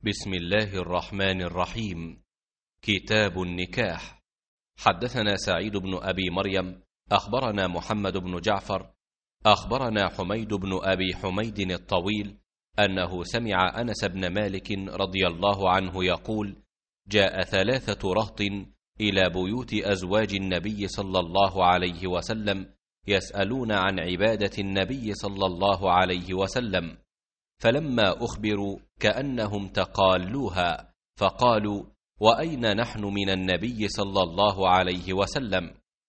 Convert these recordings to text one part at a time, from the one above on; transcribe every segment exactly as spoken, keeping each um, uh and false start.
بسم الله الرحمن الرحيم. كتاب النكاح. حدثنا سعيد بن أبي مريم أخبرنا محمد بن جعفر أخبرنا حميد بن أبي حميد الطويل أنه سمع أنس بن مالك رضي الله عنه يقول: جاء ثلاثة رهط إلى بيوت أزواج النبي صلى الله عليه وسلم يسألون عن عبادة النبي صلى الله عليه وسلم، فلما أخبروا كأنهم تقالوها، فقالوا: وأين نحن من النبي صلى الله عليه وسلم؟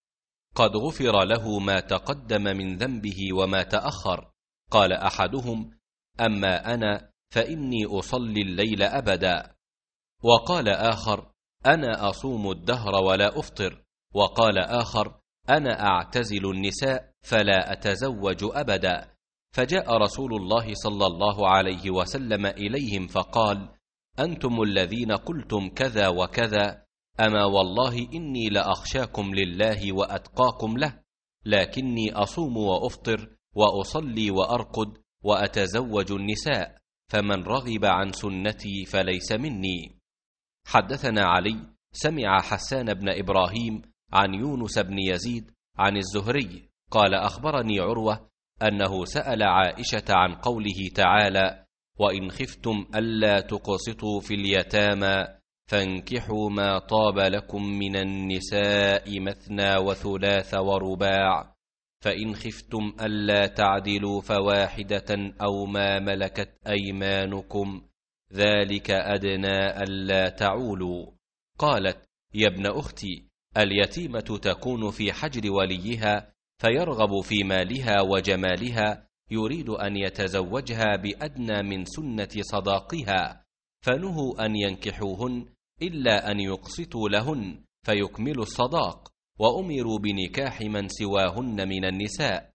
قد غفر له ما تقدم من ذنبه وما تأخر. قال أحدهم: أما أنا فإني أصلي الليل أبدا. وقال آخر: أنا أصوم الدهر ولا أفطر. وقال آخر: أنا أعتزل النساء فلا أتزوج أبدا. فجاء رسول الله صلى الله عليه وسلم إليهم فقال: أنتم الذين قلتم كذا وكذا، أما والله إني لأخشاكم لله وأتقاكم له، لكني أصوم وأفطر وأصلي وأرقد وأتزوج النساء، فمن رغب عن سنتي فليس مني. حدثنا علي سمع حسان بن إبراهيم عن يونس بن يزيد عن الزهري قال: أخبرني عروة أنه سأل عائشة عن قوله تعالى: وإن خفتم ألا تقسطوا في اليتامى فانكحوا ما طاب لكم من النساء مثنى وثلاث ورباع، فإن خفتم ألا تعدلوا فواحدة أو ما ملكت أيمانكم ذلك أدنى ألا تعولوا. قالت: يا ابن أختي، اليتيمة تكون في حجر وليها فيرغب في مالها وجمالها، يريد أن يتزوجها بأدنى من سنة صداقها، فنهوا أن ينكحوهن إلا أن يقسطوا لهن فيكملوا الصداق، وأمروا بنكاح من سواهن من النساء.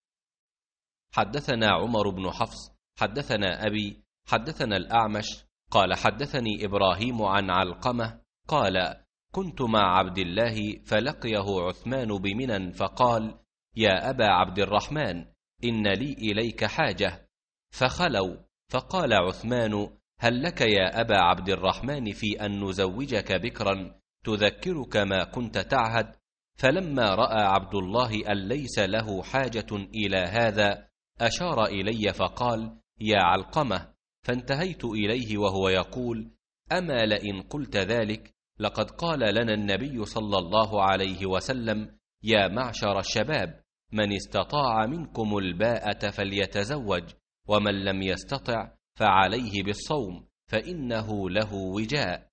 حدثنا عمر بن حفص حدثنا أبي حدثنا الأعمش قال: حدثني إبراهيم عن علقمة قال: كنت مع عبد الله فلقيه عثمان بمنى فقال: يا أبا عبد الرحمن، إن لي إليك حاجة. فخلوا، فقال عثمان: هل لك يا أبا عبد الرحمن في أن نزوجك بكرا تذكرك ما كنت تعهد؟ فلما رأى عبد الله أن ليس له حاجة إلى هذا أشار إلي فقال: يا علقمة، فانتهيت إليه وهو يقول: أما لئن قلت ذلك لقد قال لنا النبي صلى الله عليه وسلم: يا معشر الشباب، من استطاع منكم الباءة فليتزوج، ومن لم يستطع فعليه بالصوم فإنه له وجاء.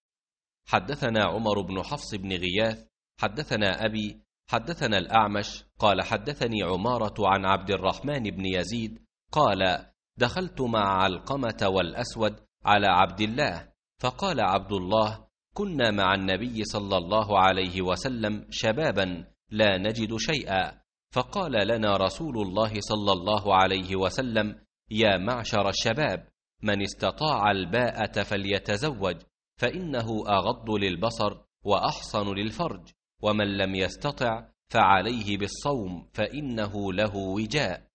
حدثنا عمر بن حفص بن غياث حدثنا أبي حدثنا الأعمش قال: حدثني عمارة عن عبد الرحمن بن يزيد قال: دخلت مع علقمة والأسود على عبد الله، فقال عبد الله: كنا مع النبي صلى الله عليه وسلم شبابا لا نجد شيئا، فقال لنا رسول الله صلى الله عليه وسلم: يا معشر الشباب، من استطاع الباءة فليتزوج، فإنه أغض للبصر وأحصن للفرج، ومن لم يستطع فعليه بالصوم فإنه له وجاء.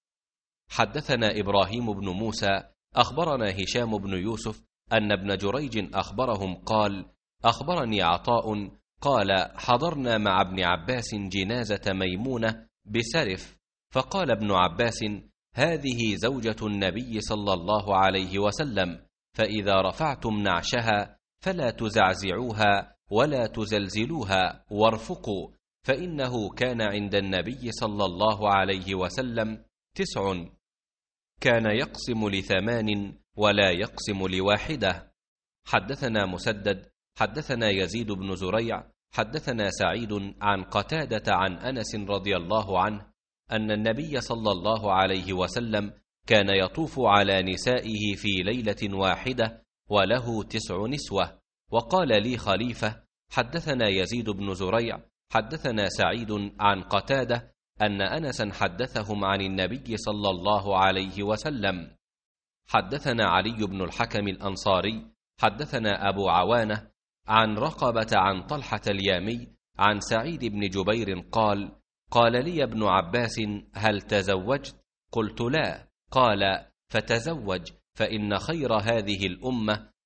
حدثنا إبراهيم بن موسى أخبرنا هشام بن يوسف أن ابن جريج أخبرهم قال: أخبرني عطاء قال: حضرنا مع ابن عباس جنازة ميمونة بسرف، فقال ابن عباس: هذه زوجة النبي صلى الله عليه وسلم، فإذا رفعتم نعشها فلا تزعزعوها ولا تزلزلوها وارفقوا، فإنه كان عند النبي صلى الله عليه وسلم تسع، كان يقسم لثمان ولا يقسم لواحدة. حدثنا مسدد حدثنا يزيد بن زريع حدثنا سعيد عن قتادة عن أنس رضي الله عنه أن النبي صلى الله عليه وسلم كان يطوف على نسائه في ليلة واحدة وله تسع نسوة. وقال لي خليفة: حدثنا يزيد بن زريع حدثنا سعيد عن قتادة أن أنسا حدثهم عن النبي صلى الله عليه وسلم. حدثنا علي بن الحكم الأنصاري حدثنا أبو عوانة عن رقبة عن طلحة اليامي عن سعيد بن جبير قال: قال لي ابن عباس: هل تزوجت؟ قلت: لا. قال: فتزوج، فإن خير هذه الأمة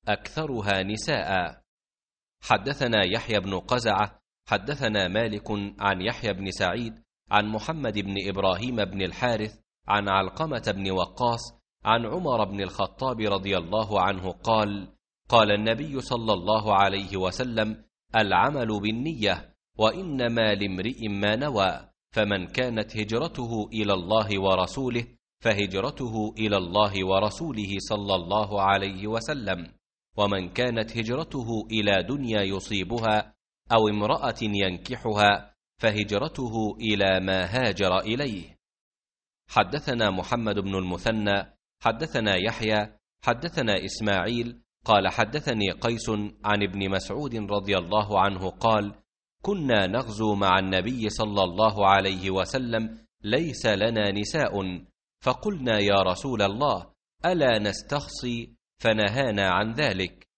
أكثرها نساء. حدثنا يحيى بن قزعة حدثنا مالك عن يحيى بن سعيد عن محمد بن إبراهيم بن الحارث عن علقمة بن وقاص عن عمر بن الخطاب رضي الله عنه قال: قال النبي صلى الله عليه وسلم: العمل بالنية، وإنما لامرئ ما نوى، فمن كانت هجرته إلى الله ورسوله فهجرته إلى الله ورسوله صلى الله عليه وسلم، ومن كانت هجرته إلى دنيا يصيبها أو امرأة ينكحها فهجرته إلى ما هاجر إليه. حدثنا محمد بن المثنى حدثنا يحيى حدثنا إسماعيل قال حدثني قيس عن ابن مسعود رضي الله عنه قال: كنا نغزو مع النبي صلى الله عليه وسلم ليس لنا نساء، فقلنا: يا رسول الله، ألا نستخصي؟ فنهانا عن ذلك.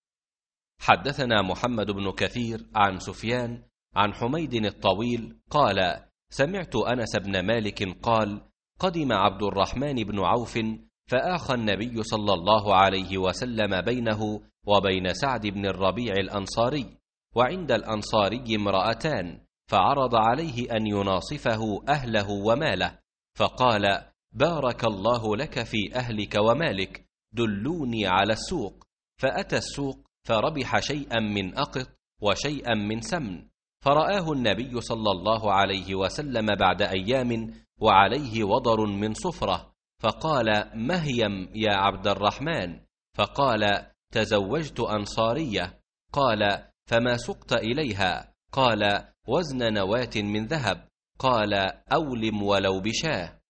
حدثنا محمد بن كثير عن سفيان عن حميد الطويل قال: سمعت أنس بن مالك قال: قدم عبد الرحمن بن عوف فآخى النبي صلى الله عليه وسلم بينه وبين سعد بن الربيع الأنصاري، وعند الأنصاري امرأتان، فعرض عليه أن يناصفه أهله وماله، فقال: بارك الله لك في أهلك ومالك، دلوني على السوق. فأتى السوق فربح شيئا من أقط وشيئا من سمن، فرآه النبي صلى الله عليه وسلم بعد أيام وعليه وضر من صفرة، فقال: مهيم يا عبد الرحمن؟ فقال: تزوجت أنصارية. قال: فما سقت إليها؟ قال: وزن نواة من ذهب. قال: أولم ولو بشاه.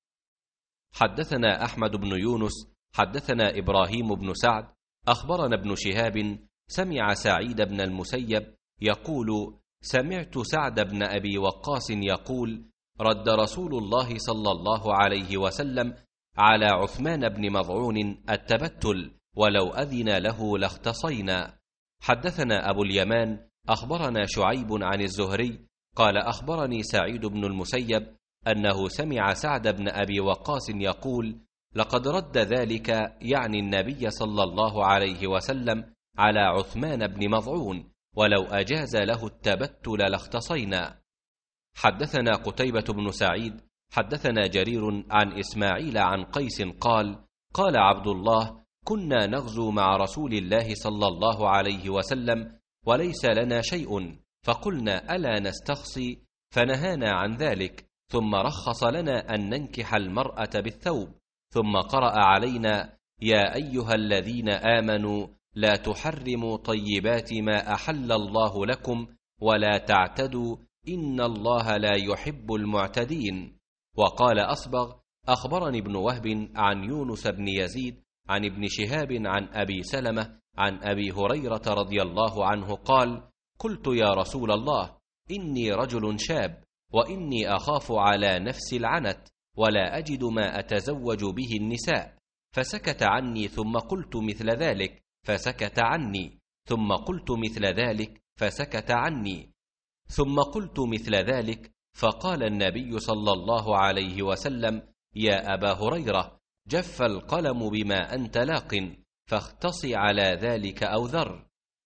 حدثنا أحمد بن يونس حدثنا إبراهيم بن سعد أخبرنا ابن شهاب سمع سعيد بن المسيب يقول: سمعت سعد بن أبي وقاص يقول: رد رسول الله صلى الله عليه وسلم على عثمان بن مظعون التبتل، ولو أذن له لاختصينا. حدثنا أبو اليمان أخبرنا شعيب عن الزهري قال: أخبرني سعيد بن المسيب أنه سمع سعد بن أبي وقاص يقول: لقد رد ذلك، يعني النبي صلى الله عليه وسلم، على عثمان بن مظعون، ولو أجاز له التبتل لاختصينا. حدثنا قتيبة بن سعيد حدثنا جرير عن إسماعيل عن قيس قال: قال عبد الله: كنا نغزو مع رسول الله صلى الله عليه وسلم وليس لنا شيء، فقلنا: ألا نستخصي؟ فنهانا عن ذلك، ثم رخص لنا أن ننكح المرأة بالثوب، ثم قرأ علينا: يا أيها الذين آمنوا لا تحرموا طيبات ما أحل الله لكم ولا تعتدوا إن الله لا يحب المعتدين. وقال أصبغ: أخبرني ابن وهب عن يونس بن يزيد عن ابن شهاب عن أبي سلمة عن أبي هريرة رضي الله عنه قال: قلت: يا رسول الله، إني رجل شاب، وإني أخاف على نفسي العنت، ولا أجد ما أتزوج به النساء، فسكت عني، ثم قلت مثل ذلك فسكت عني، ثم قلت مثل ذلك فسكت عني، ثم قلت مثل ذلك، فقال النبي صلى الله عليه وسلم: يا أبا هريرة، جف القلم بما أنت لاق، فاختص على ذلك أو ذر.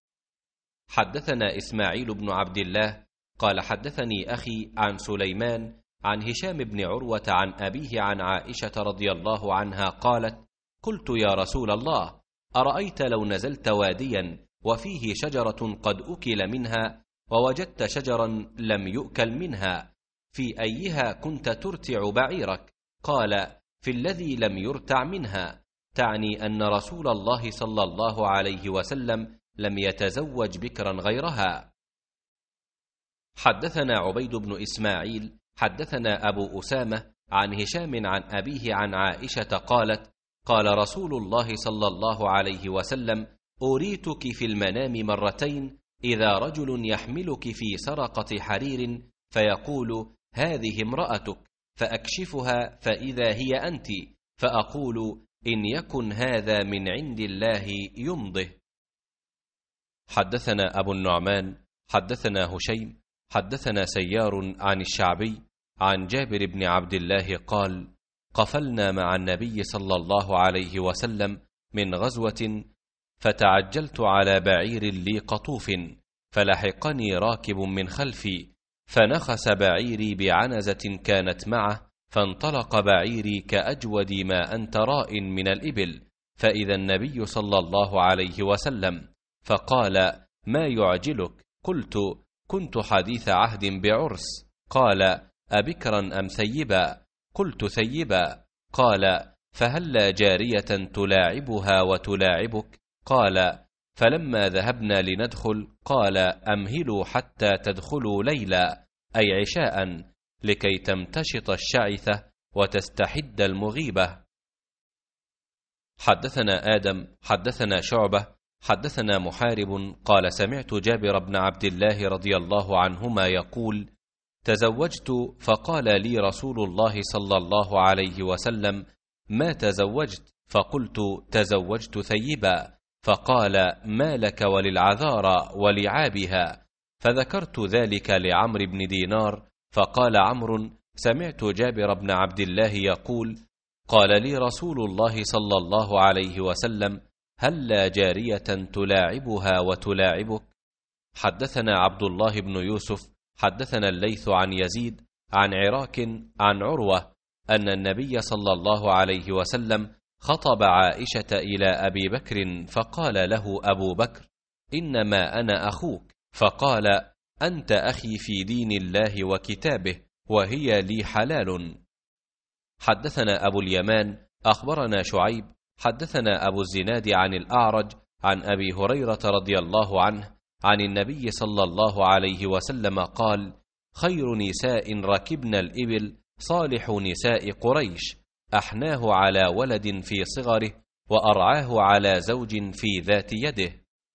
حدثنا إسماعيل بن عبد الله قال: حدثني أخي عن سليمان عن هشام بن عروة عن أبيه عن عائشة رضي الله عنها قالت: قلت: يا رسول الله، أرأيت لو نزلت واديا وفيه شجرة قد أكل منها، ووجدت شجرا لم يؤكل منها، في أيها كنت ترتع بعيرك؟ قال: في الذي لم يرتع منها، تعني أن رسول الله صلى الله عليه وسلم لم يتزوج بكرا غيرها. حدثنا عبيد بن إسماعيل حدثنا أبو أسامة عن هشام عن أبيه عن عائشة قالت: قال رسول الله صلى الله عليه وسلم: أريتك في المنام مرتين، إذا رجل يحملك في سرقة حرير فيقول: هذه امرأتك، فأكشفها فإذا هي أنت، فأقول: إن يكن هذا من عند الله يمضه. حدثنا أبو النعمان حدثنا هشيم حدثنا سيار عن الشعبي عن جابر بن عبد الله قال: قفلنا مع النبي صلى الله عليه وسلم من غزوة فتعجلت على بعير لي قطوف، فلحقني راكب من خلفي، فنخس بعيري بعنزة كانت معه، فانطلق بعيري كأجود ما أنت راء من الإبل، فإذا النبي صلى الله عليه وسلم، فقال: ما يعجلك؟ قلت: كنت حديث عهد بعرس. قال: أبكرا أم ثيبا؟ قلت: ثيبا. قال: فهلا جارية تلاعبها وتلاعبك؟ قال: فلما ذهبنا لندخل قال: أمهلوا حتى تدخلوا ليلا، أي عشاء، لكي تمتشط الشعثة وتستحد المغيبة. حدثنا آدم حدثنا شعبة حدثنا محارب قال: سمعت جابر بن عبد الله رضي الله عنهما يقول: تزوجت، فقال لي رسول الله صلى الله عليه وسلم: ما تزوجت؟ فقلت: تزوجت ثيبا. فقال: ما لك وللعذارى ولعابها؟ فذكرت ذلك لعمرو بن دينار، فقال عمرو: سمعت جابر بن عبد الله يقول: قال لي رسول الله صلى الله عليه وسلم: هلا جارية تلاعبها وتلاعبك؟ حدثنا عبد الله بن يوسف حدثنا الليث عن يزيد عن عراك عن عروة أن النبي صلى الله عليه وسلم خطب عائشة إلى أبي بكر، فقال له أبو بكر: إنما أنا أخوك. فقال: أنت أخي في دين الله وكتابه، وهي لي حلال. حدثنا أبو اليمان أخبرنا شعيب حدثنا أبو الزناد عن الأعرج عن أبي هريرة رضي الله عنه عن النبي صلى الله عليه وسلم قال: خير نساء ركبن الإبل صالح نساء قريش، أحناه على ولد في صغره، وأرعاه على زوج في ذات يده.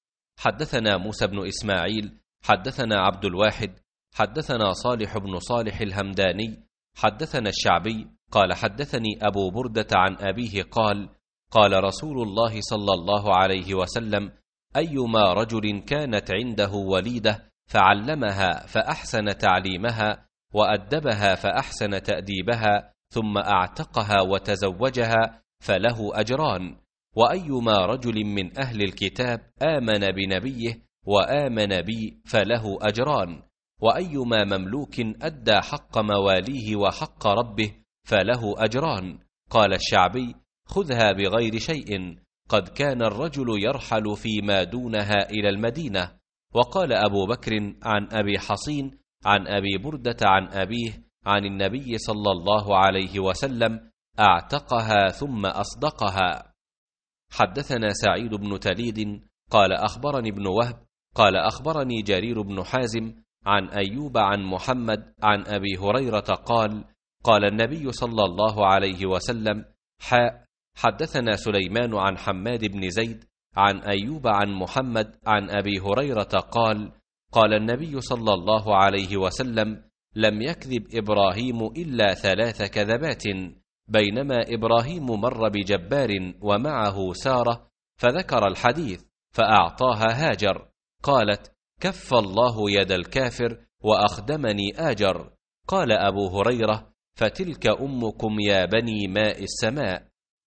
حدثنا موسى بن إسماعيل حدثنا عبد الواحد حدثنا صالح بن صالح الهمداني حدثنا الشعبي قال: حدثني أبو بردة عن أبيه قال: قال رسول الله صلى الله عليه وسلم: أيما رجل كانت عنده وليدة فعلمها فأحسن تعليمها وأدبها فأحسن تأديبها ثم أعتقها وتزوجها فله أجران، وأيما رجل من أهل الكتاب آمن بنبيه وآمن بي فله أجران، وأيما مملوك أدى حق مواليه وحق ربه فله أجران. قال الشعبي: خذها بغير شيء، قد كان الرجل يرحل فيما دونها إلى المدينة. وقال أبو بكر عن أبي حصين عن أبي بردة عن أبيه عن النبي صلى الله عليه وسلم: أعتقها ثم أصدقها. حدثنا سعيد بن تليد قال: أخبرني ابن وهب قال: أخبرني جرير بن حازم عن أيوب عن محمد عن أبي هريرة قال: قال النبي صلى الله عليه وسلم: حاء حدثنا سليمان عن حماد بن زيد عن أيوب عن محمد عن أبي هريرة قال: قال النبي صلى الله عليه وسلم: لم يكذب إبراهيم إلا ثلاث كذبات، بينما إبراهيم مر بجبار ومعه سارة، فذكر الحديث فأعطاها هاجر، قالت: كف الله يد الكافر وأخدمني آجر. قال أبو هريرة: فتلك أمكم يا بني ماء السماء.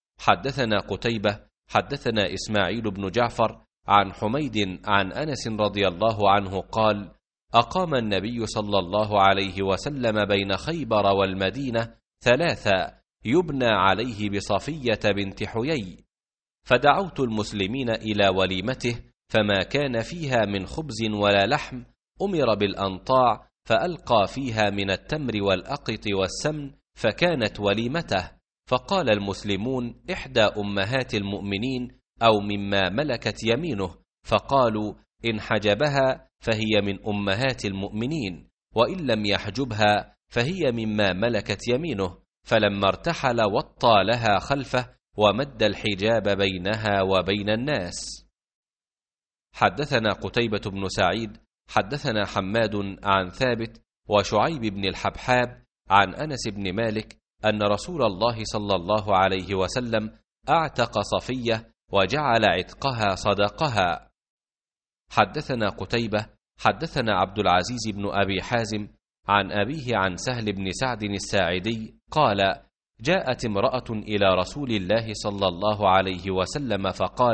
حدثنا قتيبة حدثنا إسماعيل بن جعفر عن حميد عن أنس رضي الله عنه قال: أقام النبي صلى الله عليه وسلم بين خيبر والمدينة ثلاثة يبنى عليه بصفية بنت حيي، فدعوت المسلمين إلى وليمته، فما كان فيها من خبز ولا لحم أمر بالأنطاع، فألقى فيها من التمر والأقط والسمن، فكانت وليمته. فقال المسلمون: إحدى أمهات المؤمنين أو مما ملكت يمينه، فقالوا: إن حجبها فهي من أمهات المؤمنين، وإن لم يحجبها فهي مما ملكت يمينه. فلما ارتحل وطى لها خلفه ومد الحجاب بينها وبين الناس. حدثنا قتيبة بن سعيد حدثنا حماد عن ثابت وشعيب بن الحبحاب عن أنس بن مالك أن رسول الله صلى الله عليه وسلم أعتق صفية وجعل عتقها صدقها. حدثنا قتيبة حدثنا عبد العزيز بن أبي حازم عن أبيه عن سهل بن سعد الساعدي قال: جاءت امرأة إلى رسول الله صلى الله عليه وسلم فقالت: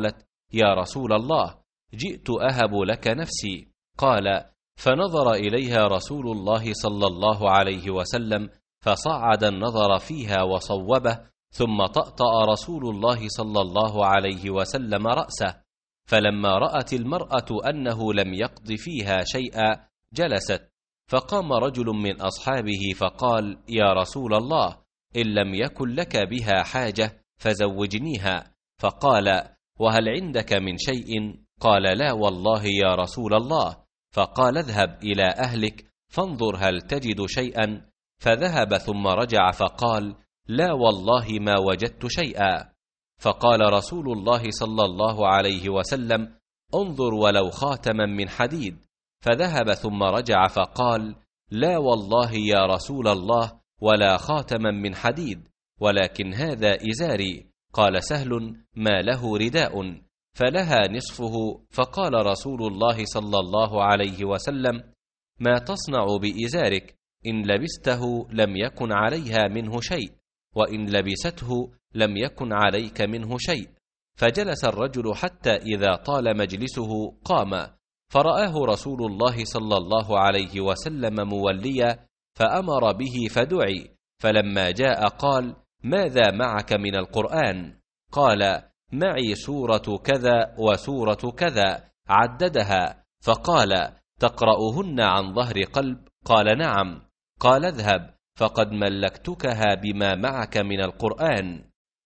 يا رسول الله، جئت أهب لك نفسي. قال: فنظر إليها رسول الله صلى الله عليه وسلم فصعد النظر فيها وصوبه، ثم طأطأ رسول الله صلى الله عليه وسلم رأسه، فلما رأت المرأة أنه لم يقض فيها شيئا جلست، فقام رجل من أصحابه فقال: يا رسول الله، إن لم يكن لك بها حاجة فزوجنيها. فقال: وهل عندك من شيء؟ قال: لا والله يا رسول الله. فقال: اذهب إلى أهلك فانظر هل تجد شيئا. فذهب ثم رجع فقال: لا والله ما وجدت شيئا. فقال رسول الله صلى الله عليه وسلم: انظر ولو خاتما من حديد. فذهب ثم رجع فقال: لا والله يا رسول الله ولا خاتما من حديد، ولكن هذا إزاري. قال سهل: ما له رداء؟ فلها نصفه. فقال رسول الله صلى الله عليه وسلم: ما تصنع بإزارك؟ إن لبسته لم يكن عليها منه شيء، وإن لبسته لم يكن عليك منه شيء. فجلس الرجل حتى إذا طال مجلسه قام، فرآه رسول الله صلى الله عليه وسلم موليا، فأمر به فدعي. فلما جاء قال: ماذا معك من القرآن؟ قال: معي سورة كذا وسورة كذا، عددها. فقال: تقرأهن عن ظهر قلب؟ قال: نعم. قال: اذهب فقد ملكتكها بما معك من القرآن.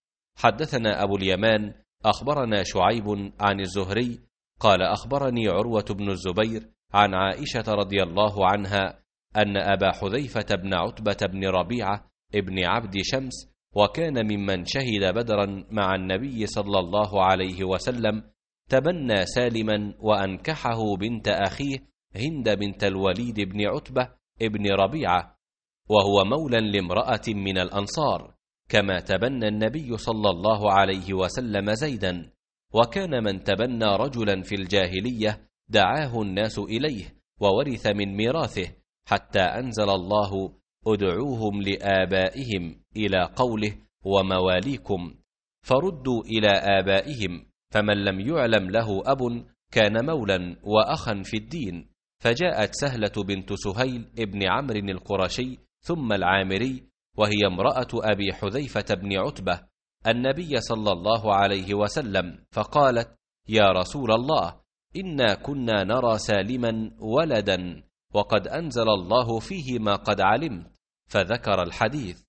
حدثنا أبو اليمان أخبرنا شعيب عن الزهري قال: أخبرني عروة بن الزبير عن عائشة رضي الله عنها أن أبا حذيفة بن عتبة بن ربيعة ابن عبد شمس، وكان ممن شهد بدرا مع النبي صلى الله عليه وسلم، تبنى سالما وأنكحه بنت أخيه هند بنت الوليد بن عتبة ابن ربيعة، وهو مولى لامرأة من الأنصار، كما تبنى النبي صلى الله عليه وسلم زيدا. وكان من تبنى رجلا في الجاهلية دعاه الناس إليه وورث من ميراثه، حتى أنزل الله: ادعوهم لآبائهم إلى قوله: ومواليكم، فردوا إلى آبائهم. فمن لم يعلم له أب كان مولا وأخا في الدين. فجاءت سهلة بنت سهيل ابن عمرو القرشي ثم العامري، وهي امرأة أبي حذيفة بن عتبة، النبي صلى الله عليه وسلم، فقالت: يا رسول الله، إنا كنا نرى سالما ولدا، وقد أنزل الله فيه ما قد علمت. فذكر الحديث.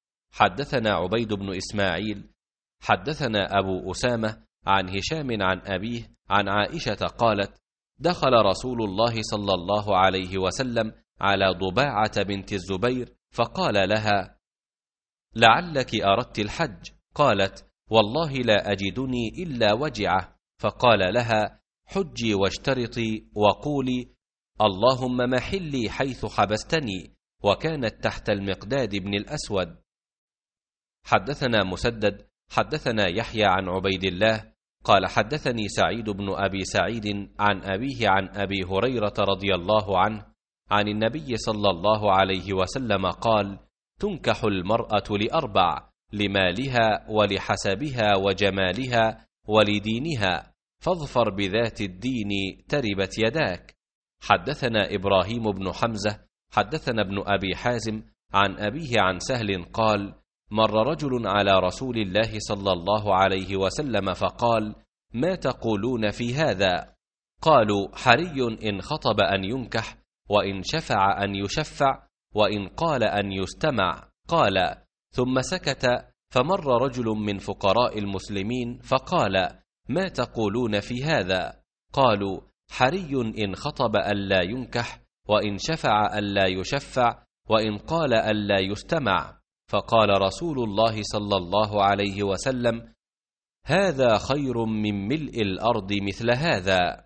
حدثنا عبيد بن إسماعيل حدثنا أبو أسامة عن هشام عن أبيه عن عائشة قالت: دخل رسول الله صلى الله عليه وسلم على ضباعة بنت الزبير فقال لها: لعلك أردت الحج. قالت: والله لا أجدني إلا وجعه. فقال لها: حجي واشترطي وقولي: اللهم محلي حيث حبستني. وكانت تحت المقداد بن الأسود. حدثنا مسدد حدثنا يحيى عن عبيد الله قال: حدثني سعيد بن أبي سعيد عن أبيه عن أبي هريرة رضي الله عنه عن النبي صلى الله عليه وسلم قال: تنكح المرأة لأربع: لمالها ولحسبها وجمالها ولدينها، فاظفر بذات الدين تربت يداك. حدثنا إبراهيم بن حمزة حدثنا ابن أبي حازم عن أبيه عن سهل قال: مر رجل على رسول الله صلى الله عليه وسلم فقال: ما تقولون في هذا؟ قالوا: حري إن خطب أن ينكح، وإن شفع أن يشفع، وإن قال أن يستمع. قال: ثم سكت. فمر رجل من فقراء المسلمين فقال: ما تقولون في هذا؟ قالوا: حري إن خطب ألا ينكح، وإن شفع ألا يشفع، وإن قال ألا يستمع. فقال رسول الله صلى الله عليه وسلم: هذا خير من ملء الأرض مثل هذا.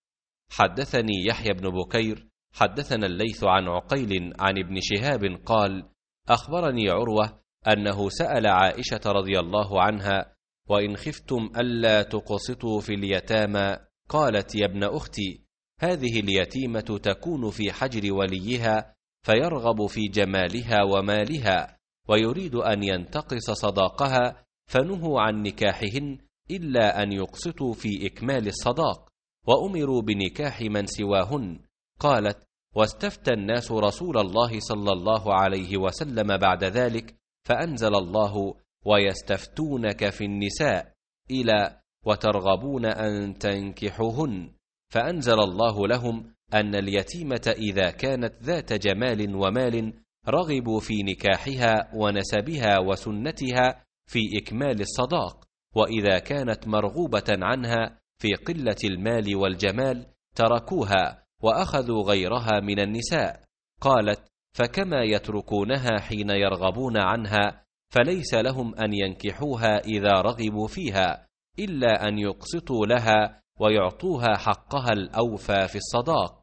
حدثني يحيى بن بكير حدثنا الليث عن عقيل عن ابن شهاب قال: أخبرني عروة أنه سأل عائشة رضي الله عنها: وإن خفتم ألا تقسطوا في اليتامى؟ قالت: يا ابن أختي، هذه اليتيمة تكون في حجر وليها، فيرغب في جمالها ومالها، ويريد أن ينتقص صداقها، فنهوا عن نكاحهن إلا أن يقسطوا في إكمال الصداق، وأمروا بنكاح من سواهن. قالت: واستفتى الناس رسول الله صلى الله عليه وسلم بعد ذلك، فأنزل الله: ويستفتونك في النساء إلى وترغبون أن تنكحوهن، فأنزل الله لهم أن اليتيمة إذا كانت ذات جمال ومال رغبوا في نكاحها ونسبها وسنتها في إكمال الصداق، وإذا كانت مرغوبة عنها في قلة المال والجمال تركوها وأخذوا غيرها من النساء. قالت: فكما يتركونها حين يرغبون عنها، فليس لهم أن ينكحوها إذا رغبوا فيها، إلا أن يقسطوا لها ويعطوها حقها الأوفى في الصداق.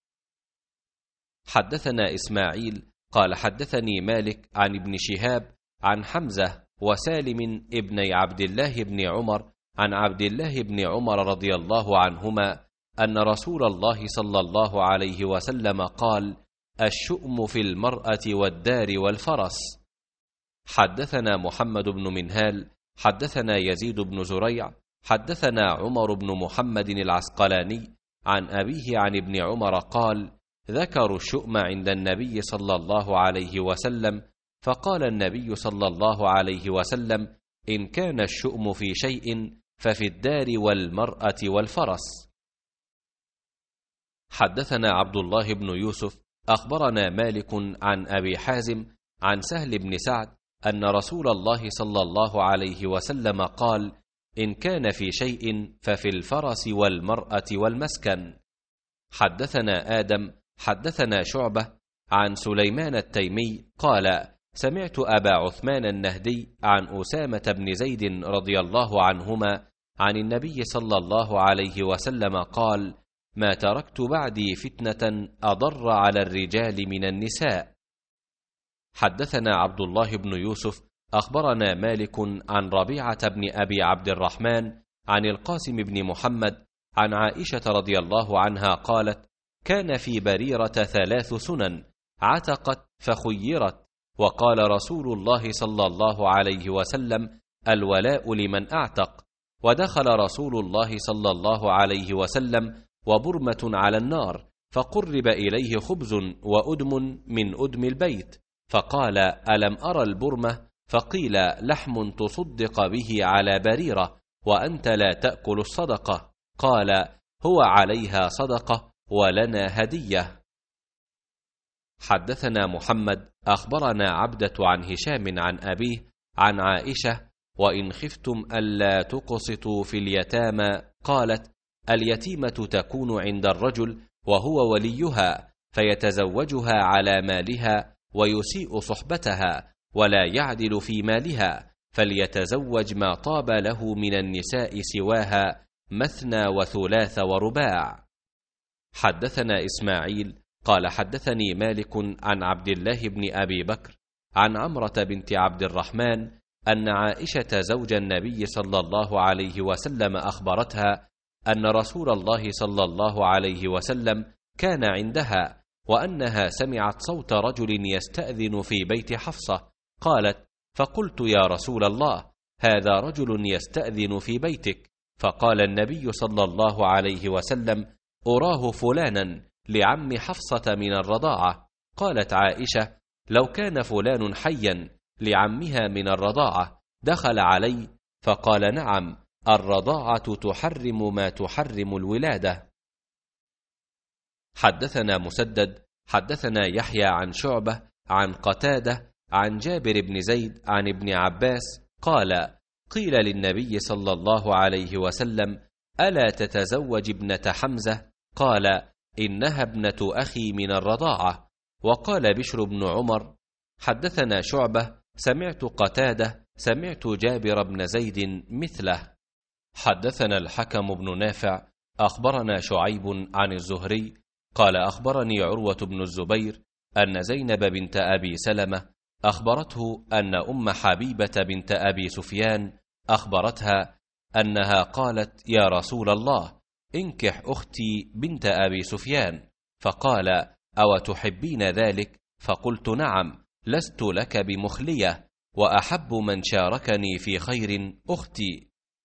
حدثنا إسماعيل قال حدثني مالك عن ابن شهاب عن حمزة وسالم ابني عبد الله بن عمر عن عبد الله بن عمر رضي الله عنهما أن رسول الله صلى الله عليه وسلم قال: الشؤم في المرأة والدار والفرس. حدثنا محمد بن منهال حدثنا يزيد بن زريع حدثنا عمر بن محمد العسقلاني عن أبيه عن ابن عمر قال: ذكروا الشؤم عند النبي صلى الله عليه وسلم، فقال النبي صلى الله عليه وسلم: إن كان الشؤم في شيء ففي الدار والمرأة والفرس. حدثنا عبد الله بن يوسف أخبرنا مالك عن أبي حازم عن سهل بن سعد أن رسول الله صلى الله عليه وسلم قال: إن كان في شيء ففي الفرس والمرأة والمسكن. حدثنا آدم حدثنا شعبة عن سليمان التيمي قال: سمعت أبا عثمان النهدي عن أسامة بن زيد رضي الله عنهما عن النبي صلى الله عليه وسلم قال: ما تركت بعدي فتنة أضر على الرجال من النساء. حدثنا عبد الله بن يوسف أخبرنا مالك عن ربيعة بن أبي عبد الرحمن عن القاسم بن محمد عن عائشة رضي الله عنها قالت: كان في بريرة ثلاث سنن عتقت فخيرت، وقال رسول الله صلى الله عليه وسلم: الولاء لمن أعتق. ودخل رسول الله صلى الله عليه وسلم وبرمة على النار، فقرب إليه خبز وأدم من أدم البيت، فقال: ألم أرى البرمة؟ فقيل: لحم تصدق به على بريرة وأنت لا تأكل الصدقة. قال: هو عليها صدقة ولنا هدية. حدثنا محمد أخبرنا عبدة عن هشام عن أبيه عن عائشة: وإن خفتم ألا تقسطوا في اليتامى، قالت: اليتيمة تكون عند الرجل وهو وليها، فيتزوجها على مالها ويسيء صحبتها ولا يعدل في مالها، فليتزوج ما طاب له من النساء سواها مثنى وثلاث ورباع. حدثنا إسماعيل قال حدثني مالك عن عبد الله بن أبي بكر عن عمرة بنت عبد الرحمن أن عائشة زوج النبي صلى الله عليه وسلم أخبرتها أن رسول الله صلى الله عليه وسلم كان عندها، وأنها سمعت صوت رجل يستأذن في بيت حفصة. قالت: فقلت: يا رسول الله، هذا رجل يستأذن في بيتك. فقال النبي صلى الله عليه وسلم: أراه فلانا لعم حفصة من الرضاعة. قالت عائشة: لو كان فلان حيا لعمها من الرضاعة دخل علي. فقال: نعم، الرضاعة تحرم ما تحرم الولادة. حدثنا مسدد حدثنا يحيى عن شعبة عن قتادة عن جابر بن زيد عن ابن عباس قال: قيل للنبي صلى الله عليه وسلم: ألا تتزوج ابنة حمزة؟ قال: إنها ابنة أخي من الرضاعة. وقال بشر بن عمر: حدثنا شعبة سمعت قتادة سمعت جابر بن زيد مثله. حدثنا الحكم بن نافع أخبرنا شعيب عن الزهري قال: أخبرني عروة بن الزبير أن زينب بنت أبي سلمة أخبرته أن أم حبيبة بنت أبي سفيان أخبرتها أنها قالت: يا رسول الله، انكح أختي بنت أبي سفيان. فقال: أو تحبين ذلك؟ فقلت: نعم، لست لك بمخلية، وأحب من شاركني في خير أختي.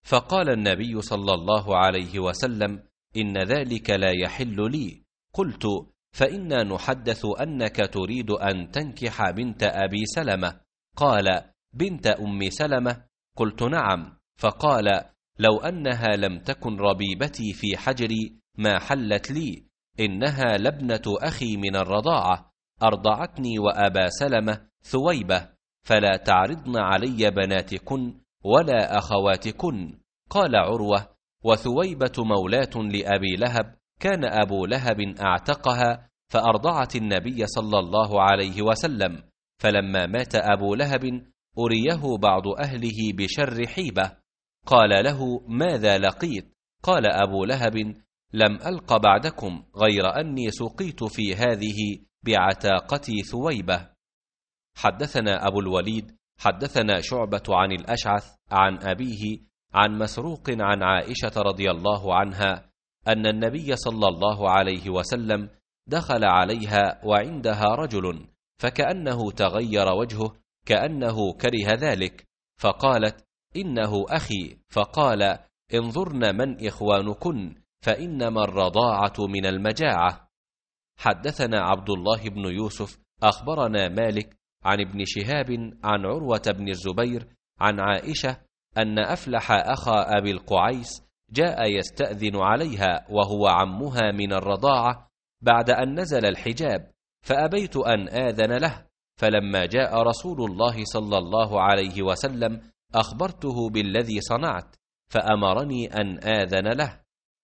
فقال النبي صلى الله عليه وسلم: إن ذلك لا يحل لي. قلت: فإنا نحدث أنك تريد أن تنكح بنت أبي سلمة. قال: بنت أم سلمة؟ قلت: نعم. فقال: لو أنها لم تكن ربيبتي في حجري ما حلت لي، إنها لابنة أخي من الرضاعة، أرضعتني وأبا سلمة ثويبة، فلا تعرضن علي بناتكن ولا أخواتكن. قال عروة: وثويبة مولاة لأبي لهب، كان أبو لهب أعتقها فأرضعت النبي صلى الله عليه وسلم، فلما مات أبو لهب أريه بعض أهله بشر حيبة. قال له: ماذا لقيت؟ قال أبو لهب: لم ألق بعدكم غير أني سقيت في هذه بعتاقتي ثويبة. حدثنا أبو الوليد حدثنا شعبة عن الأشعث عن أبيه عن مسروق عن عائشة رضي الله عنها أن النبي صلى الله عليه وسلم دخل عليها وعندها رجل، فكأنه تغير وجهه كأنه كره ذلك، فقالت: إنه أخي. فقال: انظرن من إخوانكن، فإنما الرضاعة من المجاعة. حدثنا عبد الله بن يوسف أخبرنا مالك عن ابن شهاب عن عروة بن الزبير عن عائشة أن أفلح أخا أبي القعيس جاء يستأذن عليها وهو عمها من الرضاعة بعد أن نزل الحجاب، فأبيت أن آذن له، فلما جاء رسول الله صلى الله عليه وسلم أخبرته بالذي صنعت، فأمرني أن آذن له.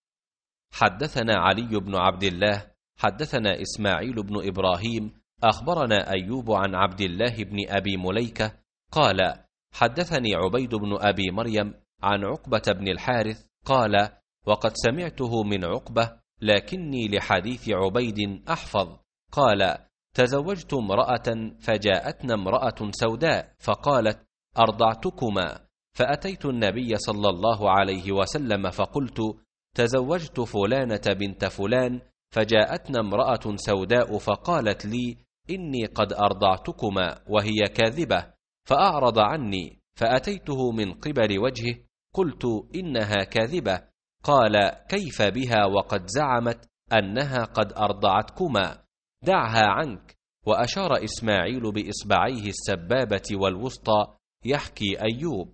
حدثنا علي بن عبد الله حدثنا إسماعيل بن إبراهيم أخبرنا أيوب عن عبد الله بن أبي مليكة قال: حدثني عبيد بن أبي مريم عن عقبة بن الحارث قال: وقد سمعته من عقبة لكني لحديث عبيد أحفظ. قال: تزوجت امرأة فجاءتنا امرأة سوداء فقالت: أرضعتكما، فأتيت النبي صلى الله عليه وسلم فقلت: تزوجت فلانة بنت فلان، فجاءتنا امرأة سوداء فقالت لي: إني قد أرضعتكما، وهي كاذبة، فأعرض عني، فأتيته من قبل وجهه قلت: إنها كاذبة. قال: كيف بها وقد زعمت أنها قد أرضعتكما؟ دعها عنك. وأشار إسماعيل بإصبعيه السبابة والوسطى يحكي أيوب.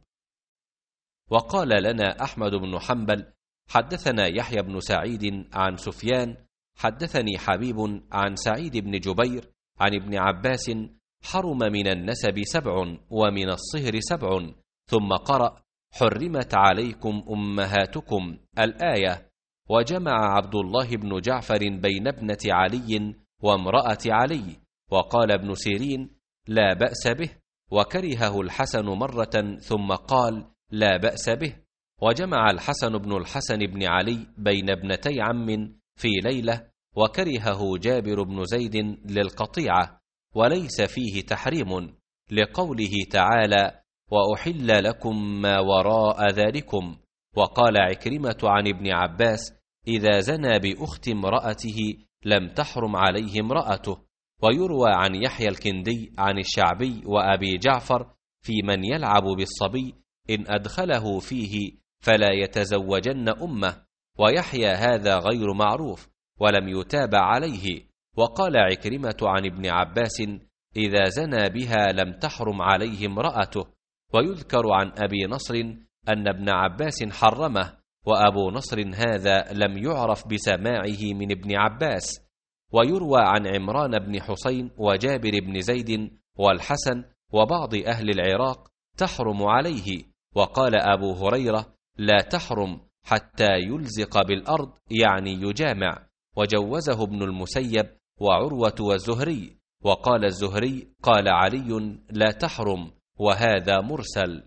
وقال لنا أحمد بن حنبل حدثنا يحيى بن سعيد عن سفيان حدثني حبيب عن سعيد بن جبير عن ابن عباس: حرم من النسب سبع ومن الصهر سبع، ثم قرأ: حرمت عليكم أمهاتكم الآية. وجمع عبد الله بن جعفر بين ابنة علي وامرأة علي. وقال ابن سيرين: لا بأس به، وكرهه الحسن مرة ثم قال: لا بأس به. وجمع الحسن بن الحسن بن علي بين ابنتي عم في ليلة، وكرهه جابر بن زيد للقطيعة، وليس فيه تحريم، لقوله تعالى: وأحل لكم ما وراء ذلكم. وقال عكرمة عن ابن عباس: إذا زنى بأخت امرأته لم تحرم عليه امرأته. ويروى عن يحيى الكندي عن الشعبي وأبي جعفر في من يلعب بالصبي: إن أدخله فيه فلا يتزوجن أمه. ويحيى هذا غير معروف ولم يتابع عليه. وقال عكرمة عن ابن عباس: إذا زنى بها لم تحرم عليه امرأته. ويذكر عن أبي نصر أن ابن عباس حرمه، وأبو نصر هذا لم يعرف بسماعه من ابن عباس. ويروى عن عمران بن حسين وجابر بن زيد والحسن وبعض أهل العراق: تحرم عليه. وقال أبو هريرة: لا تحرم حتى يلزق بالأرض، يعني يجامع. وجوزه ابن المسيب وعروة والزهري. وقال الزهري: قال علي: لا تحرم، وهذا مرسل.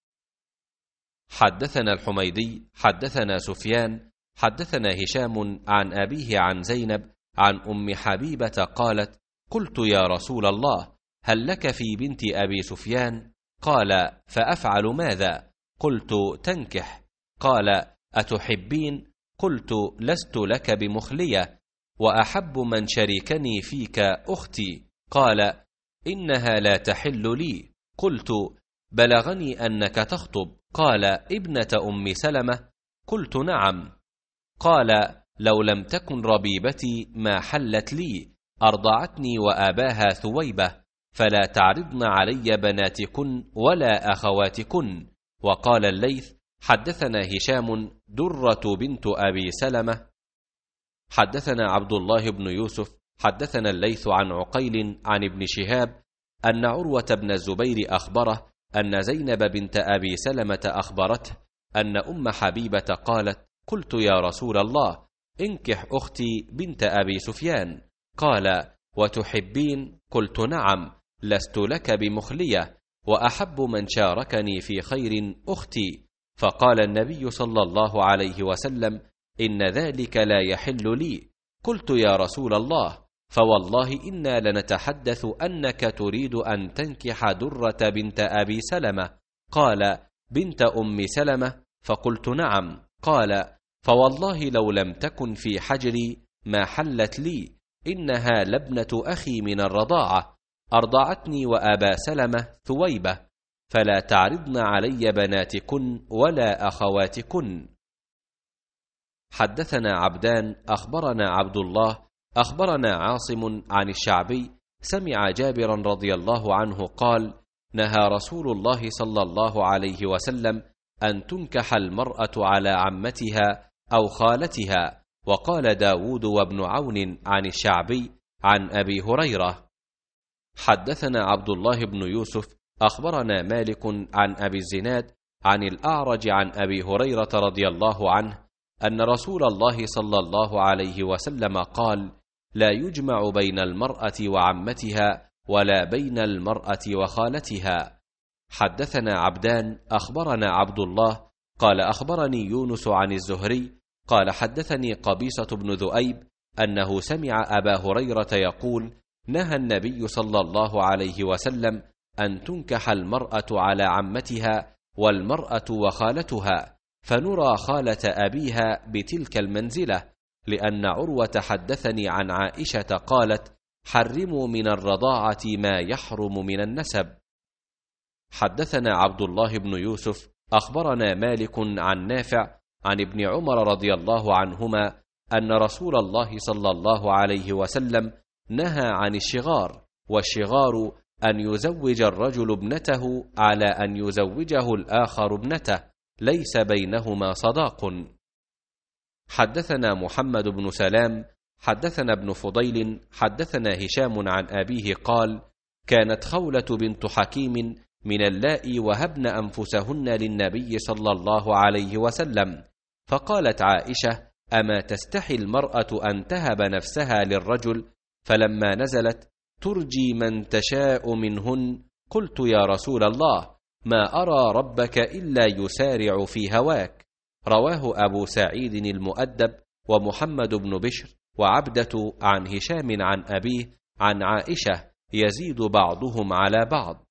حدثنا الحميدي حدثنا سفيان حدثنا هشام عن أبيه عن زينب عن أم حبيبة قالت: قلت يا رسول الله، هل لك في بنت أبي سفيان؟ قال: فأفعل ماذا؟ قلت: تنكح. قال: أتحبين؟ قلت: لست لك بمخلية، وأحب من شريكني فيك أختي. قال: إنها لا تحل لي. قلت: بلغني أنك تخطب، قال: ابنة أم سلمة. قلت: نعم. قال: لو لم تكن ربيبتي ما حلت لي، أرضعتني وآباها ثويبة، فلا تعرضن علي بناتكن ولا أخواتكن. وقال الليث: حدثنا هشام درة بنت أبي سلمة حدثنا عبد الله بن يوسف حدثنا الليث عن عقيل عن ابن شهاب أن عروة بن الزبير أخبره أن زينب بنت أبي سلمة أخبرته أن أم حبيبة قالت: قلت: يا رسول الله، انكح أختي بنت أبي سفيان. قال: وتحبين؟ قلت: نعم، لست لك بمخلية، وأحب من شاركني في خير أختي. فقال النبي صلى الله عليه وسلم: إن ذلك لا يحل لي. قلت: يا رسول الله، فوالله إنا لنتحدث أنك تريد أن تنكح درة بنت أبي سلمة. قال: بنت أم سلمة؟ فقلت: نعم. قال: فوالله لو لم تكن في حجري ما حلت لي، إنها لابنة أخي من الرضاعة، أرضعتني وأبا سلمة ثويبة، فلا تعرضن علي بناتكن ولا أخواتكن. حدثنا عبدان أخبرنا عبد الله أخبرنا عاصم عن الشعبي سمع جابرا رضي الله عنه قال: نهى رسول الله صلى الله عليه وسلم أن تنكح المرأة على عمتها أو خالتها. وقال داود وابن عون عن الشعبي عن أبي هريرة. حدثنا عبد الله بن يوسف أخبرنا مالك عن أبي الزناد عن الأعرج عن أبي هريرة رضي الله عنه أن رسول الله صلى الله عليه وسلم قال: لا يجمع بين المرأة وعمتها ولا بين المرأة وخالتها. حدثنا عبدان أخبرنا عبد الله قال أخبرني يونس عن الزهري قال حدثني قبيصة بن ذؤيب أنه سمع أبا هريرة يقول: نهى النبي صلى الله عليه وسلم أن تنكح المرأة على عمتها والمرأة وخالتها، فنرى خالة أبيها بتلك المنزلة، لأن عروة حدثني عن عائشة قالت: حرموا من الرضاعة ما يحرم من النسب. حدثنا عبد الله بن يوسف أخبرنا مالك عن نافع عن ابن عمر رضي الله عنهما أن رسول الله صلى الله عليه وسلم نهى عن الشغار، والشغار أن يزوج الرجل ابنته على أن يزوجه الآخر ابنته، ليس بينهما صداق. حدثنا محمد بن سلام حدثنا ابن فضيل حدثنا هشام عن أبيه قال: كانت خولة بنت حكيم من اللائي وهبن أنفسهن للنبي صلى الله عليه وسلم، فقالت عائشة: أما تستحي المرأة أن تهب نفسها للرجل؟ فلما نزلت: ترجي من تشاء منهن، قلت: يا رسول الله، ما أرى ربك إلا يسارع في هواك. رواه أبو سعيد المؤدب ومحمد بن بشر وعبدة عن هشام عن أبيه عن عائشة، يزيد بعضهم على بعض.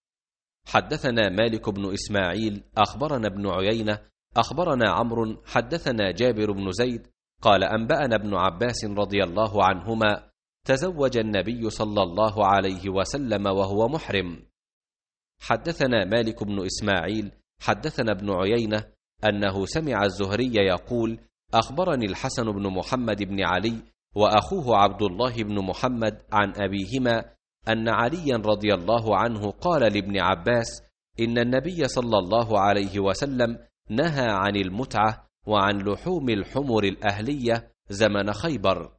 حدثنا مالك بن إسماعيل أخبرنا ابن عيينة أخبرنا عمرو حدثنا جابر بن زيد قال: أنبأنا ابن عباس رضي الله عنهما: تزوج النبي صلى الله عليه وسلم وهو محرم. حدثنا مالك بن إسماعيل حدثنا ابن عيينة أنه سمع الزهري يقول: أخبرني الحسن بن محمد بن علي وأخوه عبد الله بن محمد عن أبيهما أن عليا رضي الله عنه قال لابن عباس: إن النبي صلى الله عليه وسلم نهى عن المتعة وعن لحوم الحمر الأهلية زمن خيبر.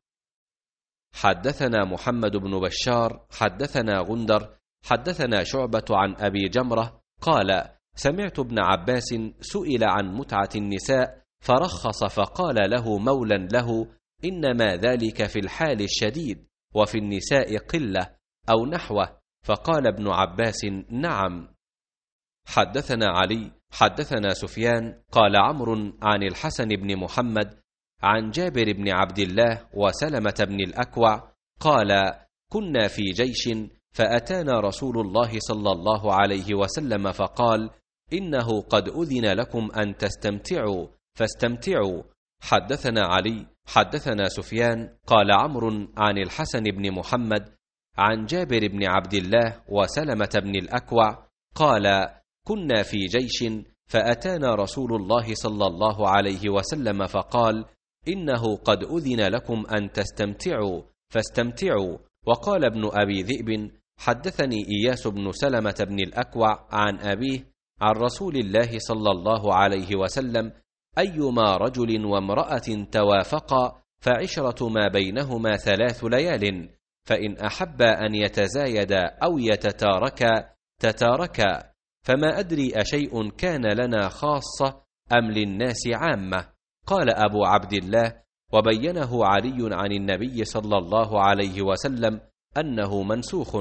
حدثنا محمد بن بشار حدثنا غندر حدثنا شعبة عن أبي جمرة قال: سمعت ابن عباس سئل عن متعة النساء فرخص، فقال له مولى له: إنما ذلك في الحال الشديد، وفي النساء قلة أو نحوه. فقال ابن عباس: نعم. حدثنا علي حدثنا سفيان قال عمرو عن الحسن بن محمد عن جابر بن عبد الله وسلمة بن الأكوع قال: كنا في جيش فأتانا رسول الله صلى الله عليه وسلم فقال: إنه قد أذن لكم أن تستمتعوا فاستمتعوا. حدثنا علي حدثنا سفيان قال عمرو عن الحسن بن محمد عن جابر بن عبد الله وسلمة بن الأكوع قال: كنا في جيش فأتانا رسول الله صلى الله عليه وسلم فقال: إنه قد أذن لكم أن تستمتعوا فاستمتعوا. وقال ابن أبي ذئب: حدثني إياس بن سلمة بن الأكوع عن أبيه عن رسول الله صلى الله عليه وسلم: أيما رجل وامرأة توافقا فعشرة ما بينهما ثلاث ليال، فإن أحبا أن يتزايدا أو يتتاركا تتاركا. فما أدري أشيء كان لنا خاصة أم للناس عامة؟ قال أبو عبد الله: وبينه علي عن النبي صلى الله عليه وسلم أنه منسوخ.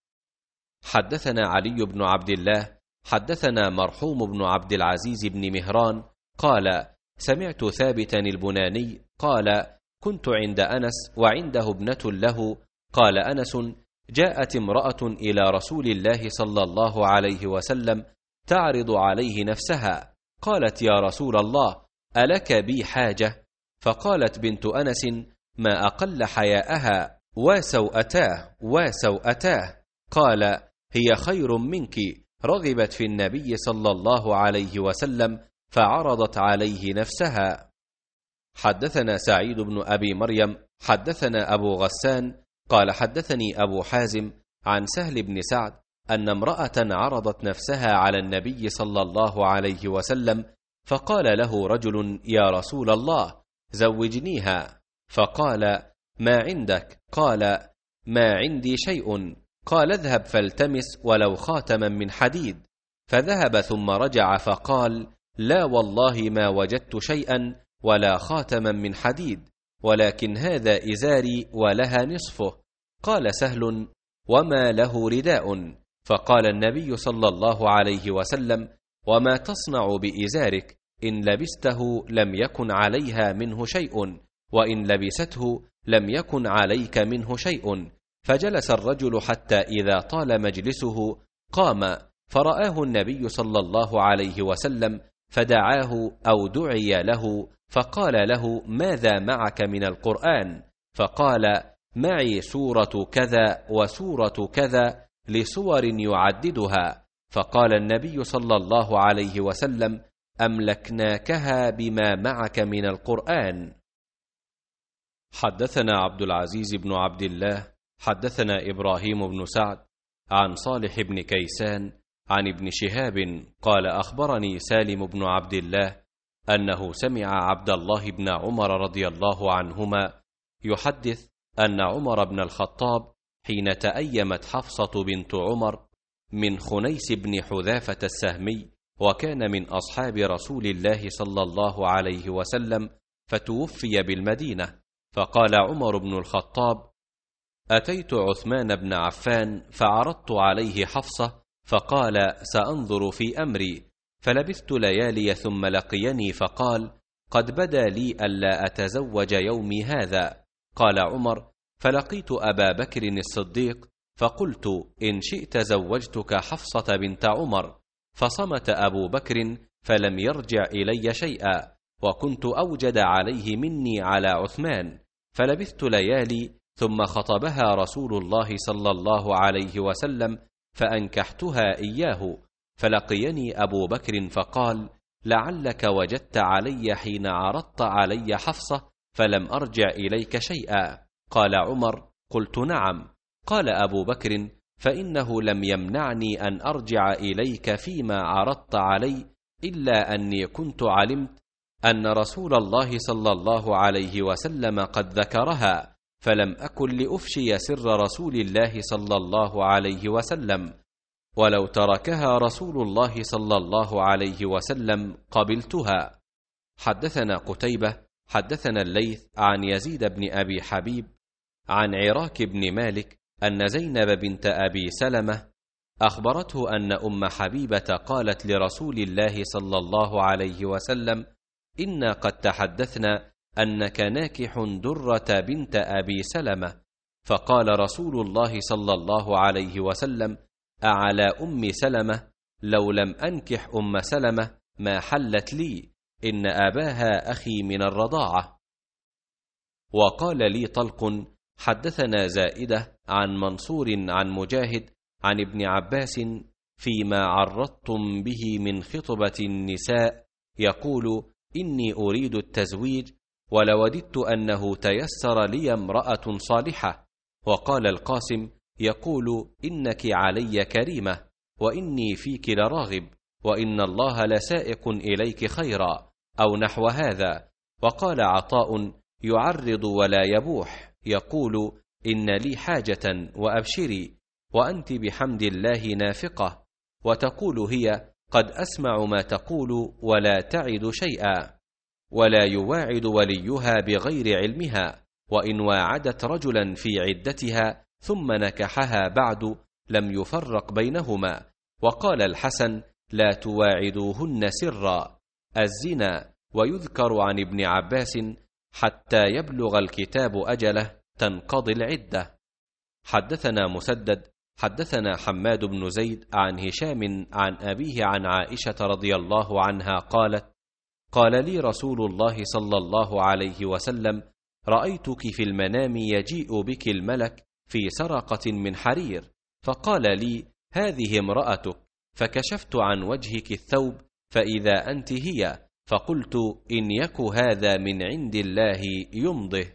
حدثنا علي بن عبد الله حدثنا مرحوم بن عبد العزيز بن مهران قال: سمعت ثابتا البناني قال: كنت عند أنس وعنده ابنة له. قال أنس: جاءت امرأة إلى رسول الله صلى الله عليه وسلم تعرض عليه نفسها. قالت: يا رسول الله، ألك بي حاجة؟ فقالت بنت أنس: ما أقل حياءها وسوءتاه وسوءتاه. قال: هي خير منك، رغبت في النبي صلى الله عليه وسلم فعرضت عليه نفسها. حدثنا سعيد بن أبي مريم حدثنا أبو غسان قال: حدثني أبو حازم عن سهل بن سعد أن امرأة عرضت نفسها على النبي صلى الله عليه وسلم، فقال له رجل: يا رسول الله، زوجنيها. فقال: ما عندك؟ قال: ما عندي شيء. قال: اذهب فالتمس ولو خاتما من حديد. فذهب ثم رجع فقال: لا والله ما وجدت شيئا ولا خاتما من حديد، ولكن هذا إزاري ولها نصفه. قال سهل: وما له رداء؟ فقال النبي صلى الله عليه وسلم: وما تصنع بإزارك؟ إن لبسته لم يكن عليها منه شيء، وإن لبسته لم يكن عليك منه شيء. فجلس الرجل حتى إذا طال مجلسه قام، فرآه النبي صلى الله عليه وسلم فدعاه أو دعي له، فقال له: ماذا معك من القرآن؟ فقال: معي سورة كذا وسورة كذا، لسور يعددها. فقال النبي صلى الله عليه وسلم: أملكناكها بما معك من القرآن. حدثنا عبد العزيز بن عبد الله حدثنا إبراهيم بن سعد عن صالح بن كيسان عن ابن شهاب قال: أخبرني سالم بن عبد الله أنه سمع عبد الله بن عمر رضي الله عنهما يحدث أن عمر بن الخطاب حين تأيمت حفصة بنت عمر من خنيس بن حذافة السهمي، وكان من أصحاب رسول الله صلى الله عليه وسلم، فتوفي بالمدينة. فقال عمر بن الخطاب: أتيت عثمان بن عفان فعرضت عليه حفصة، فقال: سأنظر في أمري. فلبثت ليالي ثم لقيني فقال: قد بدا لي ألا أتزوج يومي هذا. قال عمر: فلقيت أبا بكر الصديق فقلت: إن شئت زوجتك حفصة بنت عمر. فصمت أبو بكر فلم يرجع إلي شيئا، وكنت أوجد عليه مني على عثمان. فلبثت ليالي ثم خطبها رسول الله صلى الله عليه وسلم فأنكحتها إياه. فلقيني أبو بكر فقال: لعلك وجدت علي حين عرضت علي حفصة فلم أرجع إليك شيئا. قال عمر: قلت نعم. قال أبو بكر: فإنه لم يمنعني أن أرجع إليك فيما عرضت علي إلا أني كنت علمت أن رسول الله صلى الله عليه وسلم قد ذكرها، فلم أكن لأفشي سر رسول الله صلى الله عليه وسلم، ولو تركها رسول الله صلى الله عليه وسلم قبلتها. حدثنا قتيبة حدثنا الليث عن يزيد بن أبي حبيب عن عراك بن مالك أن زينب بنت أبي سلمة أخبرته أن أم حبيبة قالت لرسول الله صلى الله عليه وسلم: إنا قد تحدثنا أنك ناكح درة بنت أبي سلمة. فقال رسول الله صلى الله عليه وسلم: أعلى أم سلمة، لو لم أنكح أم سلمة ما حلت لي، إن أباها أخي من الرضاعة. وقال لي طلق حدثنا زائدة عن منصور عن مجاهد عن ابن عباس فيما عرضتم به من خطبة النساء يقول: إني أريد التزويج ولوددت أنه تيسر لي امرأة صالحة. وقال القاسم يقول: إنك علي كريمة، وإني فيك لراغب، وإن الله لسائق إليك خيرا، أو نحو هذا. وقال عطاء يعرض ولا يبوح يقول: إن لي حاجة وأبشري، وأنت بحمد الله نافقة. وتقول هي: قد أسمع ما تقول ولا تعد شيئا. ولا يواعد وليها بغير علمها، وإن واعدت رجلا في عدتها ثم نكحها بعد لم يفرق بينهما. وقال الحسن: لا تواعدوهن سرا. الزنا. ويذكر عن ابن عباس: حتى يبلغ الكتاب أجله تنقضي العدة. حدثنا مسدد حدثنا حماد بن زيد عن هشام عن أبيه عن عائشة رضي الله عنها قالت: قال لي رسول الله صلى الله عليه وسلم: رأيتك في المنام يجيء بك الملك في سرقة من حرير، فقال لي: هذه امرأتك، فكشفت عن وجهك الثوب فإذا أنت هي، فقلت: إن يك هذا من عند الله يمضه.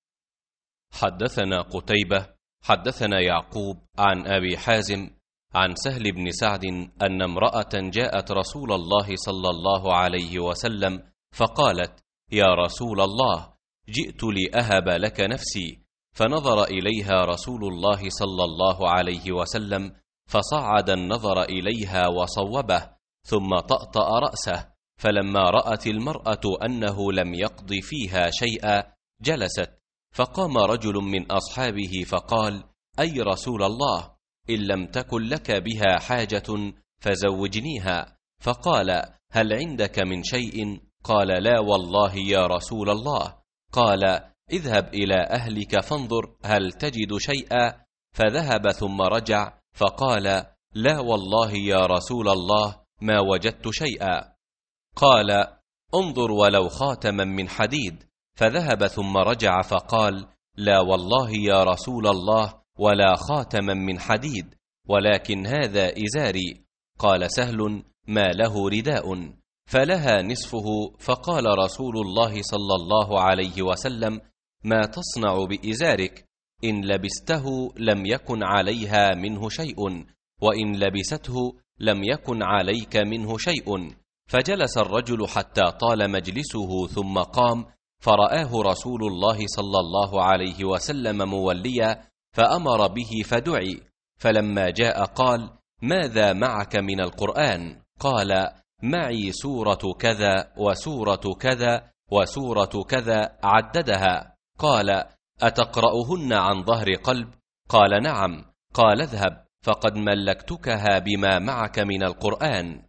حدثنا قتيبة حدثنا يعقوب عن أبي حازم عن سهل بن سعد أن امرأة جاءت رسول الله صلى الله عليه وسلم فقالت: يا رسول الله، جئت لأهب لك نفسي. فنظر إليها رسول الله صلى الله عليه وسلم فصعد النظر إليها وصوبه، ثم طأطأ رأسه. فلما رأت المرأة أنه لم يقض فيها شيئا جلست. فقام رجل من أصحابه فقال: أي رسول الله، إن لم تكن لك بها حاجة فزوجنيها. فقال: هل عندك من شيء؟ قال: لا والله يا رسول الله. قال: اذهب إلى أهلك فانظر هل تجد شيئا. فذهب ثم رجع فقال: لا والله يا رسول الله ما وجدت شيئا. قال: انظر ولو خاتما من حديد. فذهب ثم رجع فقال: لا والله يا رسول الله ولا خاتما من حديد، ولكن هذا إزاري. قال سهل: ما له رداء؟ فلها نصفه. فقال رسول الله صلى الله عليه وسلم: ما تصنع بإزارك؟ إن لبسته لم يكن عليها منه شيء، وإن لبسته لم يكن عليك منه شيء. فجلس الرجل حتى طال مجلسه ثم قام، فرآه رسول الله صلى الله عليه وسلم موليا، فأمر به فدعي. فلما جاء قال: ماذا معك من القرآن؟ قال: معي سورة كذا وسورة كذا وسورة كذا، عددها. قال: أتقرأهن عن ظهر قلب؟ قال: نعم. قال: اذهب فقد ملكتكها بما معك من القرآن.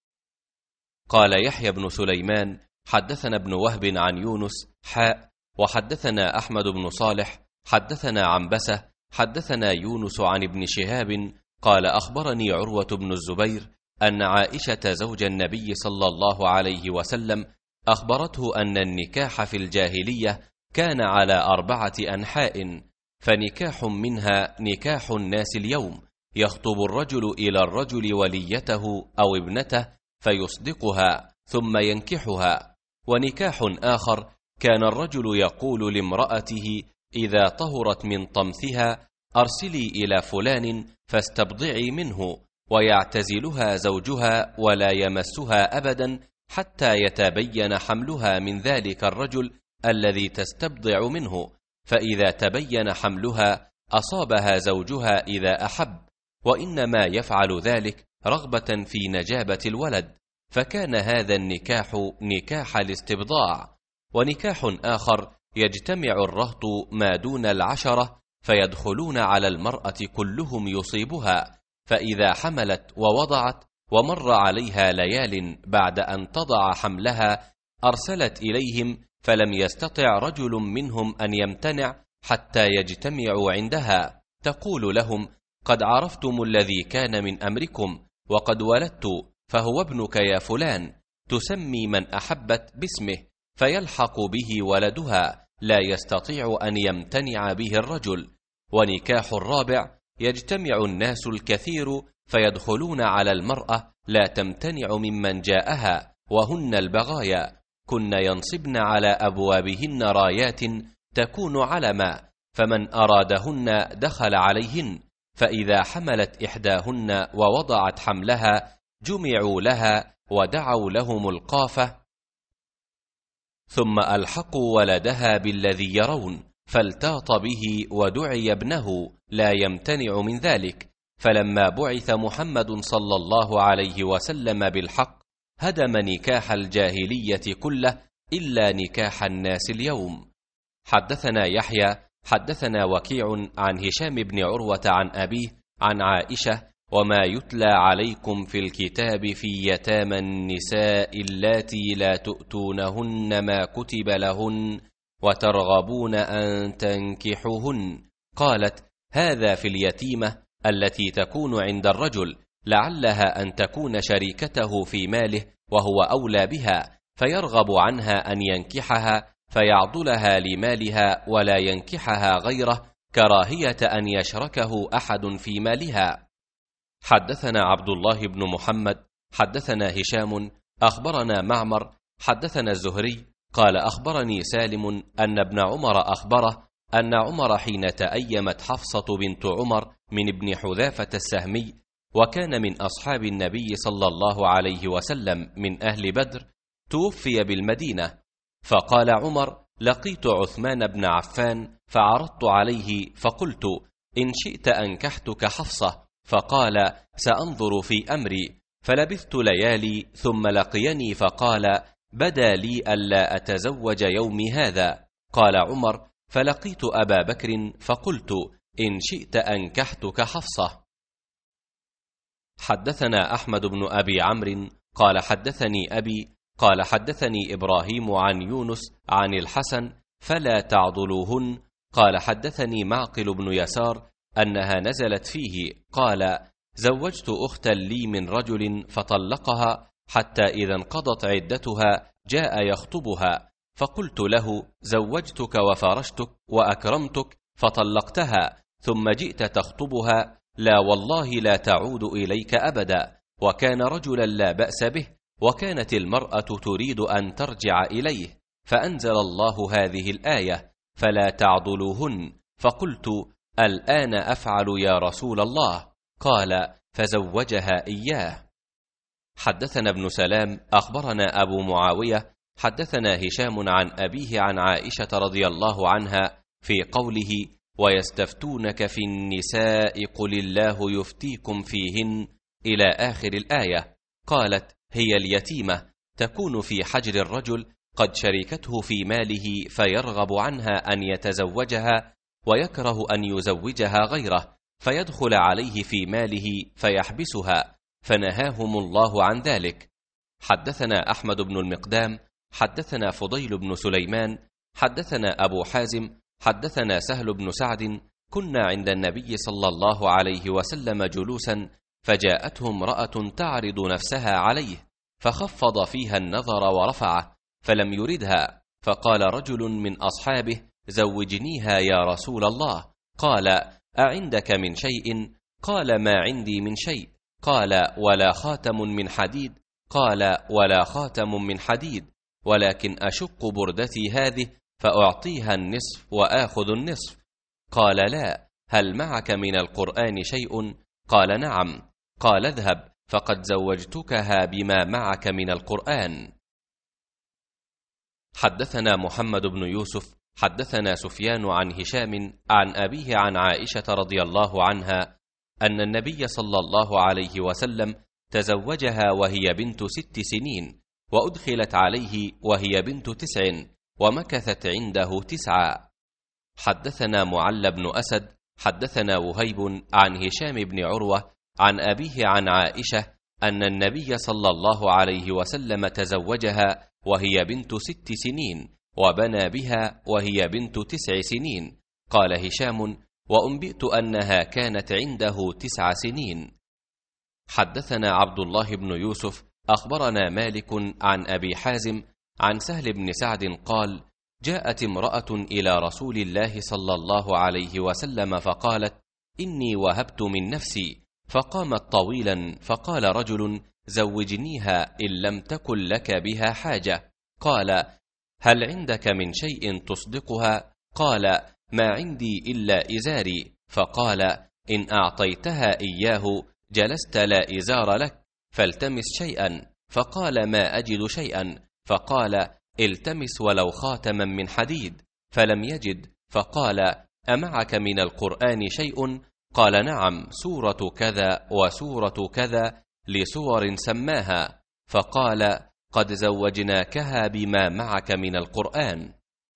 قال يحيى بن سليمان حدثنا ابن وهب عن يونس حاء وحدثنا أحمد بن صالح حدثنا عنبسة حدثنا يونس عن ابن شهاب قال أخبرني عروة بن الزبير أن عائشة زوج النبي صلى الله عليه وسلم أخبرته أن النكاح في الجاهلية كان على أربعة أنحاء، فنكاح منها نكاح الناس اليوم، يخطب الرجل إلى الرجل وليته أو ابنته فيصدقها ثم ينكحها. ونكاح آخر كان الرجل يقول لامرأته إذا طهرت من طمثها: أرسلي إلى فلان فاستبضعي منه، ويعتزلها زوجها ولا يمسها أبدا حتى يتبين حملها من ذلك الرجل الذي تستبضع منه، فإذا تبين حملها أصابها زوجها إذا أحب، وإنما يفعل ذلك رغبة في نجابة الولد، فكان هذا النكاح نكاح الاستبضاع. ونكاح آخر يجتمع الرهط ما دون العشرة فيدخلون على المرأة كلهم يصيبها، فإذا حملت ووضعت ومر عليها ليال بعد أن تضع حملها أرسلت إليهم، فلم يستطع رجل منهم أن يمتنع حتى يجتمعوا عندها، تقول لهم: قد عرفتم الذي كان من أمركم، وقد ولدت، فهو ابنك يا فلان. تسمي من أحبت باسمه فيلحق به ولدها، لا يستطيع أن يمتنع به الرجل. ونكاح الرابع يجتمع الناس الكثير فيدخلون على المرأة لا تمتنع ممن جاءها وهن البغايا، كن ينصبن على أبوابهن رايات تكون علما، فمن أرادهن دخل عليهن، فإذا حملت إحداهن ووضعت حملها جمعوا لها ودعوا لهم القافة، ثم ألحقوا ولدها بالذي يرون، فالتاط به ودعي ابنه لا يمتنع من ذلك. فلما بعث محمد صلى الله عليه وسلم بالحق هدم نكاح الجاهلية كله إلا نكاح الناس اليوم. حدثنا يحيى حدثنا وكيع عن هشام بن عروة عن أبيه عن عائشة: وما يتلى عليكم في الكتاب في يتامى النساء اللاتي لا تؤتونهن ما كتب لهن وترغبون أن تنكحوهن. قالت: هذا في اليتيمة التي تكون عند الرجل، لعلها أن تكون شريكته في ماله وهو أولى بها، فيرغب عنها أن ينكحها فيعضلها لمالها ولا ينكحها غيره، كراهية أن يشركه أحد في مالها. حدثنا عبد الله بن محمد حدثنا هشام أخبرنا معمر حدثنا الزهري قال: أخبرني سالم أن ابن عمر أخبره أن عمر حين تأيمت حفصة بنت عمر من ابن حذافة السهمي، وكان من أصحاب النبي صلى الله عليه وسلم من أهل بدر، توفي بالمدينة، فقال عمر: لقيت عثمان بن عفان فعرضت عليه فقلت: إن شئت أنكحتك حفصة، فقال: سأنظر في أمري، فلبثت ليالي ثم لقيني فقال: بدا لي ألا أتزوج يومي هذا. قال عمر: فلقيت أبا بكر فقلت: إن شئت أنكحتك حفصة. حدثنا أحمد بن أبي عمرو قال حدثني أبي قال حدثني إبراهيم عن يونس عن الحسن: فلا تعضلوهن. قال حدثني معقل بن يسار أنها نزلت فيه، قال: زوجت أختا لي من رجل فطلقها، حتى إذا انقضت عدتها جاء يخطبها، فقلت له: زوجتك وفرشتك وأكرمتك فطلقتها، ثم جئت تخطبها، لا والله لا تعود إليك أبدا. وكان رجلا لا بأس به، وكانت المرأة تريد أن ترجع إليه، فأنزل الله هذه الآية: فلا تعضلوهن. فقلت: الآن أفعل يا رسول الله؟ قال: فزوجها إياه. حدثنا ابن سلام أخبرنا أبو معاوية حدثنا هشام عن أبيه عن عائشة رضي الله عنها في قوله: ويستفتونك في النساء قل الله يفتيكم فيهن إلى آخر الآية. قالت: هي اليتيمة تكون في حجر الرجل قد شركته في ماله، فيرغب عنها أن يتزوجها ويكره أن يزوجها غيره، فيدخل عليه في ماله فيحبسها، فنهاهم الله عن ذلك. حدثنا أحمد بن المقدام حدثنا فضيل بن سليمان حدثنا أبو حازم حدثنا سهل بن سعد: كنا عند النبي صلى الله عليه وسلم جلوسا، فجاءته امرأة تعرض نفسها عليه، فخفض فيها النظر ورفعه، فلم يردها، فقال رجل من أصحابه: زوجنيها يا رسول الله. قال: أعندك من شيء؟ قال: ما عندي من شيء. قال: ولا خاتم من حديد؟ قال: ولا خاتم من حديد، ولكن أشق بردتي هذه فأعطيها النصف وآخذ النصف. قال: لا، هل معك من القرآن شيء؟ قال: نعم. قال: اذهب فقد زوجتكها بما معك من القرآن. حدثنا محمد بن يوسف حدثنا سفيان عن هشام عن أبيه عن عائشة رضي الله عنها أن النبي صلى الله عليه وسلم تزوجها وهي بنت ست سنين، وأدخلت عليه وهي بنت تسع، ومكثت عنده تسعا. حدثنا معل بن أسد حدثنا وهيب عن هشام بن عروة عن أبيه عن عائشة أن النبي صلى الله عليه وسلم تزوجها وهي بنت ست سنين، وبنى بها وهي بنت تسع سنين. قال هشام: وأنبئت أنها كانت عنده تسع سنين. حدثنا عبد الله بن يوسف أخبرنا مالك عن أبي حازم عن سهل بن سعد قال: جاءت امرأة إلى رسول الله صلى الله عليه وسلم فقالت: إني وهبت من نفسي، فقامت طويلا، فقال رجل: زوجنيها إن لم تكن لك بها حاجة. قال: هل عندك من شيء تصدقها؟ قال: ما عندي إلا إزاري. فقال: إن أعطيتها إياه جلست لا إزار لك، فالتمس شيئا. فقال: ما أجد شيئا. فقال: التمس ولو خاتما من حديد. فلم يجد، فقال: أمعك من القرآن شيء؟ قال: نعم، سورة كذا وسورة كذا، لسور سماها. فقال: قد زوجناكها بما معك من القرآن.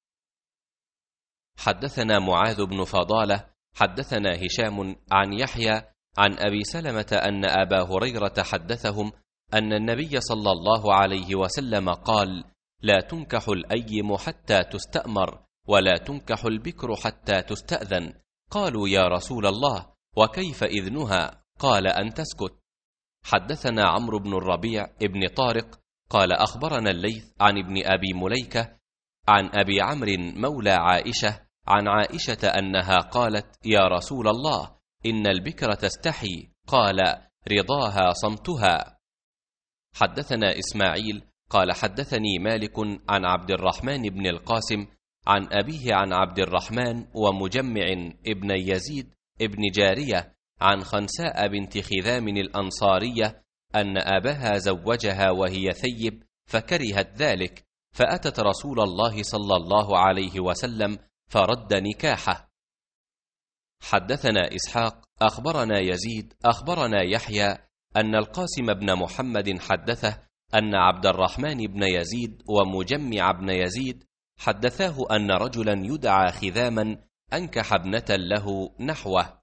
حدثنا معاذ بن فضالة حدثنا هشام عن يحيى عن أبي سلمة أن أبا هريرة حدثهم أن النبي صلى الله عليه وسلم قال: لا تنكح الأيم حتى تستأمر، ولا تنكح البكر حتى تستأذن. قالوا: يا رسول الله، وكيف إذنها؟ قال: أن تسكت. حدثنا عمرو بن الربيع ابن طارق قال: أخبرنا الليث عن ابن أبي مليكة عن أبي عمرو مولى عائشة عن عائشة أنها قالت: يا رسول الله، إن البكر تستحي. قال: رضاها صمتها. حدثنا إسماعيل قال: حدثني مالك عن عبد الرحمن بن القاسم عن أبيه عن عبد الرحمن ومجمع ابن يزيد ابن جارية عن خنساء بنت خذام الأنصارية أن أباها زوجها وهي ثيب، فكرهت ذلك، فأتت رسول الله صلى الله عليه وسلم فرد نكاحه. حدثنا إسحاق أخبرنا يزيد أخبرنا يحيى أن القاسم بن محمد حدثه أن عبد الرحمن بن يزيد ومجمع بن يزيد حدثاه أن رجلا يدعى خذاما أنكح ابنة له نحوه.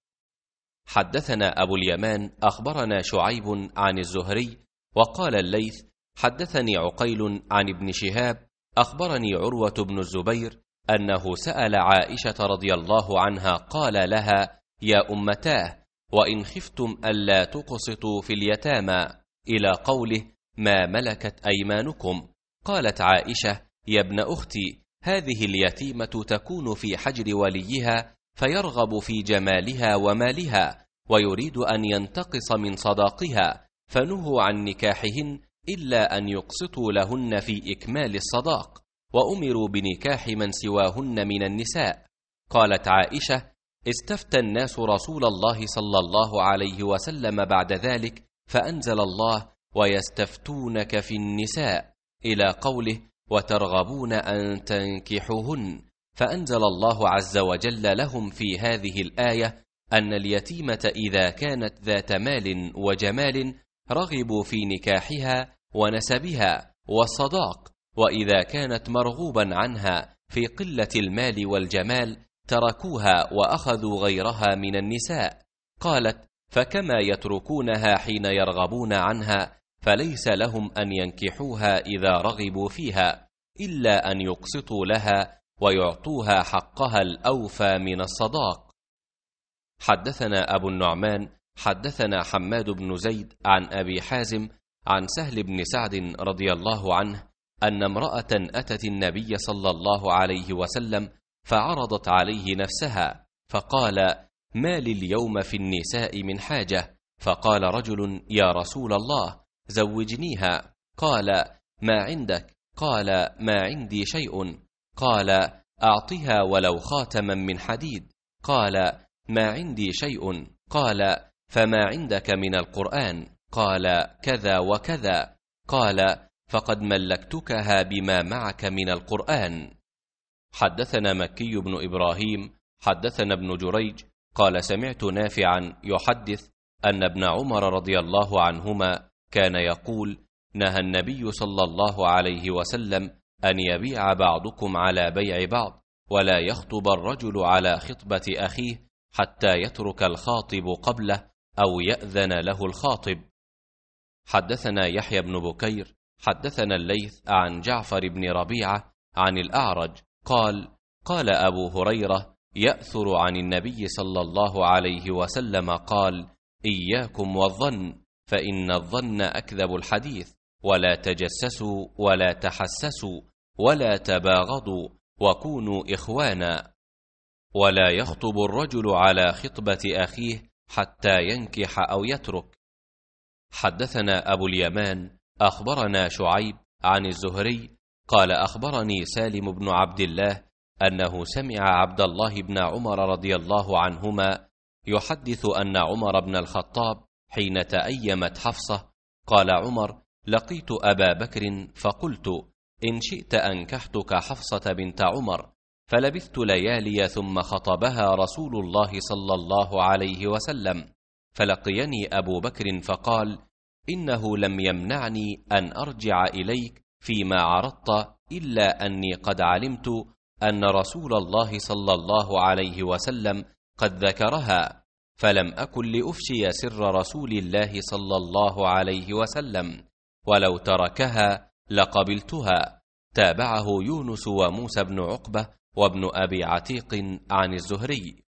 حدثنا أبو اليمان أخبرنا شعيب عن الزهري وقال الليث: حدثني عقيل عن ابن شهاب أخبرني عروة بن الزبير أنه سأل عائشة رضي الله عنها قال لها: يا أمتاه، وإن خفتم ألا تقسطوا في اليتامى، إلى قوله: ما ملكت أيمانكم. قالت عائشة: يا ابن أختي، هذه اليتيمة تكون في حجر وليها، فيرغب في جمالها ومالها، ويريد أن ينتقص من صداقها، فنهوا عن نكاحهن إلا أن يقسطوا لهن في إكمال الصداق، وأمروا بنكاح من سواهن من النساء. قالت عائشة: استفتى الناس رسول الله صلى الله عليه وسلم بعد ذلك، فأنزل الله: ويستفتونك في النساء، إلى قوله: وترغبون أن تنكحوهن. فأنزل الله عز وجل لهم في هذه الآية أن اليتيمة إذا كانت ذات مال وجمال رغبوا في نكاحها ونسبها والصداق، وإذا كانت مرغوبا عنها في قلة المال والجمال تركوها وأخذوا غيرها من النساء. قالت: فكما يتركونها حين يرغبون عنها، فليس لهم أن ينكحوها إذا رغبوا فيها، إلا أن يقسطوا لها ويعطوها حقها الأوفى من الصداق. حدثنا أبو النعمان حدثنا حماد بن زيد عن أبي حازم عن سهل بن سعد رضي الله عنه أن امرأة أتت النبي صلى الله عليه وسلم فعرضت عليه نفسها، فقال: ما لي اليوم في النساء من حاجة؟ فقال رجل: يا رسول الله، زوجنيها. قال: ما عندك؟ قال: ما عندي شيء. قال: أعطها ولو خاتما من حديد. قال: ما عندي شيء. قال: فما عندك من القرآن؟ قال: كذا وكذا. قال: فقد ملكتكها بما معك من القرآن. حدثنا مكي بن إبراهيم حدثنا ابن جريج قال: سمعت نافعا يحدث أن ابن عمر رضي الله عنهما كان يقول: نهى النبي صلى الله عليه وسلم أن يبيع بعضكم على بيع بعض، ولا يخطب الرجل على خطبة أخيه حتى يترك الخاطب قبله أو يأذن له الخاطب. حدثنا يحيى بن بكير حدثنا الليث عن جعفر بن ربيعة عن الأعرج قال: قال أبو هريرة يأثر عن النبي صلى الله عليه وسلم قال: إياكم والظن، فإن الظن أكذب الحديث، ولا تجسسوا ولا تحسسوا ولا تباغضوا، وكونوا إخوانا. ولا يخطب الرجل على خطبة أخيه حتى ينكح أو يترك. حدثنا أبو اليمان أخبرنا شعيب عن الزهري قال أخبرني سالم بن عبد الله أنه سمع عبد الله بن عمر رضي الله عنهما يحدث أن عمر بن الخطاب حين تأيمت حفصة قال عمر: لقيت أبا بكر فقلت: إن شئت أنكحتك حفصة بنت عمر، فلبثت ليالي ثم خطبها رسول الله صلى الله عليه وسلم، فلقيني أبو بكر فقال: إنه لم يمنعني أن أرجع إليك فيما عرضت إلا أني قد علمت أن رسول الله صلى الله عليه وسلم قد ذكرها، فلم أكن لأفشي سر رسول الله صلى الله عليه وسلم، ولو تركها لقبلتها. تابعه يونس وموسى بن عقبة وابن أبي عتيق عن الزهري.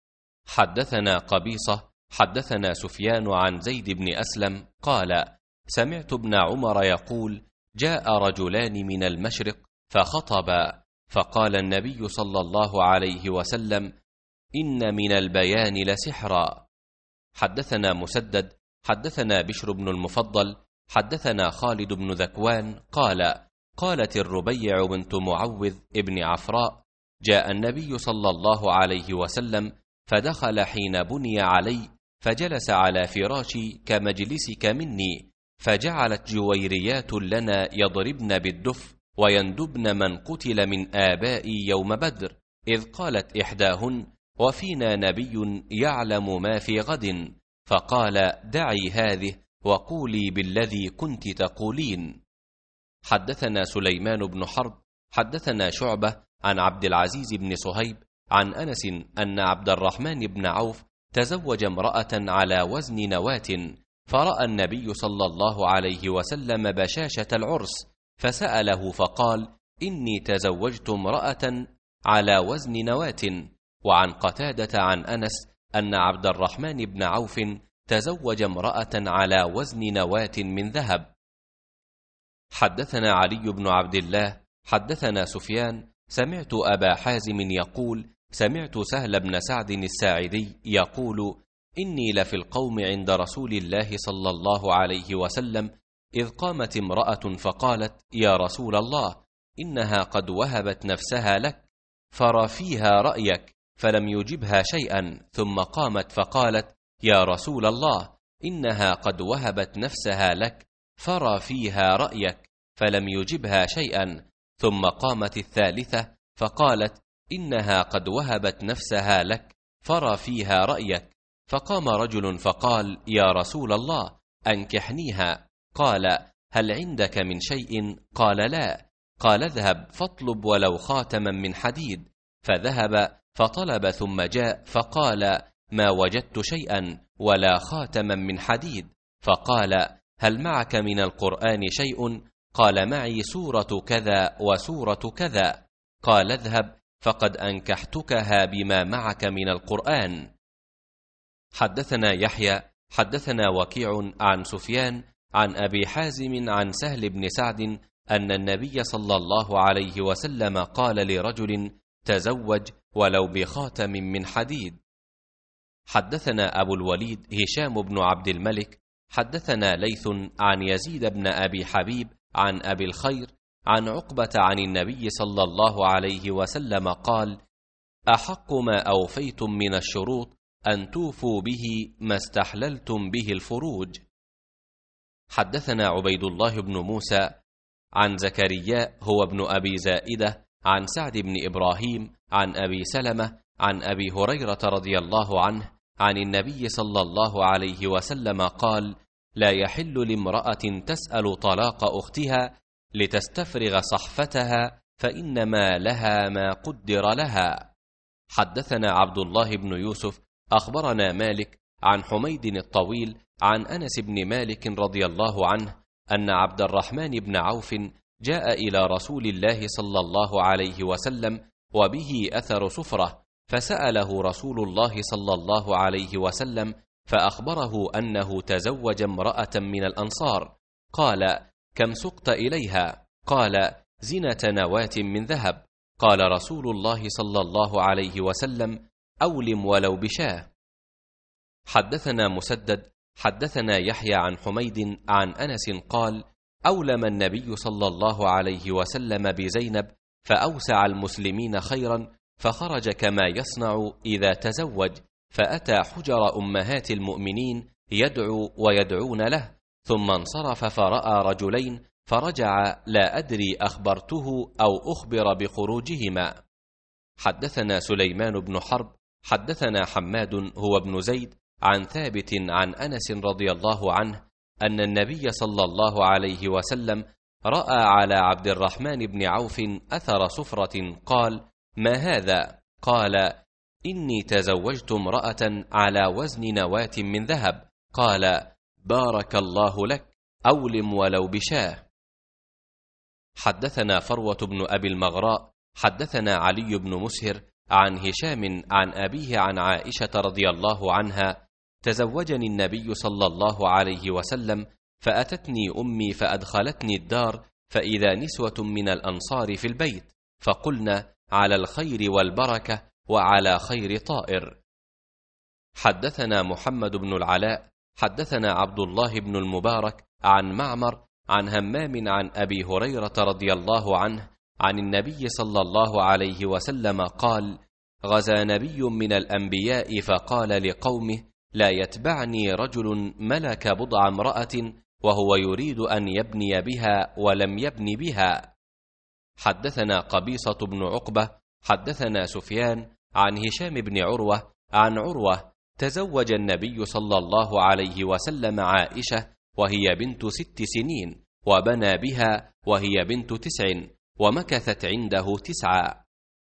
حدثنا قبيصة حدثنا سفيان عن زيد بن أسلم قال: سمعت ابن عمر يقول: جاء رجلان من المشرق فخطبا، فقال النبي صلى الله عليه وسلم: إن من البيان لسحرا. حدثنا مسدد حدثنا بشر بن المفضل حدثنا خالد بن ذكوان قال: قالت الربيع بنت معوذ ابن عفراء: جاء النبي صلى الله عليه وسلم فدخل حين بني علي، فجلس على فراشي كمجلسك مني، فجعلت جويريات لنا يضربن بالدف ويندبن من قتل من آبائي يوم بدر، إذ قالت إحداهن: وفينا نبي يعلم ما في غد، فقال: دعي هذه وقولي بالذي كنت تقولين. حدثنا سليمان بن حرب حدثنا شعبة عن عبد العزيز بن صهيب عن أنس أن عبد الرحمن بن عوف تزوج امرأة على وزن نواة، فرأى النبي صلى الله عليه وسلم بشاشة العرس، فسأله فقال: إني تزوجت امرأة على وزن نواة. وعن قتادة عن أنس أن عبد الرحمن بن عوف تزوج امرأة على وزن نواة من ذهب. حدثنا علي بن عبد الله حدثنا سفيان سمعت أبا حازم يقول: سمعت سهل بن سعد الساعدي يقول: إني لفي القوم عند رسول الله صلى الله عليه وسلم، إذ قامت امرأة فقالت: يا رسول الله، إنها قد وهبت نفسها لك، فرى فيها رأيك، فلم يجبها شيئا، ثم قامت فقالت: يا رسول الله، إنها قد وهبت نفسها لك، فرى فيها رأيك، فلم يجبها شيئا، ثم قامت الثالثة فقالت: إنها قد وهبت نفسها لك، فرى فيها رأيك، فقام رجل فقال: يا رسول الله، أنكحنيها. قال: هل عندك من شيء؟ قال: لا. قال: اذهب فاطلب ولو خاتما من حديد. فذهب فطلب ثم جاء فقال: ما وجدت شيئا ولا خاتما من حديد. فقال: هل معك من القرآن شيء؟ قال: معي سورة كذا وسورة كذا. قال: اذهب فقد أنكحتكها بما معك من القرآن. حدثنا يحيى حدثنا وكيع عن سفيان عن أبي حازم عن سهل بن سعد أن النبي صلى الله عليه وسلم قال لرجل: تزوج ولو بخاتم من حديد. حدثنا أبو الوليد هشام بن عبد الملك حدثنا ليث عن يزيد بن أبي حبيب عن أبي الخير عن عقبة عن النبي صلى الله عليه وسلم قال: أحق ما أوفيتم من الشروط أن توفوا به ما استحللتم به الفروج. حدثنا عبيد الله بن موسى عن زكريا هو ابن أبي زائدة عن سعد بن إبراهيم عن أبي سلمة عن أبي هريرة رضي الله عنه عن النبي صلى الله عليه وسلم قال: لا يحل لامرأة تسأل طلاق أختها لتستفرغ صحفتها، فإنما لها ما قدر لها. حدثنا عبد الله بن يوسف أخبرنا مالك عن حميد الطويل عن أنس بن مالك رضي الله عنه أن عبد الرحمن بن عوف جاء إلى رسول الله صلى الله عليه وسلم وبه أثر صفرة، فسأله رسول الله صلى الله عليه وسلم فأخبره أنه تزوج امرأة من الأنصار. قال: كم سقت إليها؟ قال: زنة نواة من ذهب. قال رسول الله صلى الله عليه وسلم: أولم ولو بشاه. حدثنا مسدد حدثنا يحيى عن حميد عن أنس قال: أولم النبي صلى الله عليه وسلم بزينب فأوسع المسلمين خيرا، فخرج كما يصنع إذا تزوج، فأتى حجر أمهات المؤمنين يدعو ويدعون له، ثم انصرف فرأى رجلين فرجع: لا أدري أخبرته أو أخبر بخروجهما. حدثنا سليمان بن حرب حدثنا حماد هو ابن زيد عن ثابت عن أنس رضي الله عنه أن النبي صلى الله عليه وسلم رأى على عبد الرحمن بن عوف أثر صفرة، قال: ما هذا؟ قال: إني تزوجت امرأة على وزن نواة من ذهب. قال: بارك الله لك، أولم ولو بشاه. حدثنا فروة بن أبي المغراء حدثنا علي بن مسهر عن هشام عن أبيه عن عائشة رضي الله عنها: تزوجني النبي صلى الله عليه وسلم، فأتتني أمي فأدخلتني الدار، فإذا نسوة من الأنصار في البيت، فقلنا: على الخير والبركة وعلى خير طائر. حدثنا محمد بن العلاء حدثنا عبد الله بن المبارك عن معمر عن همام عن أبي هريرة رضي الله عنه عن النبي صلى الله عليه وسلم قال: غزا نبي من الأنبياء فقال لقومه: لا يتبعني رجل ملك بضع امرأة وهو يريد أن يبني بها ولم يبن بها. حدثنا قبيصة بن عقبة حدثنا سفيان عن هشام بن عروة عن عروة: تزوج النبي صلى الله عليه وسلم عائشة وهي بنت ست سنين، وبنى بها وهي بنت تسع، ومكثت عنده تسعا.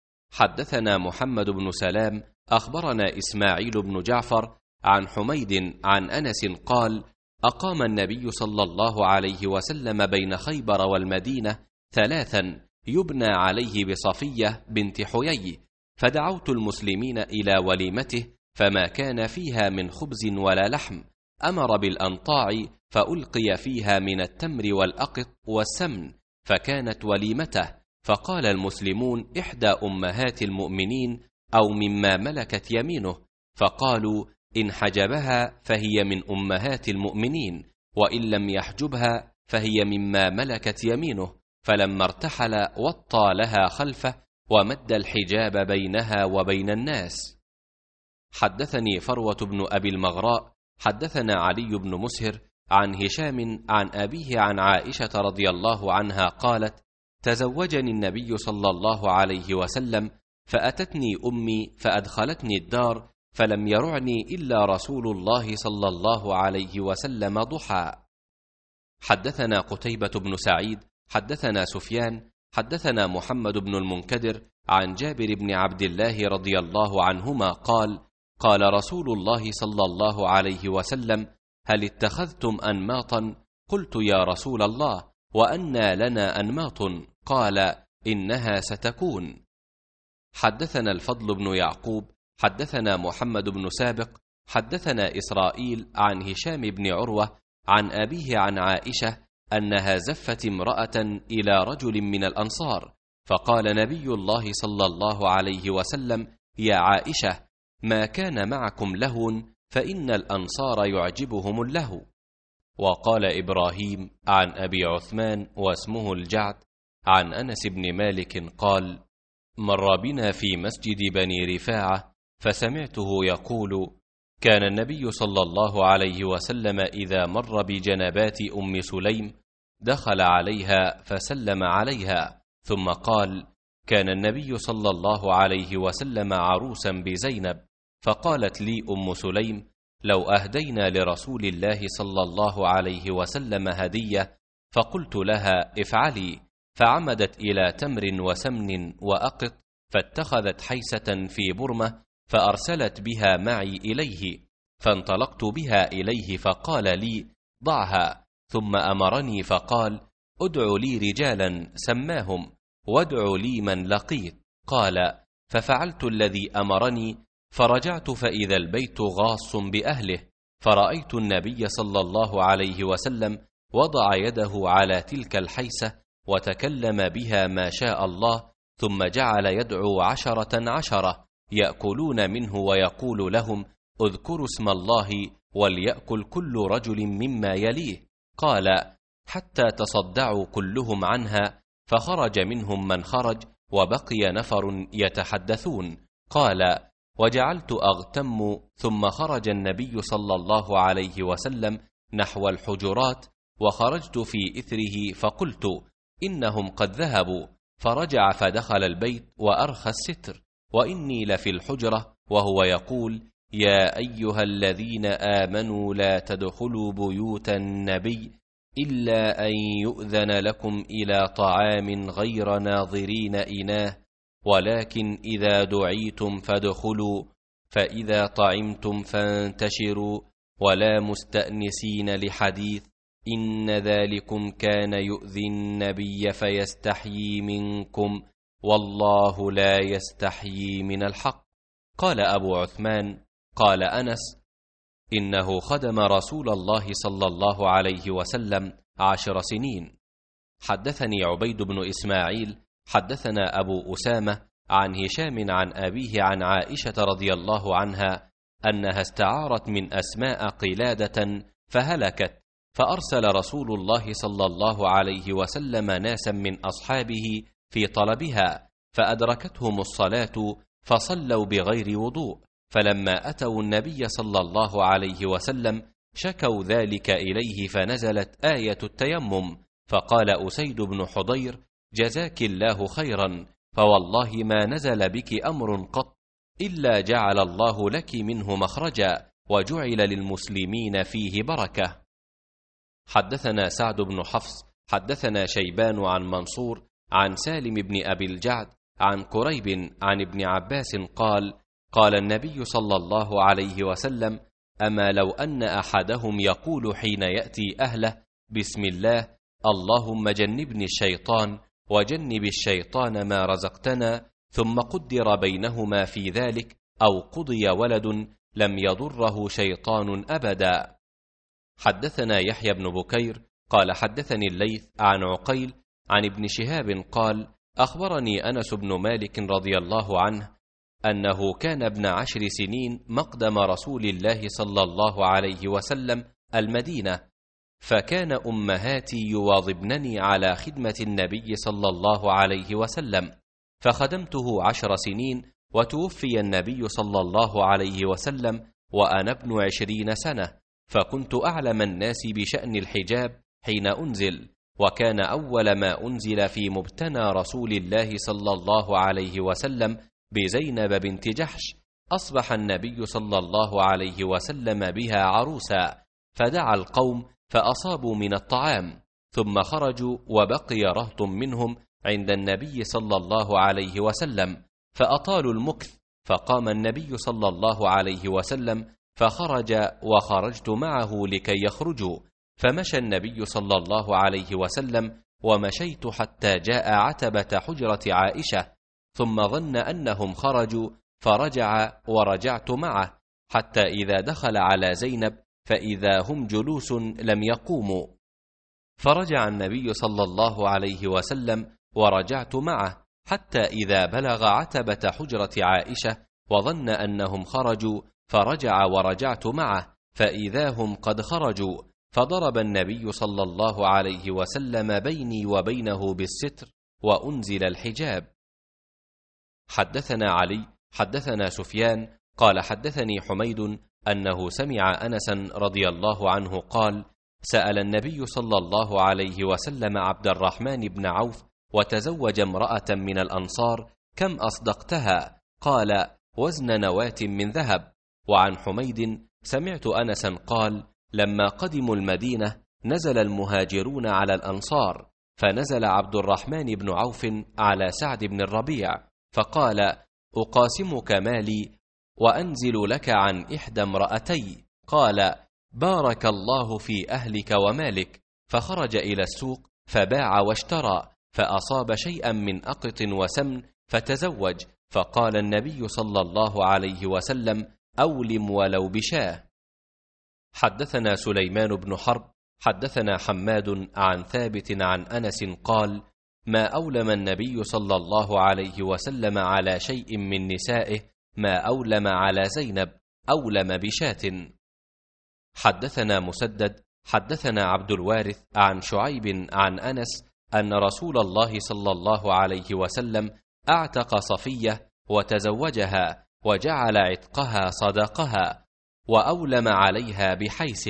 حدثنا محمد بن سلام أخبرنا إسماعيل بن جعفر عن حميد عن أنس قال: أقام النبي صلى الله عليه وسلم بين خيبر والمدينة ثلاثا يبنى عليه بصفية بنت حيي، فدعوت المسلمين إلى وليمته، فما كان فيها من خبز ولا لحم، أمر بالأنطاع فألقي فيها من التمر والأقط والسمن، فكانت وليمته. فقال المسلمون: إحدى أمهات المؤمنين أو مما ملكت يمينه، فقالوا: إن حجبها فهي من أمهات المؤمنين، وإن لم يحجبها فهي مما ملكت يمينه. فلما ارتحل وطى لها خلفه ومد الحجاب بينها وبين الناس. حدثني فروة بن أبي المغراء حدثنا علي بن مسهر عن هشام عن أبيه عن عائشة رضي الله عنها قالت: تزوجني النبي صلى الله عليه وسلم، فأتتني أمي فأدخلتني الدار، فلم يرعني إلا رسول الله صلى الله عليه وسلم ضحى. حدثنا قتيبة بن سعيد حدثنا سفيان حدثنا محمد بن المنكدر عن جابر بن عبد الله رضي الله عنهما قال: قال رسول الله صلى الله عليه وسلم: هل اتخذتم أنماطا؟ قلت: يا رسول الله، وأنى لنا أنماط؟ قال: إنها ستكون. حدثنا الفضل بن يعقوب حدثنا محمد بن سابق حدثنا إسرائيل عن هشام بن عروة عن أبيه عن عائشة أنها زفت امرأة إلى رجل من الأنصار، فقال نبي الله صلى الله عليه وسلم: يا عائشة، ما كان معكم لهو، فإن الأنصار يعجبهم اللهو. وقال إبراهيم عن أبي عثمان واسمه الجعد عن أنس بن مالك قال: مر بنا في مسجد بني رفاعة فسمعته يقول: كان النبي صلى الله عليه وسلم إذا مر بجنبات أم سليم دخل عليها فسلم عليها، ثم قال: كان النبي صلى الله عليه وسلم عروسا بزينب، فقالت لي أم سليم: لو أهدينا لرسول الله صلى الله عليه وسلم هدية، فقلت لها: افعلي، فعمدت إلى تمر وسمن وأقط، فاتخذت حيسة في برمة فأرسلت بها معي إليه، فانطلقت بها إليه فقال لي: ضعها، ثم أمرني فقال: ادع لي رجالا سماهم، وادع لي من لقيت. قال: ففعلت الذي أمرني، فرجعت فإذا البيت غاص بأهله، فرأيت النبي صلى الله عليه وسلم وضع يده على تلك الحيسة وتكلم بها ما شاء الله، ثم جعل يدعو عشرة عشرة يأكلون منه ويقول لهم: اذكروا اسم الله وليأكل كل رجل مما يليه. قال: حتى تصدعوا كلهم عنها، فخرج منهم من خرج، وبقي نفر يتحدثون. قال: وجعلت أغتم، ثم خرج النبي صلى الله عليه وسلم نحو الحجرات، وخرجت في إثره، فقلت: إنهم قد ذهبوا. فرجع فدخل البيت وأرخى الستر، وإني لفي الحجرة وهو يقول: يا أيها الذين آمنوا لا تدخلوا بيوت النبي إلا أن يؤذن لكم إلى طعام غير ناظرين إناه، ولكن إذا دعيتم فادخلوا، فإذا طعمتم فانتشروا، ولا مستأنسين لحديث، إن ذلكم كان يؤذي النبي فيستحيي منكم، والله لا يستحيي من الحق. قال أبو عثمان: قال أنس: إنه خدم رسول الله صلى الله عليه وسلم عشر سنين. حدثني عبيد بن إسماعيل حدثنا أبو أسامة عن هشام عن أبيه عن عائشة رضي الله عنها أنها استعارت من أسماء قلادة فهلكت، فأرسل رسول الله صلى الله عليه وسلم ناسا من أصحابه في طلبها، فأدركتهم الصلاة فصلوا بغير وضوء، فلما أتوا النبي صلى الله عليه وسلم شكوا ذلك إليه، فنزلت آية التيمم، فقال أسيد بن حضير: جزاك الله خيرا، فوالله ما نزل بك أمر قط إلا جعل الله لك منه مخرجا، وجعل للمسلمين فيه بركة. حدثنا سعد بن حفص حدثنا شيبان عن منصور عن سالم بن أبي الجعد عن كريب عن ابن عباس قال: قال النبي صلى الله عليه وسلم: أما لو أن أحدهم يقول حين يأتي أهله: بسم الله، اللهم جنبني الشيطان وجنب الشيطان ما رزقتنا، ثم قدر بينهما في ذلك أو قضي ولد، لم يضره شيطان أبدا. حدثنا يحيى بن بكير قال حدثني الليث عن عقيل عن ابن شهاب قال: أخبرني أنس بن مالك رضي الله عنه أنه كان ابن عشر سنين مقدم رسول الله صلى الله عليه وسلم المدينة، فكان أمهاتي يواظبنني على خدمة النبي صلى الله عليه وسلم، فخدمته عشر سنين، وتوفي النبي صلى الله عليه وسلم وأنا ابن عشرين سنة، فكنت أعلم الناس بشأن الحجاب حين أنزل، وكان أول ما أنزل في مبتنى رسول الله صلى الله عليه وسلم بزينب بنت جحش، أصبح النبي صلى الله عليه وسلم بها عروسا، فدعا القوم فأصابوا من الطعام، ثم خرجوا، وبقي رهط منهم عند النبي صلى الله عليه وسلم، فأطالوا المكث، فقام النبي صلى الله عليه وسلم فخرج، وخرجت معه لكي يخرجوا، فمشى النبي صلى الله عليه وسلم، ومشيت حتى جاء عتبة حجرة عائشة، ثم ظن أنهم خرجوا، فرجع ورجعت معه، حتى إذا دخل على زينب فإذا هم جلوس لم يقوموا، فرجع النبي صلى الله عليه وسلم ورجعت معه، حتى إذا بلغ عتبة حجرة عائشة وظن أنهم خرجوا، فرجع ورجعت معه، فإذا هم قد خرجوا، فضرب النبي صلى الله عليه وسلم بيني وبينه بالستر، وأنزل الحجاب. حدثنا علي حدثنا سفيان قال حدثني حميد أنه سمع أنسا رضي الله عنه قال: سأل النبي صلى الله عليه وسلم عبد الرحمن بن عوف وتزوج امرأة من الأنصار: كم أصدقتها؟ قال: وزن نواة من ذهب. وعن حميد سمعت أنسا قال: لما قدموا المدينة نزل المهاجرون على الأنصار، فنزل عبد الرحمن بن عوف على سعد بن الربيع، فقال: أقاسمك مالي وأنزل لك عن إحدى امرأتي. قال: بارك الله في أهلك ومالك. فخرج إلى السوق فباع واشترى، فأصاب شيئا من أقط وسمن فتزوج، فقال النبي صلى الله عليه وسلم: أولم ولو بشاه. حدثنا سليمان بن حرب حدثنا حماد عن ثابت عن أنس قال: ما أولم النبي صلى الله عليه وسلم على شيء من نسائه ما أولم على زينب، أولم بشاة. حدثنا مسدد حدثنا عبد الوارث عن شعيب عن أنس أن رسول الله صلى الله عليه وسلم أعتق صفية وتزوجها وجعل عتقها صداقها وأولم عليها بحيس.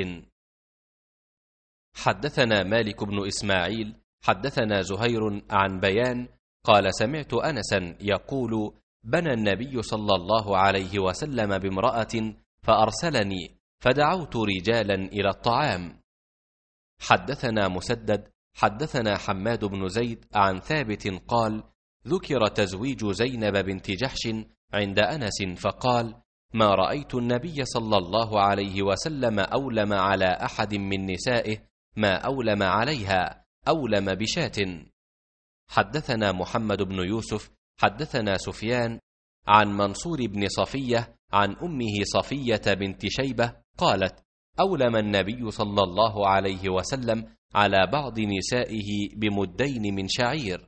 حدثنا مالك بن إسماعيل حدثنا زهير عن بيان قال سمعت أنسا يقول بنى النبي صلى الله عليه وسلم بامرأة فأرسلني فدعوت رجالا إلى الطعام. حدثنا مسدد حدثنا حماد بن زيد عن ثابت قال ذكر تزويج زينب بنت جحش عند أنس فقال ما رأيت النبي صلى الله عليه وسلم أولم على أحد من نسائه ما أولم عليها أولم بشاة. حدثنا محمد بن يوسف حدثنا سفيان عن منصور بن صفية عن أمه صفية بنت شيبة قالت أولم النبي صلى الله عليه وسلم على بعض نسائه بمدين من شعير.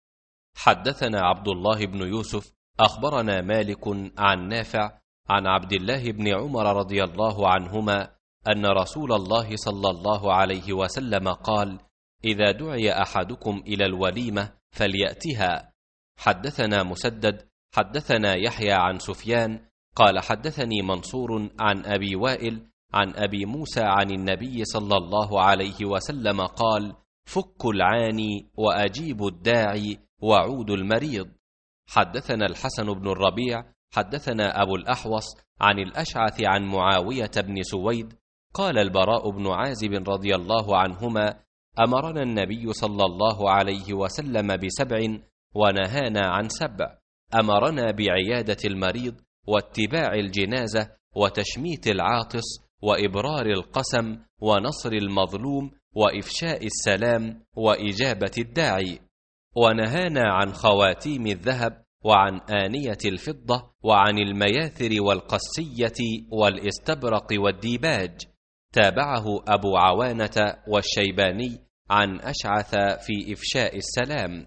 حدثنا عبد الله بن يوسف أخبرنا مالك عن نافع عن عبد الله بن عمر رضي الله عنهما أن رسول الله صلى الله عليه وسلم قال إذا دعي أحدكم إلى الوليمة فليأتها. حدثنا مسدد حدثنا يحيى عن سفيان قال حدثني منصور عن أبي وائل عن أبي موسى عن النبي صلى الله عليه وسلم قال فكوا العاني وأجيبوا الداعي وعودوا المريض. حدثنا الحسن بن الربيع حدثنا أبو الأحوص عن الأشعث عن معاوية بن سويد قال البراء بن عازب رضي الله عنهما أمرنا النبي صلى الله عليه وسلم بسبع ونهانا عن سبع، أمرنا بعيادة المريض واتباع الجنازة وتشميت العاطس وإبرار القسم ونصر المظلوم وإفشاء السلام وإجابة الداعي، ونهانا عن خواتيم الذهب وعن آنية الفضة وعن المياثر والقسية والاستبرق والديباج. تابعه أبو عوانة والشيباني عن أشعث في إفشاء السلام.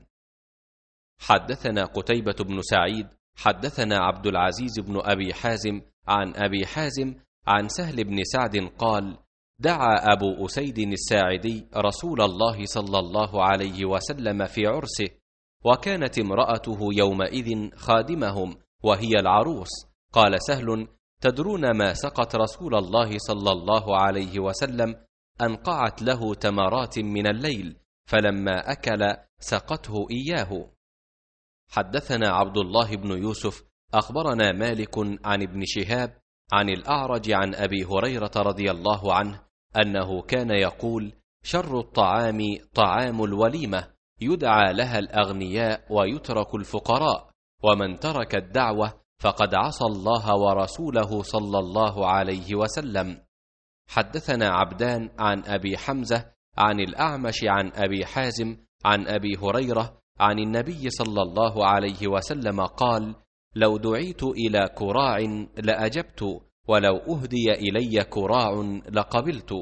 حدثنا قتيبة بن سعيد حدثنا عبد العزيز بن أبي حازم عن أبي حازم عن سهل بن سعد قال دعا أبو أسيد الساعدي رسول الله صلى الله عليه وسلم في عرسه، وكانت امرأته يومئذ خادمهم وهي العروس. قال سهل تدرون ما سقت رسول الله صلى الله عليه وسلم؟ أنقعت له تمرات من الليل، فلما أكل سقته إياه. حدثنا عبد الله بن يوسف أخبرنا مالك عن ابن شهاب عن الأعرج عن أبي هريرة رضي الله عنه أنه كان يقول شر الطعام طعام الوليمة، يدعى لها الأغنياء ويترك الفقراء، ومن ترك الدعوة فقد عصى الله ورسوله صلى الله عليه وسلم. حدثنا عبدان عن أبي حمزة عن الأعمش عن أبي حازم عن أبي هريرة عن النبي صلى الله عليه وسلم قال لو دعيت إلى كراع لأجبت، ولو أهدي إلي كراع لقبلت.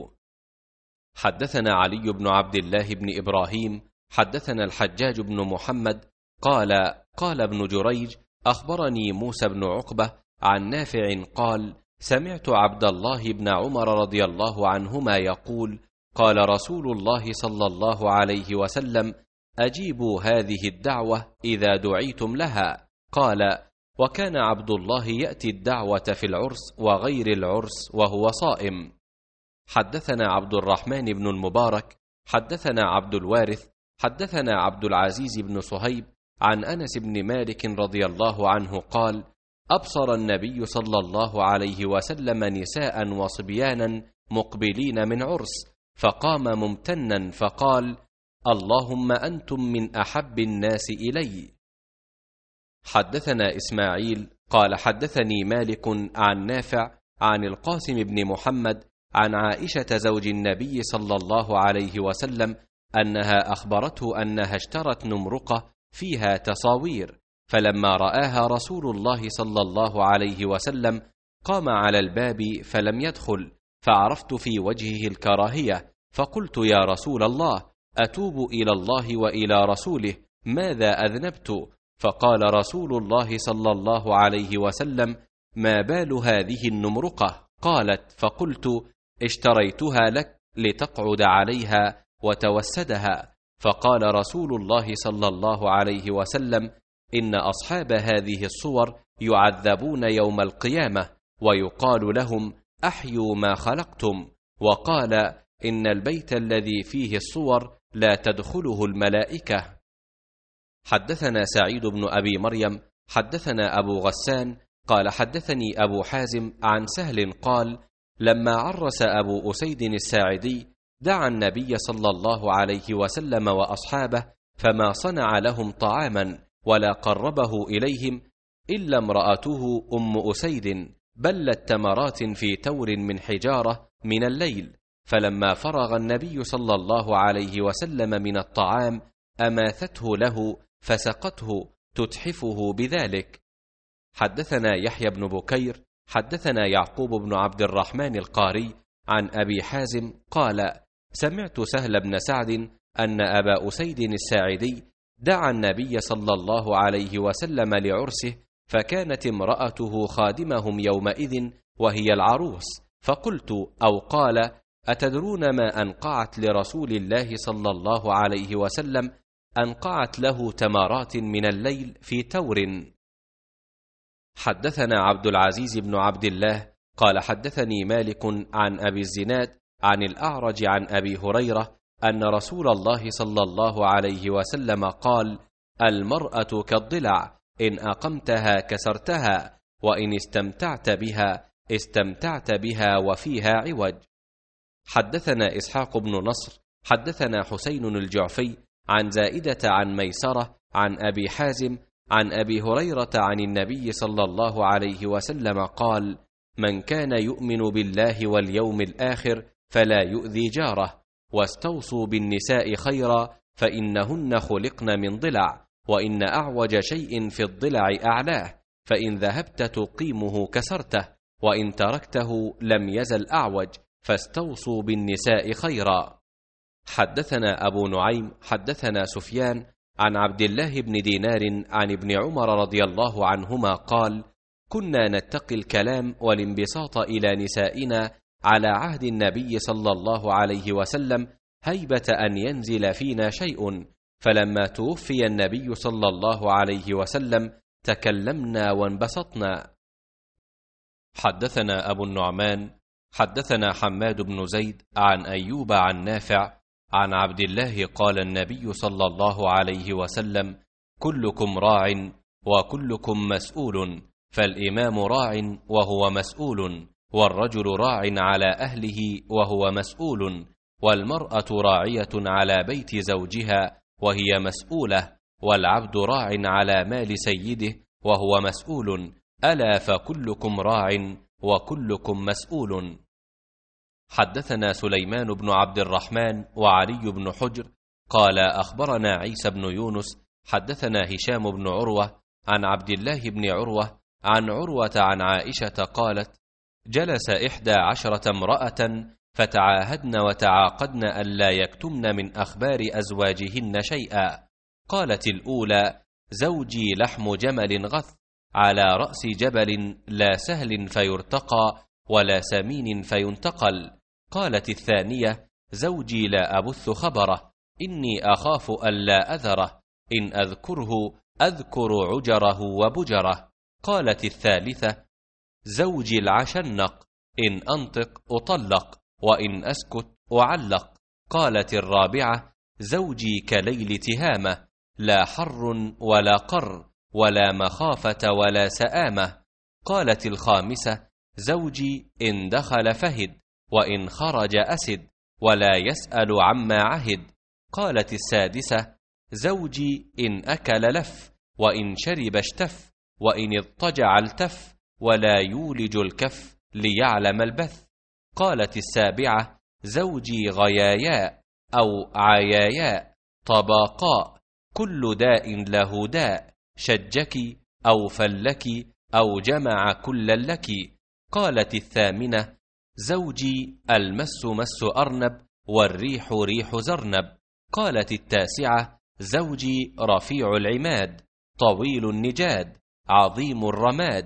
حدثنا علي بن عبد الله بن إبراهيم حدثنا الحجاج بن محمد قال قال ابن جريج أخبرني موسى بن عقبة عن نافع قال سمعت عبد الله بن عمر رضي الله عنهما يقول قال رسول الله صلى الله عليه وسلم أجيبوا هذه الدعوة إذا دعيتم لها. قال وكان عبد الله يأتي الدعوة في العرس وغير العرس وهو صائم. حدثنا عبد الرحمن بن المبارك حدثنا عبد الوارث حدثنا عبد العزيز بن صهيب عن أنس بن مالك رضي الله عنه قال أبصر النبي صلى الله عليه وسلم نساء وصبيانا مقبلين من عرس، فقام ممتنا فقال اللهم أنتم من أحب الناس إلي. حدثنا إسماعيل قال حدثني مالك عن نافع عن القاسم بن محمد عن عائشة زوج النبي صلى الله عليه وسلم أنها أخبرته أنها اشترت نمرقة فيها تصاوير، فلما رآها رسول الله صلى الله عليه وسلم قام على الباب فلم يدخل، فعرفت في وجهه الكراهية، فقلت يا رسول الله أتوب إلى الله وإلى رسوله، ماذا أذنبت؟ فقال رسول الله صلى الله عليه وسلم ما بال هذه النمرقة؟ قالت: فقلت: اشتريتها لك لتقعد عليها وتوسدها. فقال رسول الله صلى الله عليه وسلم: إن أصحاب هذه الصور يعذبون يوم القيامة ويقال لهم: أحيوا ما خلقتم. وقال: إن البيت الذي فيه الصور لا تدخله الملائكة. حدثنا سعيد بن أبي مريم حدثنا أبو غسان قال: حدثني أبو حازم عن سهل قال: لما عرس أبو أسيد الساعدي دعا النبي صلى الله عليه وسلم وأصحابه، فما صنع لهم طعاما ولا قربه إليهم إلا امرأته أم أسيد بلت تمرات في تور من حجارة من الليل، فلما فرغ النبي صلى الله عليه وسلم من الطعام أماثته له فسقته تتحفه بذلك. حدثنا يحيى بن بكير حدثنا يعقوب بن عبد الرحمن القاري عن أبي حازم قال: سمعت سهل بن سعد أن أبا أسيد الساعدي دعا النبي صلى الله عليه وسلم لعرسه، فكانت امرأته خادمهم يومئذ وهي العروس، فقلت أو قال: أتدرون ما أنقعت لرسول الله صلى الله عليه وسلم؟ أنقعت له تمارات من الليل في تور. حدثنا عبد العزيز بن عبد الله قال: حدثني مالك عن أبي الزناد عن الأعرج عن أبي هريرة أن رسول الله صلى الله عليه وسلم قال: المرأة كالضلع، إن أقمتها كسرتها، وإن استمتعت بها استمتعت بها وفيها عوج. حدثنا إسحاق بن نصر حدثنا حسين الجعفي عن زائدة عن ميسرة عن أبي حازم عن أبي هريرة عن النبي صلى الله عليه وسلم قال: من كان يؤمن بالله واليوم الآخر فلا يؤذي جاره، واستوصوا بالنساء خيرا، فإنهن خلقن من ضلع، وإن أعوج شيء في الضلع أعلاه، فإن ذهبت تقيمه كسرته، وإن تركته لم يزل أعوج، فاستوصوا بالنساء خيرا. حدثنا أبو نعيم حدثنا سفيان عن عبد الله بن دينار عن ابن عمر رضي الله عنهما قال: كنا نتقي الكلام والانبساط إلى نسائنا على عهد النبي صلى الله عليه وسلم هيبة أن ينزل فينا شيء، فلما توفي النبي صلى الله عليه وسلم تكلمنا وانبسطنا. حدثنا أبو النعمان حدثنا حماد بن زيد عن أيوب عن نافع عن عبد الله قال: النبي صلى الله عليه وسلم: كلكم راع وكلكم مسؤول، فالإمام راع وهو مسؤول، والرجل راع على أهله وهو مسؤول، والمرأة راعية على بيت زوجها وهي مسؤولة، والعبد راع على مال سيده وهو مسؤول، ألا فكلكم راع وكلكم مسؤول. حدثنا سليمان بن عبد الرحمن وعلي بن حجر قال: أخبرنا عيسى بن يونس حدثنا هشام بن عروة عن عبد الله بن عروة عن عروة عن عائشة قالت: جلس إحدى عشرة امرأة فتعاهدن وتعاقدن ألا يكتمن من أخبار أزواجهن شيئا. قالت الأولى: زوجي لحم جمل غث على رأس جبل، لا سهل فيرتقى ولا سمين فينتقل. قالت الثانية: زوجي لا أبث خبره، إني أخاف ألا أذره، إن أذكره أذكر عجره وبجره. قالت الثالثة: زوجي العشنق، إن أنطق أطلق، وإن أسكت أعلق. قالت الرابعة: زوجي كليل تهامة، لا حر ولا قر ولا مخافة ولا سآمة. قالت الخامسة: زوجي إن دخل فهد، وإن خرج أسد، ولا يسأل عما عهد. قالت السادسة: زوجي إن أكل لف، وإن شرب اشتف، وإن اضطجع التف، ولا يولج الكف ليعلم البث. قالت السابعة: زوجي غياياء أو عياياء طباقاء، كل داء له داء، شجك أو فلك أو جمع كل لك. قالت الثامنة: زوجي المس مس أرنب، والريح ريح زرنب. قالت التاسعة: زوجي رفيع العماد، طويل النجاد، عظيم الرماد.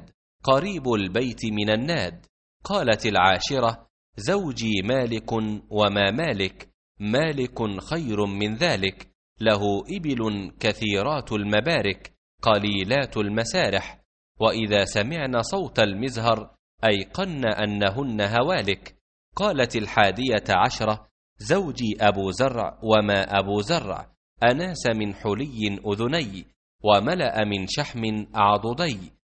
قريب البيت من الناد. قالت العاشرة: زوجي مالك وما مالك، مالك خير من ذلك، له إبل كثيرات المبارك قليلات المسارح، وإذا سمعن صوت المزهر أيقن أنهن هوالك. قالت الحادية عشرة: زوجي أبو زرع وما أبو زرع، أناس من حلي أذني، وملأ من شحم عضدي،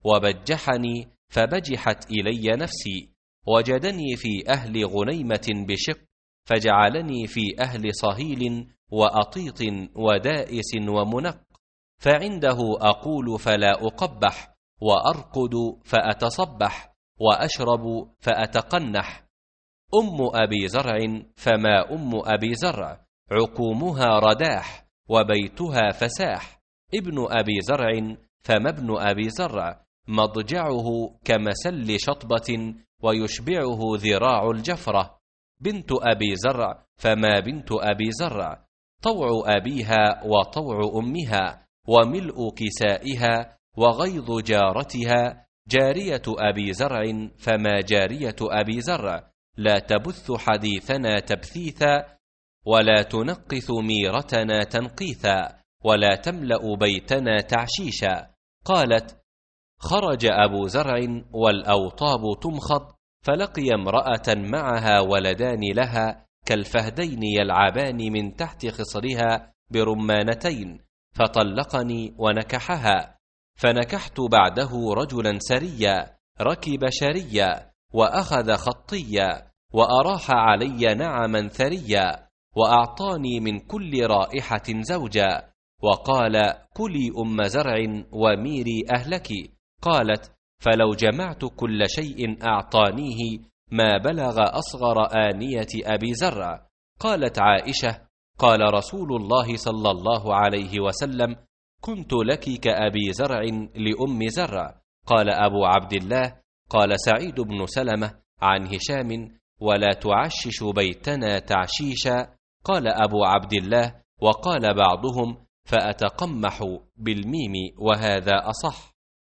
وبجحني فبجحت إلي نفسي، وجدني في أهل غنيمة بشق، فجعلني في أهل صهيل وأطيط ودائس ومنق، فعنده أقول فلا أقبح، وأرقد فأتصبح، وأشرب فأتقنح. أم أبي زرع فما أم أبي زرع، عقومها رداح، وبيتها فساح. ابن أبي زرع فما ابن أبي زرع، مضجعه كمسل شطبة، ويشبعه ذراع الجفرة. بنت أبي زرع فما بنت أبي زرع، طوع أبيها وطوع أمها، وملء كسائها، وغيظ جارتها. جارية أبي زرع فما جارية أبي زرع، لا تبث حديثنا تبثيثا، ولا تنقث ميرتنا تنقيثا، ولا تملأ بيتنا تعشيشا. قالت: خرج أبو زرع والأوطاب تمخض، فلقي امرأة معها ولدان لها كالفهدين يلعبان من تحت خصرها برمانتين، فطلقني ونكحها. فنكحت بعده رجلا سريا ركب شريا، وأخذ خطيا، وأراح علي نعما ثريا، وأعطاني من كل رائحة زوجا، وقال: كلي أم زرع وميري أهلك. قالت: فلو جمعت كل شيء أعطانيه ما بلغ أصغر آنية أبي زرع. قالت عائشة: قال رسول الله صلى الله عليه وسلم: كنت لك كأبي زرع لأم زرع. قال أبو عبد الله: قال سعيد بن سلمة عن هشام: ولا تعشش بيتنا تعشيشا. قال أبو عبد الله: وقال بعضهم: فأتقمح بالميم، وهذا أصح.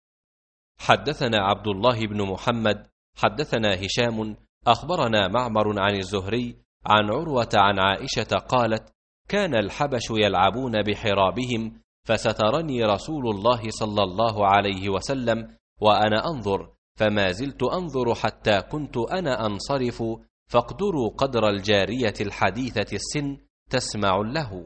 حدثنا عبد الله بن محمد حدثنا هشام أخبرنا معمر عن الزهري عن عروة عن عائشة قالت: كان الحبش يلعبون بحرابهم، فسترني رسول الله صلى الله عليه وسلم وأنا أنظر، فما زلت أنظر حتى كنت أنا أنصرف، فاقدروا قدر الجارية الحديثة السن تسمع له.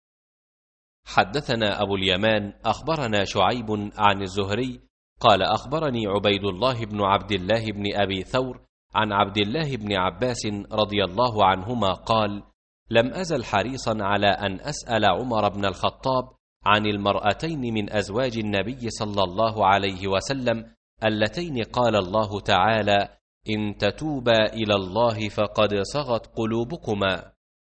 حدثنا أبو اليمان أخبرنا شعيب عن الزهري قال: أخبرني عبيد الله بن عبد الله بن أبي ثور عن عبد الله بن عباس رضي الله عنهما قال: لم أزل حريصا على أن أسأل عمر بن الخطاب عن المرأتين من أزواج النبي صلى الله عليه وسلم اللتين قال الله تعالى: إن تتوبا إلى الله فقد صغت قلوبكما،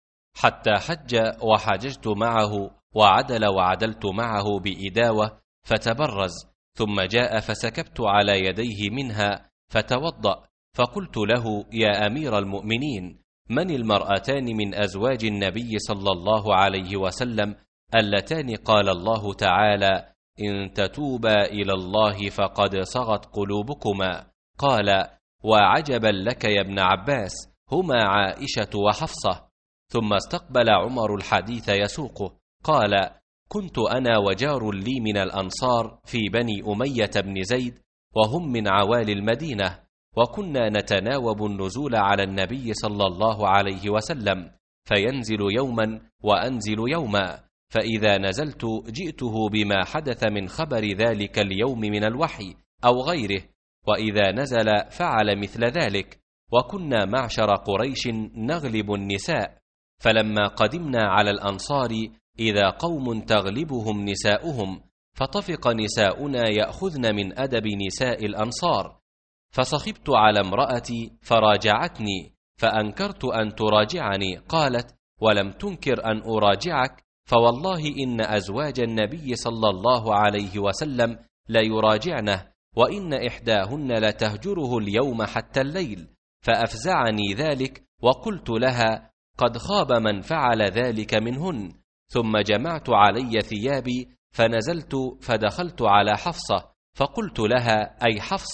حتى حج وحججت معه، وعدل وعدلت معه بإداوة فتبرز، ثم جاء فسكبت على يديه منها فتوضأ، فقلت له: يا أمير المؤمنين، من المرأتان من أزواج النبي صلى الله عليه وسلم اللتان قال الله تعالى: إن تتوبا إلى الله فقد صغت قلوبكما؟ قال: وعجبا لك يا ابن عباس، هما عائشة وحفصة. ثم استقبل عمر الحديث يسوقه. قال: كنت أنا وجار لي من الأنصار في بني أمية بن زيد، وهم من عوالي المدينة، وكنا نتناوب النزول على النبي صلى الله عليه وسلم، فينزل يوما وأنزل يوما، فإذا نزلت جئته بما حدث من خبر ذلك اليوم من الوحي أو غيره، وإذا نزل فعل مثل ذلك. وكنا معشر قريش نغلب النساء، فلما قدمنا على الأنصار إذا قوم تغلبهم نساؤهم، فطفق نساؤنا يأخذن من أدب نساء الأنصار، فصخبت على امرأتي فراجعتني، فأنكرت أن تراجعني. قالت: ولم تنكر أن أراجعك، فوالله إن أزواج النبي صلى الله عليه وسلم ليراجعنه، وإن إحداهن لتهجره اليوم حتى الليل. فأفزعني ذلك، وقلت لها: قد خاب من فعل ذلك منهن. ثم جمعت علي ثيابي فنزلت، فدخلت على حفصة، فقلت لها: أي حفصة،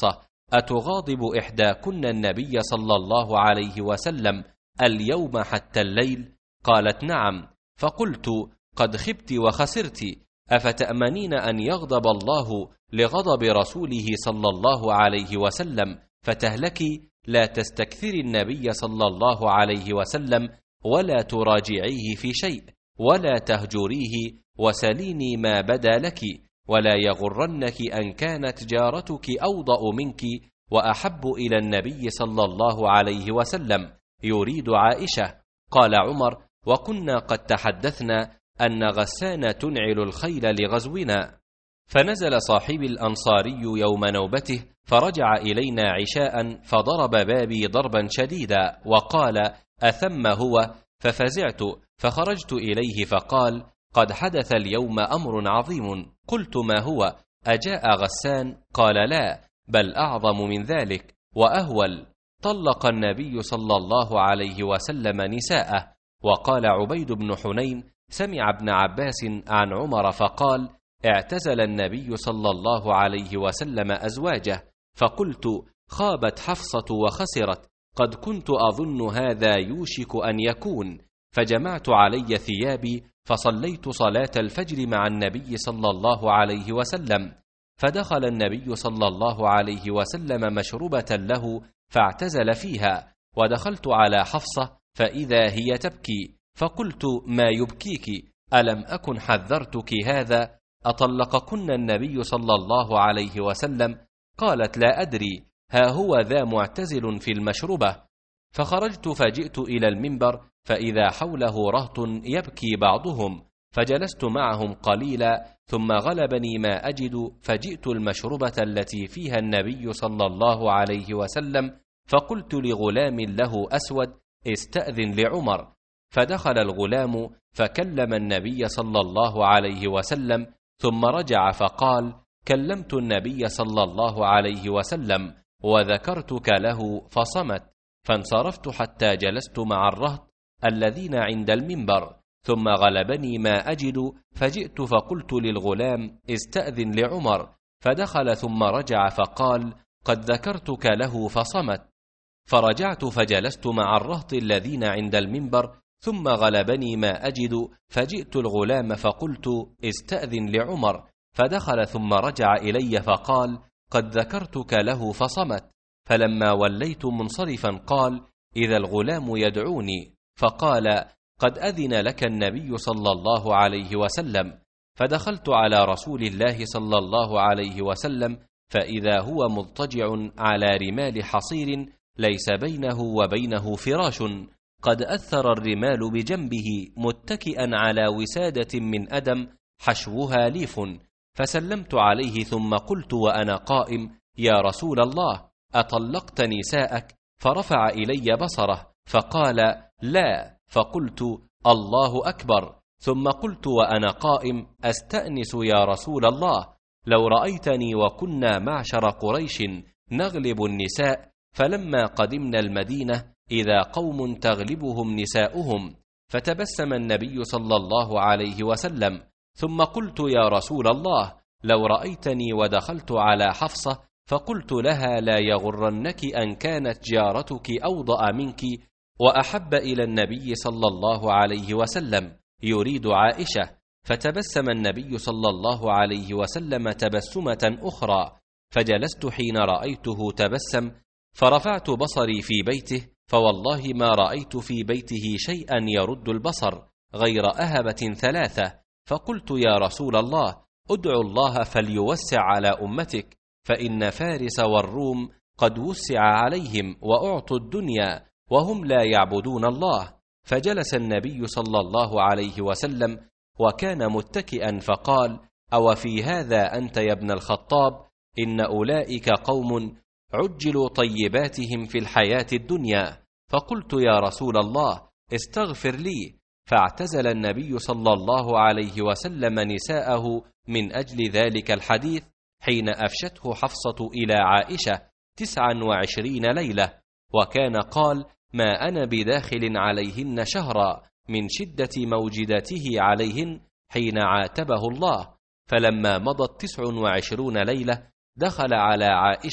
أتغاضب إحداكن النبي صلى الله عليه وسلم اليوم حتى الليل؟ قالت نعم. فقلت قد خبت وخسرت، أفتأمنين أن يغضب الله لغضب رسوله صلى الله عليه وسلم فتهلكي؟ لا تستكثري النبي صلى الله عليه وسلم ولا تراجعيه في شيء ولا تهجريه، وسليني ما بدا لك، ولا يغرنك أن كانت جارتك أوضأ منك وأحب إلى النبي صلى الله عليه وسلم، يريد عائشة. قال عمر: وكنا قد تحدثنا أن غسان تنعل الخيل لغزونا. فنزل صاحبي الأنصاري يوم نوبته فرجع إلينا عشاء فضرب بابي ضربا شديدا وقال: أثم هو؟ ففزعت فخرجت إليه فقال: قد حدث اليوم أمر عظيم. قلت: ما هو؟ أجاء غسان؟ قال: لا، بل أعظم من ذلك وأهول. طلق النبي صلى الله عليه وسلم نساءه. وقال عبيد بن حنين: سمع ابن عباس عن عمر فقال: اعتزل النبي صلى الله عليه وسلم أزواجه. فقلت: خابت حفصة وخسرت، قد كنت أظن هذا يوشك أن يكون. فجمعت علي ثيابي فصليت صلاة الفجر مع النبي صلى الله عليه وسلم، فدخل النبي صلى الله عليه وسلم مشربة له فاعتزل فيها، ودخلت على حفصة فإذا هي تبكي، فقلت: ما يبكيك؟ ألم أكن حذرتك هذا؟ أطلقكن النبي صلى الله عليه وسلم؟ قالت: لا أدري، ها هو ذا معتزل في المشربة. فخرجت فجئت إلى المنبر فإذا حوله رهط يبكي بعضهم، فجلست معهم قليلا ثم غلبني ما أجد، فجئت المشربة التي فيها النبي صلى الله عليه وسلم، فقلت لغلام له أسود: استأذن لعمر. فدخل الغلام فكلم النبي صلى الله عليه وسلم، ثم رجع فقال: كلمت النبي صلى الله عليه وسلم وذكرتك له فصمت. فانصرفت حتى جلست مع الرهط الذين عند المنبر، ثم غلبني ما أجد، فجئت فقلت للغلام: استأذن لعمر. فدخل ثم رجع فقال: قد ذكرتك له فصمت. فرجعت فجلست مع الرهط الذين عند المنبر، ثم غلبني ما أجد، فجئت الغلام فقلت: استأذن لعمر. فدخل ثم رجع إلي فقال: قد ذكرتك له فصمت. فلما وليت منصرفا قال: إذا الغلام يدعوني. فقال: قد أذن لك النبي صلى الله عليه وسلم. فدخلت على رسول الله صلى الله عليه وسلم فإذا هو مضطجع على رمال حصير ليس بينه وبينه فراش، قد أثر الرمال بجنبه متكئا على وسادة من أدم حشوها ليف. فسلمت عليه ثم قلت وأنا قائم: يا رسول الله، أطلقت نساءك؟ فرفع إلي بصره فقال: لا. فقلت: الله أكبر. ثم قلت وأنا قائم: أستأنس يا رسول الله، لو رأيتني وكنا معشر قريش نغلب النساء، فلما قدمنا المدينة إذا قوم تغلبهم نساؤهم. فتبسم النبي صلى الله عليه وسلم، ثم قلت: يا رسول الله، لو رأيتني ودخلت على حفصة فقلت لها: لا يغرنك أن كانت جارتك أوضأ منك وأحب إلى النبي صلى الله عليه وسلم، يريد عائشة. فتبسم النبي صلى الله عليه وسلم تبسمة أخرى، فجلست حين رأيته تبسم، فرفعت بصري في بيته، فوالله ما رأيت في بيته شيئا يرد البصر غير أهبة ثلاثة. فقلت: يا رسول الله، ادعو الله فليوسع على أمتك، فإن فارس والروم قد وسع عليهم وأعطوا الدنيا وهم لا يعبدون الله. فجلس النبي صلى الله عليه وسلم وكان متكئا، فقال: أو في هذا أنت يا ابن الخطاب؟ إن أولئك قوم عجلوا طيباتهم في الحياة الدنيا. فقلت: يا رسول الله، استغفر لي. فاعتزل النبي صلى الله عليه وسلم نساءه من أجل ذلك الحديث حين أفشته حفصة إلى عائشة تسعا وعشرين ليلة، وكان قال: ما أنا بداخل عليهن شهرا من شدة موجدته عليهن حين عاتبه الله. فلما مضت تسع وعشرون ليلة دخل على عائشة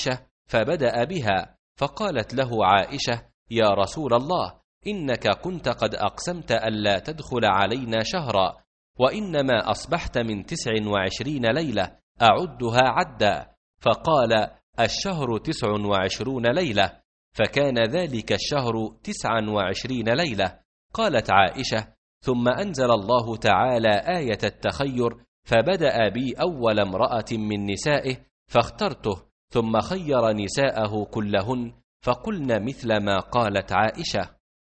فبدأ بها، فقالت له عائشة: يا رسول الله، إنك كنت قد أقسمت ألا تدخل علينا شهرا، وإنما أصبحت من تسع وعشرين ليلة أعدها عدا. فقال: الشهر تسع وعشرون ليلة، فكان ذلك الشهر تسعا وعشرين ليلة. قالت عائشة: ثم أنزل الله تعالى آية التخير، فبدأ بي أول امرأة من نسائه فاخترته، ثم خير نساءه كلهن، فقلن مثل ما قالت عائشة.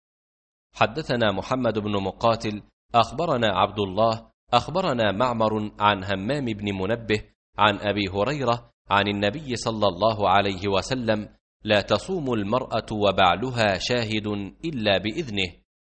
حدثنا محمد بن مقاتل أخبرنا عبد الله أخبرنا معمر عن همام بن منبه عن أبي هريرة عن النبي صلى الله عليه وسلم: لا تصوم المرأة وبعلها شاهد إلا بإذنه.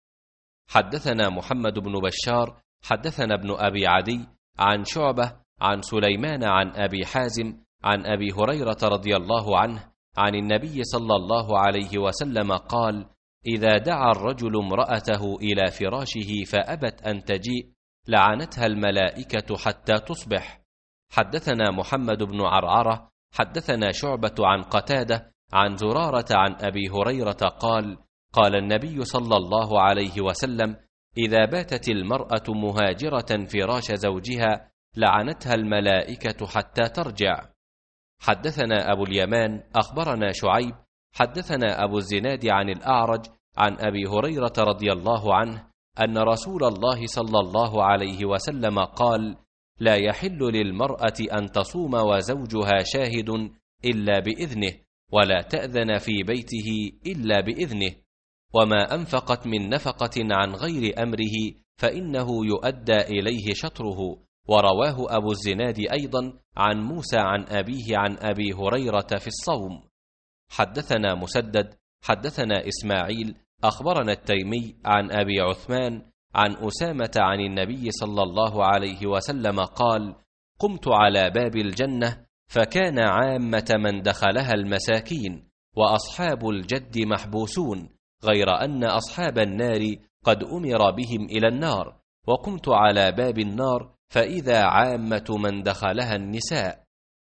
حدثنا محمد بن بشار حدثنا ابن أبي عدي عن شعبة عن سليمان عن أبي حازم عن أبي هريرة رضي الله عنه عن النبي صلى الله عليه وسلم قال: إذا دعا الرجل امرأته إلى فراشه فأبت أن تجيء لعنتها الملائكة حتى تصبح. حدثنا محمد بن عرعرة حدثنا شعبة عن قتادة عن زرارة عن أبي هريرة قال: قال النبي صلى الله عليه وسلم: إذا باتت المرأة مهاجرة فراش زوجها لعنتها الملائكة حتى ترجع. حدثنا أبو اليمان أخبرنا شعيب حدثنا أبو الزناد عن الأعرج عن أبي هريرة رضي الله عنه أن رسول الله صلى الله عليه وسلم قال: لا يحل للمرأة أن تصوم وزوجها شاهد إلا بإذنه، ولا تأذن في بيته إلا بإذنه، وما أنفقت من نفقة عن غير أمره فإنه يؤدى إليه شطره. ورواه أبو الزناد أيضا عن موسى عن أبيه عن أبي هريرة في الصوم. حدثنا مسدد حدثنا إسماعيل أخبرنا التيمي عن أبي عثمان عن أسامة عن النبي صلى الله عليه وسلم قال: قمت على باب الجنة فكان عامة من دخلها المساكين، وأصحاب الجد محبوسون، غير أن أصحاب النار قد أمر بهم إلى النار، وقمت على باب النار فإذا عامة من دخلها النساء.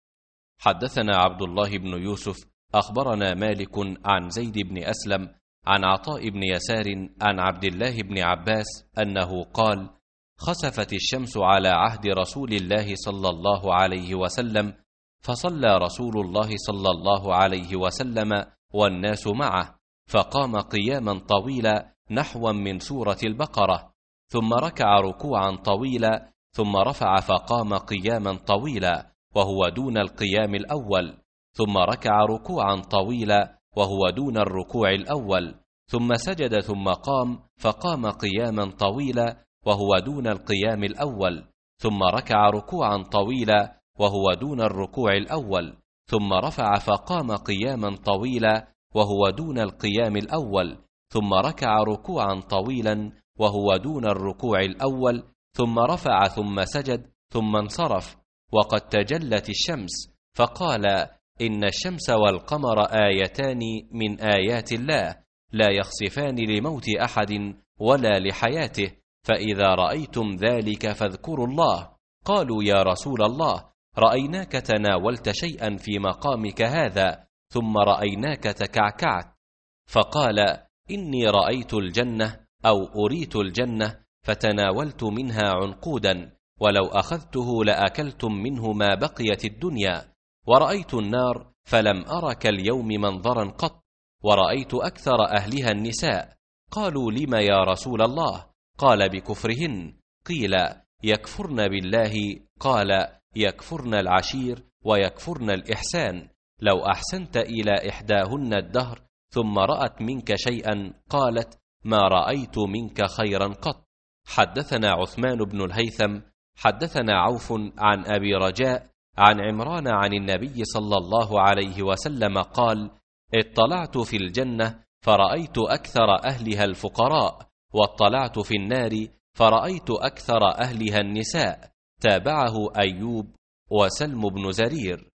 حدثنا عبد الله بن يوسف أخبرنا مالك عن زيد بن أسلم عن عطاء بن يسار عن عبد الله بن عباس أنه قال: خسفت الشمس على عهد رسول الله صلى الله عليه وسلم، فصلى رسول الله صلى الله عليه وسلم والناس معه، فقام قياما طويلا نحوا من سورة البقرة، ثم ركع ركوعا طويلا، ثم رفع فقام قياما طويلا وهو دون القيام الأول، ثم ركع ركوعا طويلا وهو دون الركوع الأول، ثم سجد ثم قام فقام قياما طويلا وهو دون القيام الأول، ثم ركع ركوعا طويلا وهو دون الركوع الأول، ثم رفع فقام قياما طويلا وهو دون القيام الأول، ثم ركع ركوعا طويلا وهو دون الركوع الأول، ثم رفع ثم سجد ثم انصرف. وقد تجلت الشمس، فقال: إن الشمس والقمر آيتان من آيات الله، لا يخسفان لموت أحد ولا لحياته، فإذا رأيتم ذلك فاذكروا الله. قالوا: يا رسول الله، رأيناك تناولت شيئا في مقامك هذا، ثم رأيناك تكعكعت. فقال: إني رأيت الجنة أو أريت الجنة فتناولت منها عنقودا، ولو أخذته لأكلتم منه ما بقيت الدنيا. ورأيت النار فلم أر كاليوم منظرا قط، ورأيت أكثر أهلها النساء. قالوا: لم يا رسول الله؟ قال: بكفرهن. قيل: يكفرن بالله؟ قال: يكفرن العشير ويكفرن الإحسان. لو أحسنت إلى إحداهن الدهر ثم رأت منك شيئا قالت: ما رأيت منك خيرا قط. حدثنا عثمان بن الهيثم حدثنا عوف عن أبي رجاء عن عمران عن النبي صلى الله عليه وسلم قال: اطلعت في الجنة فرأيت أكثر أهلها الفقراء، واطلعت في النار فرأيت أكثر أهلها النساء. تابعه أيوب وسلم بن زرير.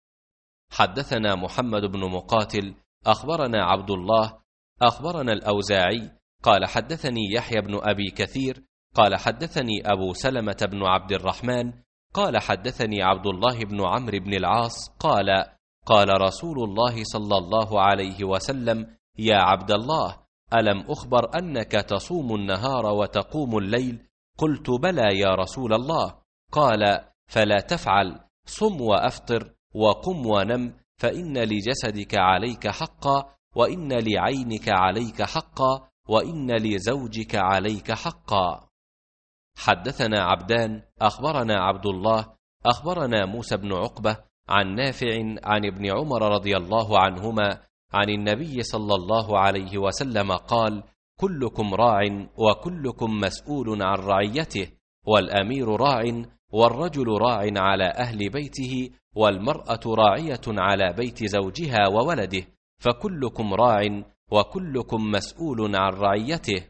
حدثنا محمد بن مقاتل أخبرنا عبد الله أخبرنا الأوزاعي قال: حدثني يحيى بن أبي كثير قال: حدثني أبو سلمة بن عبد الرحمن قال: حدثني عبد الله بن عمرو بن العاص قال: قال رسول الله صلى الله عليه وسلم: يا عبد الله، ألم أخبر أنك تصوم النهار وتقوم الليل؟ قلت: بلى يا رسول الله. قال: فلا تفعل، صم وأفطر وقم ونم، فإن لجسدك عليك حقا، وإن لعينك عليك حقا، وإن لزوجك عليك حقا. حدثنا عبدان أخبرنا عبد الله أخبرنا موسى بن عقبة عن نافع عن ابن عمر رضي الله عنهما عن النبي صلى الله عليه وسلم قال: كلكم راع وكلكم مسؤول عن رعيته، والأمير راع، والرجل راع على أهل بيته، والمرأة راعية على بيت زوجها وولده، فكلكم راع وكلكم مسؤول عن رعيته.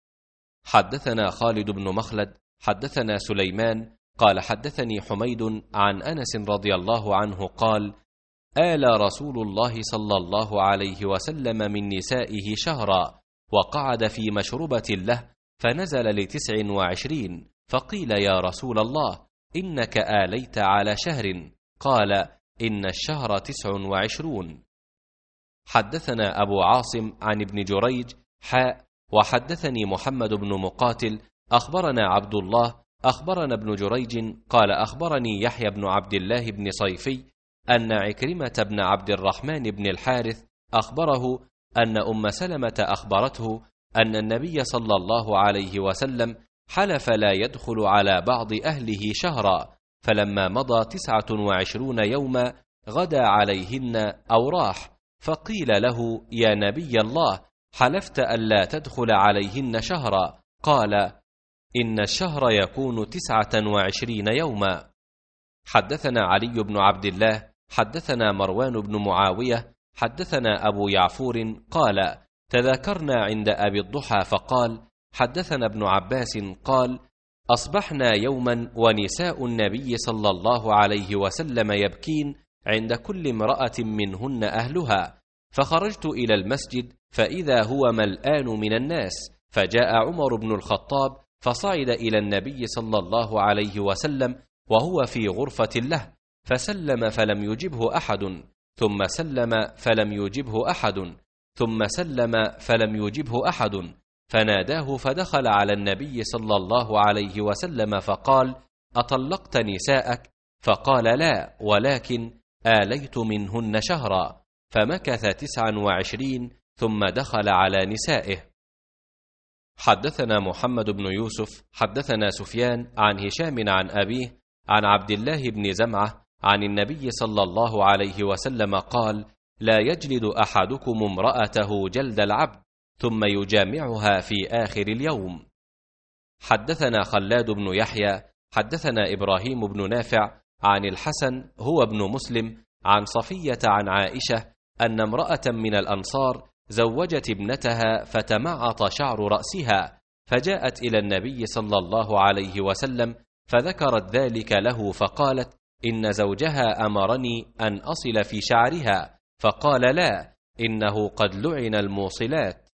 حدثنا خالد بن مخلد حدثنا سليمان قال: حدثني حميد عن أنس رضي الله عنه قال: آل رسول الله صلى الله عليه وسلم من نسائه شهرا، وقعد في مشربة له، فنزل لتسع وعشرين، فقيل: يا رسول الله، إنك آليت على شهر. قال: إن الشهر تسع وعشرون. حدثنا أبو عاصم عن ابن جريج حاء، وحدثني محمد بن مقاتل أخبرنا عبد الله أخبرنا ابن جريج قال: أخبرني يحيى بن عبد الله بن صيفي أن عكرمة بن عبد الرحمن بن الحارث أخبره أن أم سلمة أخبرته أن النبي صلى الله عليه وسلم حلف لا يدخل على بعض أهله شهرا، فلما مضى تسعة وعشرون يوما غدا عليهن أو راح، فقيل له: يا نبي الله، حلفت ألا تدخل عليهن شهرا. قال: إن الشهر يكون تسعة وعشرين يوما. حدثنا علي بن عبد الله حدثنا مروان بن معاوية حدثنا أبو يعفور قال: تذاكرنا عند أبي الضحى فقال: حدثنا ابن عباس قال: أصبحنا يوما ونساء النبي صلى الله عليه وسلم يبكين عند كل امرأة منهن أهلها، فخرجت إلى المسجد فإذا هو ملآن من الناس، فجاء عمر بن الخطاب فصعد إلى النبي صلى الله عليه وسلم وهو في غرفة له، فسلم فلم يجبه أحد، ثم سلم فلم يجبه أحد، ثم سلم فلم يجبه أحد، فناداه فدخل على النبي صلى الله عليه وسلم فقال: أطلقت نساءك؟ فقال: لا، ولكن آليت منهن شهرا. فمكث تسعا وعشرين ثم دخل على نسائه. حدثنا محمد بن يوسف حدثنا سفيان عن هشام عن أبيه عن عبد الله بن زمعة عن النبي صلى الله عليه وسلم قال: لا يجلد أحدكم امرأته جلد العبد ثم يجامعها في آخر اليوم. حدثنا خلاد بن يحيى حدثنا إبراهيم بن نافع عن الحسن هو ابن مسلم عن صفية عن عائشة أن امرأة من الأنصار زوجت ابنتها فتمعط شعر رأسها، فجاءت إلى النبي صلى الله عليه وسلم فذكرت ذلك له، فقالت: إن زوجها أمرني أن أصل في شعرها، فقال: لا، إنه قد لعن الموصلات.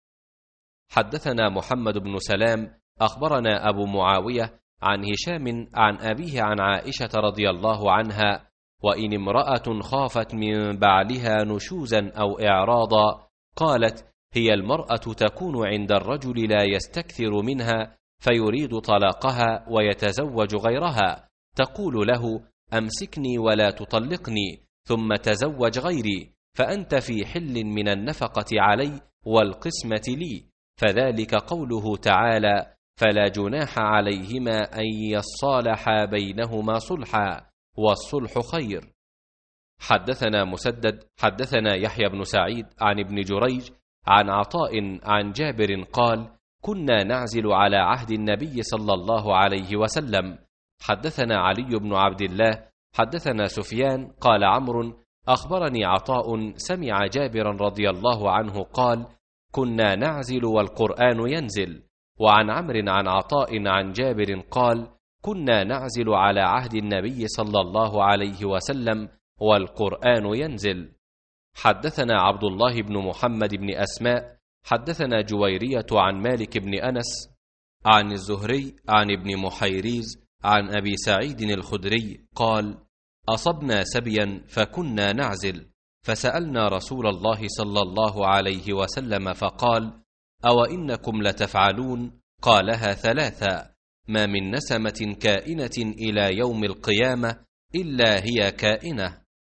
حدثنا محمد بن سلام أخبرنا أبو معاوية عن هشام عن أبيه عن عائشة رضي الله عنها: وإن امرأة خافت من بعلها نشوزا أو إعراضا، قالت: هي المرأة تكون عند الرجل لا يستكثر منها فيريد طلاقها ويتزوج غيرها، تقول له: أمسكني ولا تطلقني، ثم تزوج غيري، فأنت في حل من النفقة علي والقسمة لي، فذلك قوله تعالى: فلا جناح عليهما أن يصالحا بينهما صلحا، والصلح خير. حدثنا مسدد حدثنا يحيى بن سعيد عن ابن جريج عن عطاء عن جابر قال: كنا نعزل على عهد النبي صلى الله عليه وسلم. حدثنا علي بن عبد الله حدثنا سفيان قال عمرو: أخبرني عطاء سمع جابرا رضي الله عنه قال: كنا نعزل والقرآن ينزل. وعن عمرو عن عطاء عن جابر قال: كنا نعزل على عهد النبي صلى الله عليه وسلم والقرآن ينزل. حدثنا عبد الله بن محمد بن أسماء حدثنا جويرية عن مالك بن أنس عن الزهري عن ابن محيريز عن أبي سعيد الخدري قال: أصبنا سبيا فكنا نعزل، فسألنا رسول الله صلى الله عليه وسلم فقال: أو إنكم لتفعلون؟ قالها ثلاثا: ما من نسمة كائنة إلى يوم القيامة إلا هي كائنة.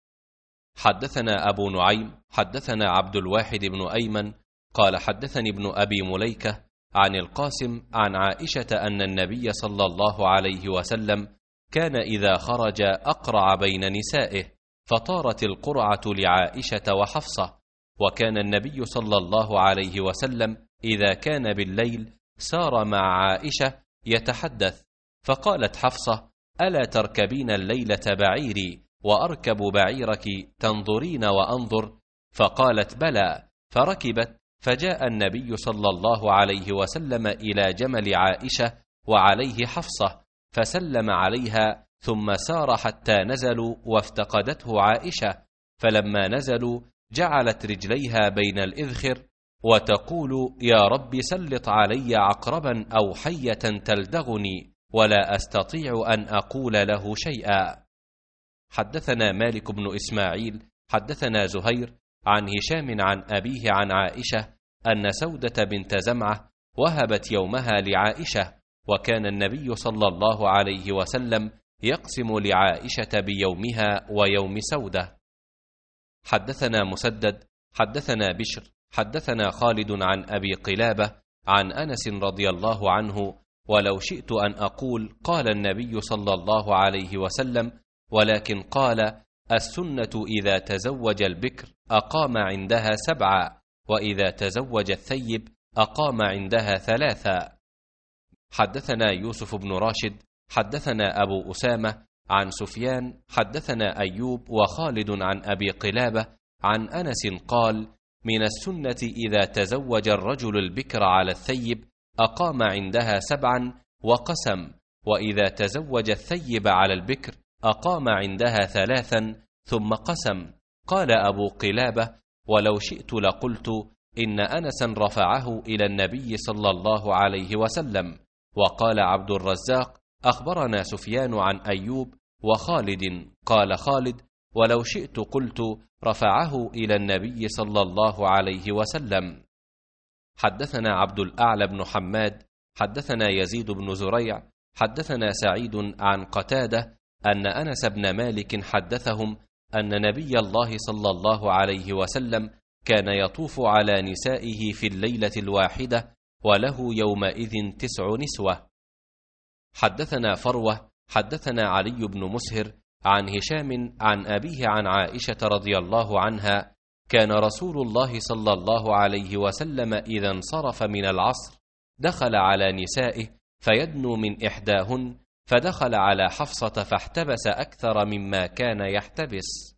حدثنا أبو نعيم حدثنا عبد الواحد بن أيمن قال حدثني ابن أبي مليكة عن القاسم عن عائشة أن النبي صلى الله عليه وسلم كان إذا خرج أقرع بين نسائه، فطارت القرعة لعائشة وحفصة. وكان النبي صلى الله عليه وسلم إذا كان بالليل سار مع عائشة يتحدث، فقالت حفصة: ألا تركبين الليلة بعيري وأركب بعيرك تنظرين وأنظر؟ فقالت: بلى، فركبت، فجاء النبي صلى الله عليه وسلم إلى جمل عائشة وعليه حفصة، فسلم عليها، ثم سار حتى نزلوا وافتقدته عائشة، فلما نزلوا جعلت رجليها بين الإذخر وتقول: يا رب سلط علي عقربا أو حية تلدغني ولا أستطيع أن أقول له شيئا. حدثنا مالك بن إسماعيل حدثنا زهير عن هشام عن أبيه عن عائشة أن سودة بنت زمعة وهبت يومها لعائشة، وكان النبي صلى الله عليه وسلم يقسم لعائشة بيومها ويوم سودة. حدثنا مسدد حدثنا بشر حدثنا خالد عن أبي قلابة عن أنس رضي الله عنه: ولو شئت أن أقول قال النبي صلى الله عليه وسلم، ولكن قال: السنة إذا تزوج البكر أقام عندها سبعا، وإذا تزوج الثيب أقام عندها ثلاثا. حدثنا يوسف بن راشد حدثنا أبو أسامة عن سفيان حدثنا أيوب وخالد عن أبي قلابة عن أنس قال: من السنة إذا تزوج الرجل البكر على الثيب أقام عندها سبعا وقسم، وإذا تزوج الثيب على البكر أقام عندها ثلاثا ثم قسم. قال أبو قلابة: ولو شئت لقلت إن أنسا رفعه إلى النبي صلى الله عليه وسلم. وقال عبد الرزاق: أخبرنا سفيان عن أيوب وخالد. قال خالد: ولو شئت قلت رفعه إلى النبي صلى الله عليه وسلم. حدثنا عبد الأعلى بن حماد حدثنا يزيد بن زريع حدثنا سعيد عن قتادة أن أنس بن مالك حدثهم أن نبي الله صلى الله عليه وسلم كان يطوف على نسائه في الليلة الواحدة، وله يومئذ تسع نسوة. حدثنا فروة حدثنا علي بن مسهر عن هشام عن أبيه عن عائشة رضي الله عنها: كان رسول الله صلى الله عليه وسلم إذا انصرف من العصر دخل على نسائه فيدنو من إحداهن، فدخل على حفصة فاحتبس أكثر مما كان يحتبس.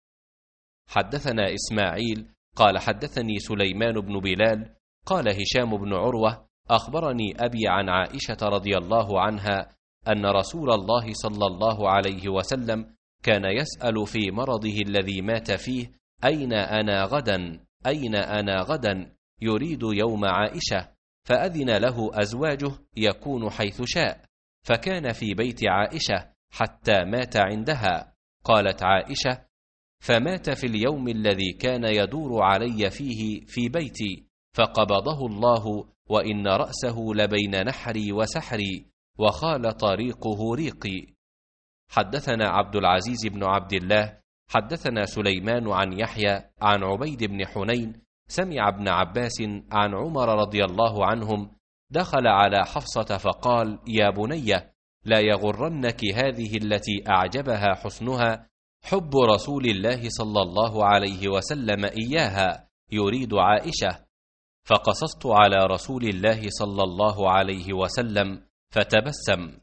حدثنا إسماعيل قال حدثني سليمان بن بلال قال هشام بن عروة: أخبرني أبي عن عائشة رضي الله عنها أن رسول الله صلى الله عليه وسلم كان يسأل في مرضه الذي مات فيه: أين أنا غدا؟ أين أنا غدا؟ يريد يوم عائشة، فأذن له أزواجه يكون حيث شاء، فكان في بيت عائشة حتى مات عندها. قالت عائشة: فمات في اليوم الذي كان يدور علي فيه في بيتي، فقبضه الله، وإن رأسه لبين نحري وسحري، وخالط ريقه ريقي. حدثنا عبد العزيز بن عبد الله حدثنا سليمان عن يحيى عن عبيد بن حنين سمع ابن عباس عن عمر رضي الله عنهم دخل على حفصة فقال: يا بني، لا يغرنك هذه التي أعجبها حسنها حب رسول الله صلى الله عليه وسلم إياها، يريد عائشة. فقصصت على رسول الله صلى الله عليه وسلم فتبسم.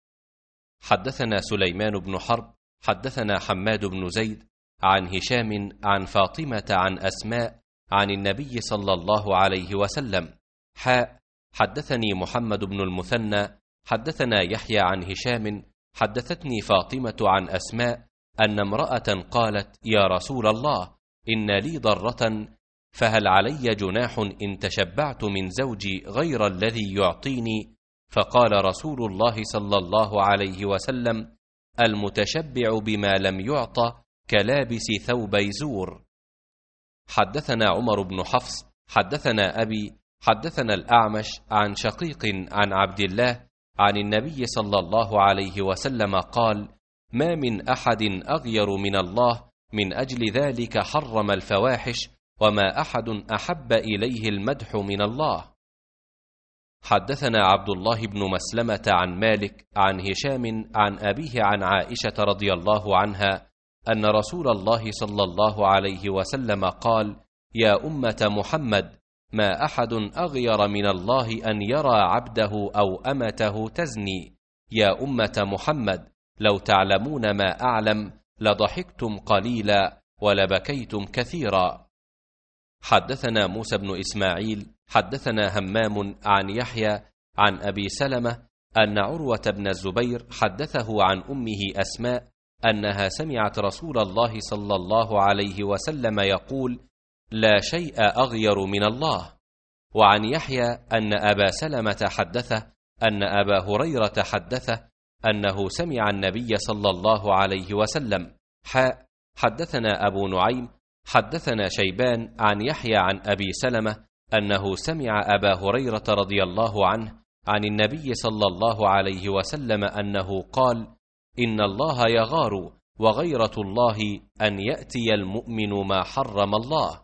حدثنا سليمان بن حرب حدثنا حماد بن زيد عن هشام عن فاطمة عن أسماء عن النبي صلى الله عليه وسلم. حاء حدثني محمد بن المثنى حدثنا يحيى عن هشام حدثتني فاطمة عن أسماء أن امرأة قالت: يا رسول الله، إن لي ضرة، فهل علي جناح إن تشبعت من زوجي غير الذي يعطيني؟ فقال رسول الله صلى الله عليه وسلم: المتشبع بما لم يعطى كلابس ثوبي زور. حدثنا عمر بن حفص حدثنا أبي حدثنا الأعمش عن شقيق عن عبد الله عن النبي صلى الله عليه وسلم قال: ما من أحد أغير من الله من أجل ذلك حرم الفواحش، وما أحد أحب إليه المدح من الله. حدثنا عبد الله بن مسلمة عن مالك عن هشام عن أبيه عن عائشة رضي الله عنها أن رسول الله صلى الله عليه وسلم قال: يا أمة محمد، ما أحد أغير من الله أن يرى عبده أو أمته تزني. يا أمة محمد، لو تعلمون ما أعلم لضحكتم قليلا ولبكيتم كثيرا. حدثنا موسى بن إسماعيل حدثنا همام عن يحيى عن أبي سلمة أن عروة بن الزبير حدثه عن أمه أسماء أنها سمعت رسول الله صلى الله عليه وسلم يقول: لا شيء أغير من الله. وعن يحيى أن أبا سلمة حدثه أن أبا هريرة حدثه أنه سمع النبي صلى الله عليه وسلم. حاء حدثنا أبو نعيم حدثنا شيبان عن يحيى عن أبي سلمة أنه سمع أبا هريرة رضي الله عنه عن النبي صلى الله عليه وسلم أنه قال: إن الله يغار، وغيرة الله أن يأتي المؤمن ما حرم الله.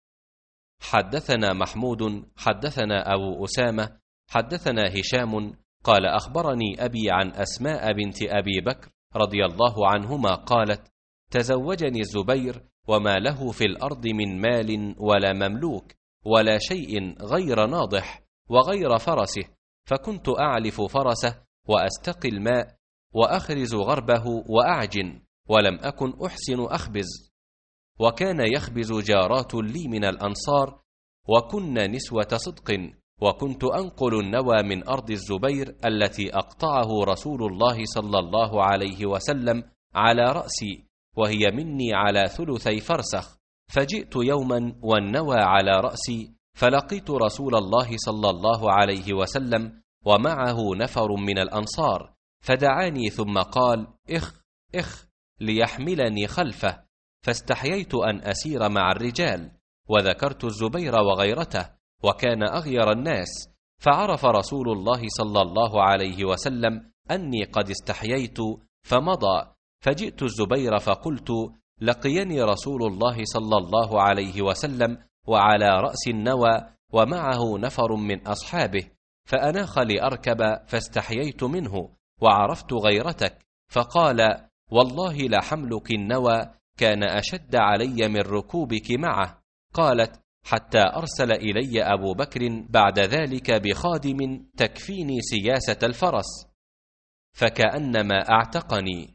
حدثنا محمود حدثنا أبو أسامة حدثنا هشام قال: أخبرني أبي عن أسماء بنت أبي بكر رضي الله عنهما قالت: تزوجني الزبير وما له في الأرض من مال ولا مملوك ولا شيء غير ناضح وغير فرسه، فكنت أعلف فرسه وأستقي الماء وأخرز غربه وأعجن، ولم أكن أحسن أخبز. وكان يخبز جارات لي من الأنصار، وكن نسوة صدق، وكنت أنقل النوى من أرض الزبير التي أقطعه رسول الله صلى الله عليه وسلم على رأسي، وهي مني على ثلثي فرسخ. فجئت يوما والنوى على رأسي، فلقيت رسول الله صلى الله عليه وسلم ومعه نفر من الأنصار، فدعاني ثم قال: إخ إخ ليحملني خلفه، فاستحييت أن أسير مع الرجال، وذكرت الزبير وغيرته، وكان أغير الناس، فعرف رسول الله صلى الله عليه وسلم أني قد استحييت فمضى. فجئت الزبير فقلت: لقيني رسول الله صلى الله عليه وسلم وعلى رأس النوى ومعه نفر من أصحابه، فأناخ لأركب، فاستحييت منه وعرفت غيرتك، فقال: والله لحملك النوى كان أشد علي من ركوبك معه. قالت: حتى أرسل إلي أبو بكر بعد ذلك بخادم تكفيني سياسة الفرس، فكأنما أعتقني.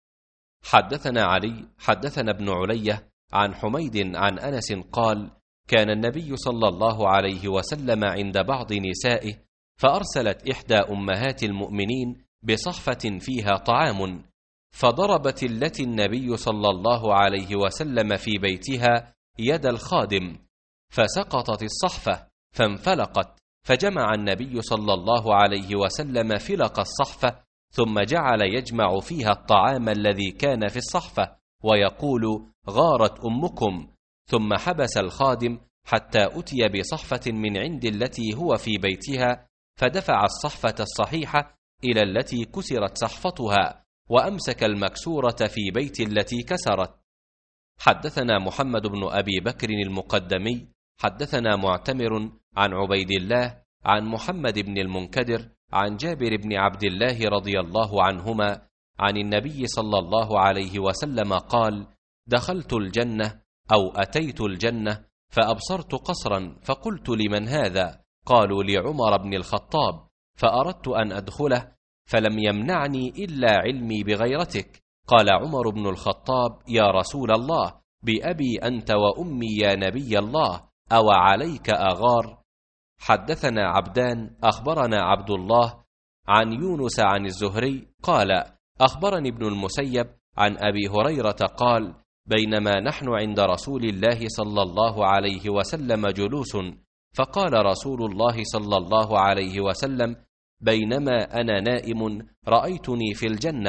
حدثنا علي حدثنا ابن علية عن حميد عن أنس قال: كان النبي صلى الله عليه وسلم عند بعض نسائه، فأرسلت إحدى أمهات المؤمنين بصحفة فيها طعام، فضربت التي النبي صلى الله عليه وسلم في بيتها يد الخادم، فسقطت الصحفة فانفلقت، فجمع النبي صلى الله عليه وسلم فلق الصحفة، ثم جعل يجمع فيها الطعام الذي كان في الصحفة ويقول: غارت أمكم، ثم حبس الخادم حتى أتي بصحفة من عند التي هو في بيتها، فدفع الصحفة الصحيحة إلى التي كسرت صحفتها، وأمسك المكسورة في بيت التي كسرت. حدثنا محمد بن أبي بكر المقدمي حدثنا معتمر عن عبيد الله عن محمد بن المنكدر عن جابر بن عبد الله رضي الله عنهما عن النبي صلى الله عليه وسلم قال: دخلت الجنة أو أتيت الجنة فأبصرت قصرا، فقلت: لمن هذا؟ قالوا: لعمر بن الخطاب، فأردت أن أدخله فلم يمنعني إلا علمي بغيرتك. قال عمر بن الخطاب: يا رسول الله، بأبي أنت وأمي يا نبي الله، أو عليك أغار؟ حدثنا عبدان أخبرنا عبد الله عن يونس عن الزهري قال: أخبرني ابن المسيب عن أبي هريرة قال: بينما نحن عند رسول الله صلى الله عليه وسلم جلوس، فقال رسول الله صلى الله عليه وسلم: بينما أنا نائم رأيتني في الجنة،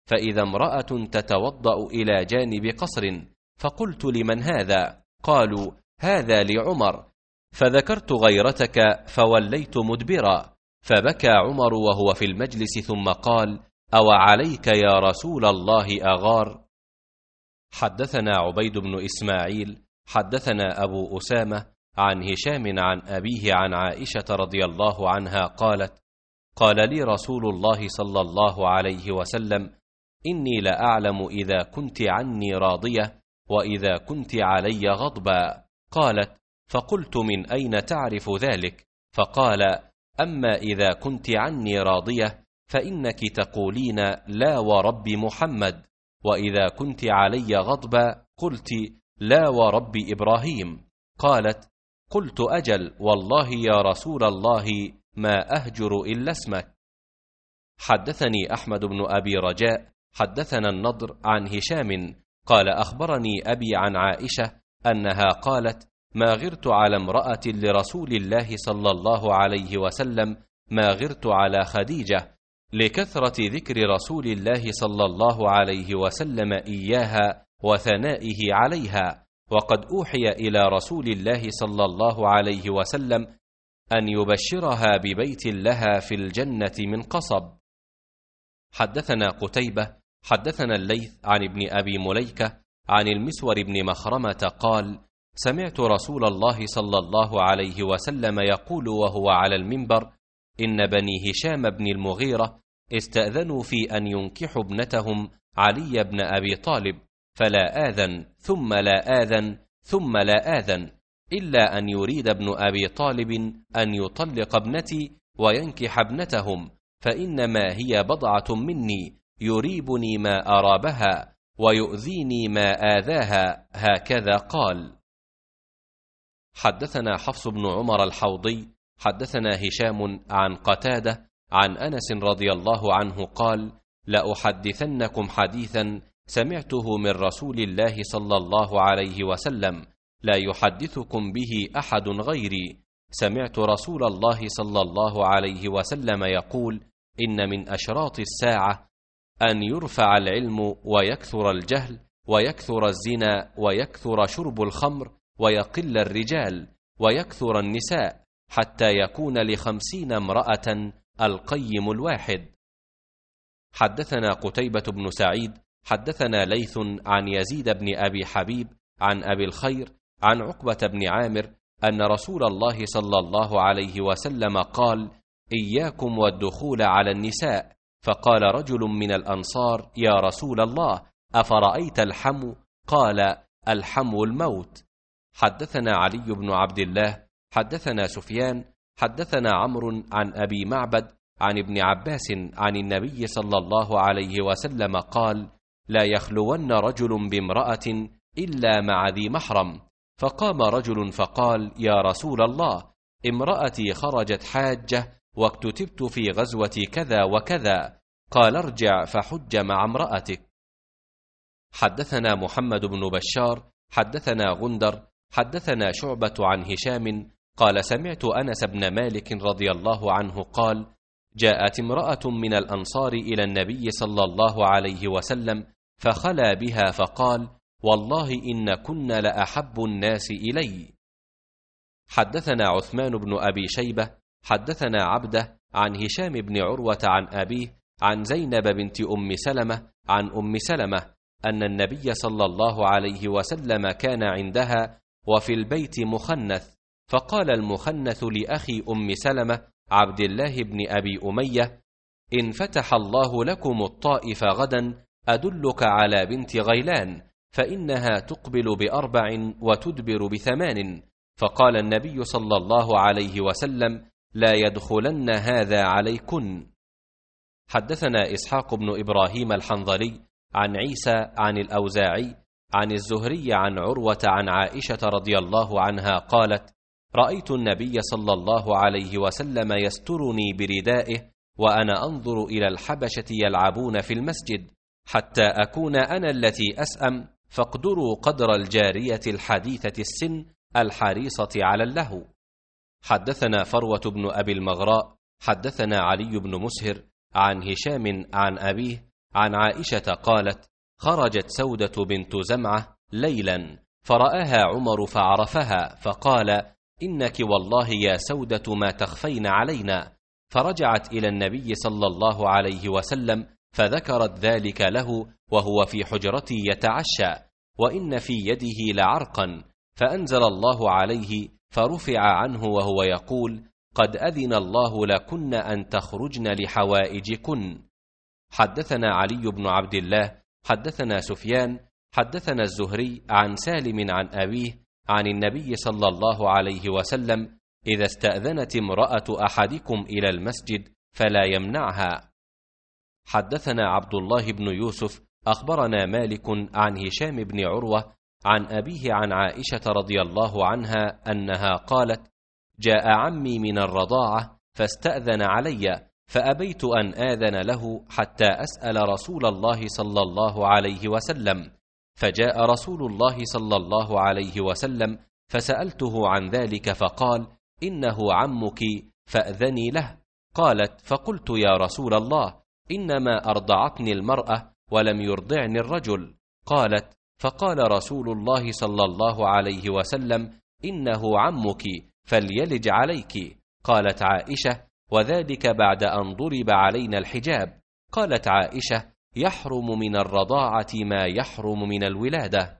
فإذا امرأة تتوضأ إلى جانب قصر، فقلت لمن هذا؟ قالوا هذا لعمر، فذكرت غيرتك فوليت مدبرا، فبكى عمر وهو في المجلس ثم قال أو عليك يا رسول الله أغار؟ حدثنا عبيد بن إسماعيل حدثنا أبو أسامة عن هشام عن أبيه عن عائشة رضي الله عنها قالت قال لي رسول الله صلى الله عليه وسلم إني لأعلم إذا كنت عني راضية وإذا كنت علي غضبا. قالت فقلت من أين تعرف ذلك؟ فقال أما إذا كنت عني راضية فإنك تقولين لا ورب محمد، وإذا كنت علي غضبا قلت لا ورب إبراهيم. قالت قلت أجل والله يا رسول الله ما أهجر إلا اسمك. حدثني أحمد بن أبي رجاء حدثنا النضر عن هشام قال أخبرني أبي عن عائشة أنها قالت ما غرت على امرأة لرسول الله صلى الله عليه وسلم ما غرت على خديجة، لكثرة ذكر رسول الله صلى الله عليه وسلم إياها وثنائه عليها، وقد أوحي إلى رسول الله صلى الله عليه وسلم أن يبشرها ببيت لها في الجنة من قصب. حدثنا قتيبة حدثنا الليث عن ابن أبي مليكة عن المسور بن مخرمة قال سمعت رسول الله صلى الله عليه وسلم يقول وهو على المنبر إن بني هشام بن المغيرة استأذنوا في أن ينكحوا ابنتهم علي بن أبي طالب، فلا آذن ثم لا آذن ثم لا آذن إلا أن يريد ابن أبي طالب أن يطلق ابنتي وينكح ابنتهم، فإنما هي بضعة مني يريبني ما أرابها ويؤذيني ما آذاها، هكذا قال. حدثنا حفص بن عمر الحوضي حدثنا هشام عن قتادة عن أنس رضي الله عنه قال لأحدثنكم حديثا سمعته من رسول الله صلى الله عليه وسلم لا يحدثكم به أحد غيري. سمعت رسول الله صلى الله عليه وسلم يقول إن من أشراط الساعة أن يرفع العلم ويكثر الجهل ويكثر الزنا ويكثر شرب الخمر ويقل الرجال ويكثر النساء حتى يكون لخمسين امرأة القيم الواحد. حدثنا قتيبة بن سعيد حدثنا ليث عن يزيد بن أبي حبيب عن أبي الخير عن عقبة بن عامر أن رسول الله صلى الله عليه وسلم قال إياكم والدخول على النساء، فقال رجل من الأنصار يا رسول الله أفرأيت الحمو؟ قال الحمو الموت. حدثنا علي بن عبد الله حدثنا سفيان حدثنا عمرو عن أبي معبد عن ابن عباس عن النبي صلى الله عليه وسلم قال لا يخلون رجل بامرأة إلا مع ذي محرم، فقام رجل فقال يا رسول الله امرأتي خرجت حاجة واكتتبت في غزوة كذا وكذا، قال ارجع فحج مع امرأتك. حدثنا محمد بن بشار حدثنا غندر حدثنا شعبة عن هشام قال سمعت أنس بن مالك رضي الله عنه قال جاءت امرأة من الأنصار إلى النبي صلى الله عليه وسلم فخلى بها فقال والله إن كن لأحب الناس إلي. حدثنا عثمان بن أبي شيبة حدثنا عبده عن هشام بن عروة عن أبيه عن زينب بنت أم سلمة عن أم سلمة أن النبي صلى الله عليه وسلم كان عندها وفي البيت مخنث، فقال المخنث لأخي أم سلمة عبد الله بن أبي أمية إن فتح الله لكم الطائف غدا أدلك على بنت غيلان فإنها تقبل بأربع وتدبر بثمان، فقال النبي صلى الله عليه وسلم لا يدخلن هذا عليكن. حدثنا إسحاق بن إبراهيم الحنظلي عن عيسى عن الأوزاعي عن الزهري عن عروة عن عائشة رضي الله عنها قالت رأيت النبي صلى الله عليه وسلم يسترني بردائه وأنا أنظر إلى الحبشة يلعبون في المسجد حتى أكون أنا التي أسأم، فاقدروا قدر الجارية الحديثة السن الحريصة على اللهو. حدثنا فروة بن أبي المغراء حدثنا علي بن مسهر عن هشام عن أبيه عن عائشة قالت: خرجت سودة بنت زمعة ليلا فرآها عمر فعرفها فقال: إنك والله يا سودة ما تخفين علينا. فرجعت إلى النبي صلى الله عليه وسلم فذكرت ذلك له وهو في حجرتي يتعشى، وإن في يده لعرقا، فأنزل الله عليه فرفع عنه وهو يقول: قد أذن الله لكن أن تخرجن لحوائجكن. حدثنا علي بن عبد الله حدثنا سفيان حدثنا الزهري عن سالم عن أبيه عن النبي صلى الله عليه وسلم: إذا استأذنت امرأة أحدكم إلى المسجد فلا يمنعها. حدثنا عبد الله بن يوسف أخبرنا مالك عن هشام بن عروة عن أبيه عن عائشة رضي الله عنها أنها قالت: جاء عمي من الرضاعة فاستأذن علي فأبيت أن آذن له حتى أسأل رسول الله صلى الله عليه وسلم، فجاء رسول الله صلى الله عليه وسلم فسألته عن ذلك فقال: إنه عمك فأذني له. قالت: فقلت: يا رسول الله، إنما أرضعتني المرأة ولم يرضعني الرجل. قالت: فقال رسول الله صلى الله عليه وسلم: إنه عمك فليلج عليك. قالت عائشة: وذلك بعد أن ضرب علينا الحجاب. قالت عائشة: يحرم من الرضاعة ما يحرم من الولادة.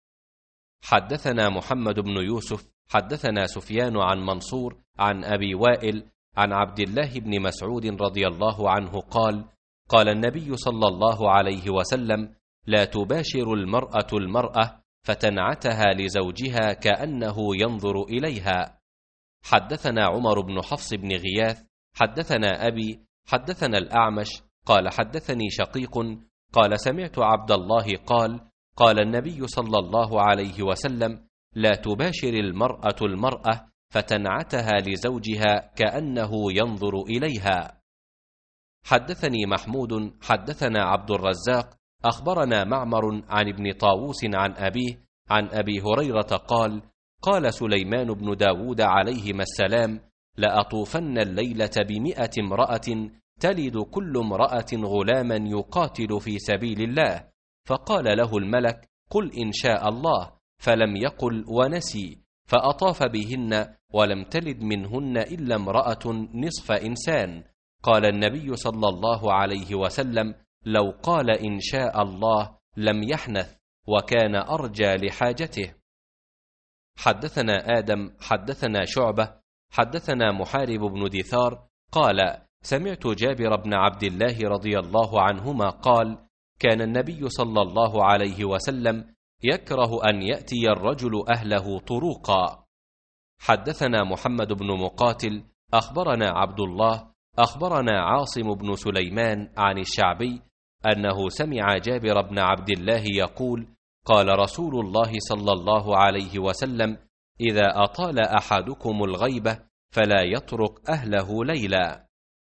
حدثنا محمد بن يوسف حدثنا سفيان عن منصور عن أبي وائل عن عبد الله بن مسعود رضي الله عنه قال: قال النبي صلى الله عليه وسلم: لا تباشر المرأة المرأة فتنعتها لزوجها كأنه ينظر إليها. حدثنا عمر بن حفص بن غياث حدثنا أبي حدثنا الأعمش قال: حدثني شقيق قال: سمعت عبد الله قال: قال النبي صلى الله عليه وسلم: لا تباشر المرأة المرأة فتنعتها لزوجها كأنه ينظر إليها. حدثني محمود حدثنا عبد الرزاق أخبرنا معمر عن ابن طاووس عن أبيه عن أبي هريرة قال: قال سليمان بن داود عليهما السلام: لأطوفن الليلة بمئة امرأة تلد كل امرأة غلاما يقاتل في سبيل الله. فقال له الملك: قل إن شاء الله، فلم يقل ونسي، فأطاف بهن ولم تلد منهن إلا امرأة نصف إنسان. قال النبي صلى الله عليه وسلم: لو قال إن شاء الله لم يحنث، وكان أرجى لحاجته. حدثنا آدم حدثنا شعبة حدثنا محارب بن دثار قال: سمعت جابر بن عبد الله رضي الله عنهما قال: كان النبي صلى الله عليه وسلم يكره أن يأتي الرجل أهله طروقا. حدثنا محمد بن مقاتل أخبرنا عبد الله أخبرنا عاصم بن سليمان عن الشعبي أنه سمع جابر بن عبد الله يقول: قال رسول الله صلى الله عليه وسلم: إذا أطال أحدكم الغيبة فلا يطرق أهله ليلا.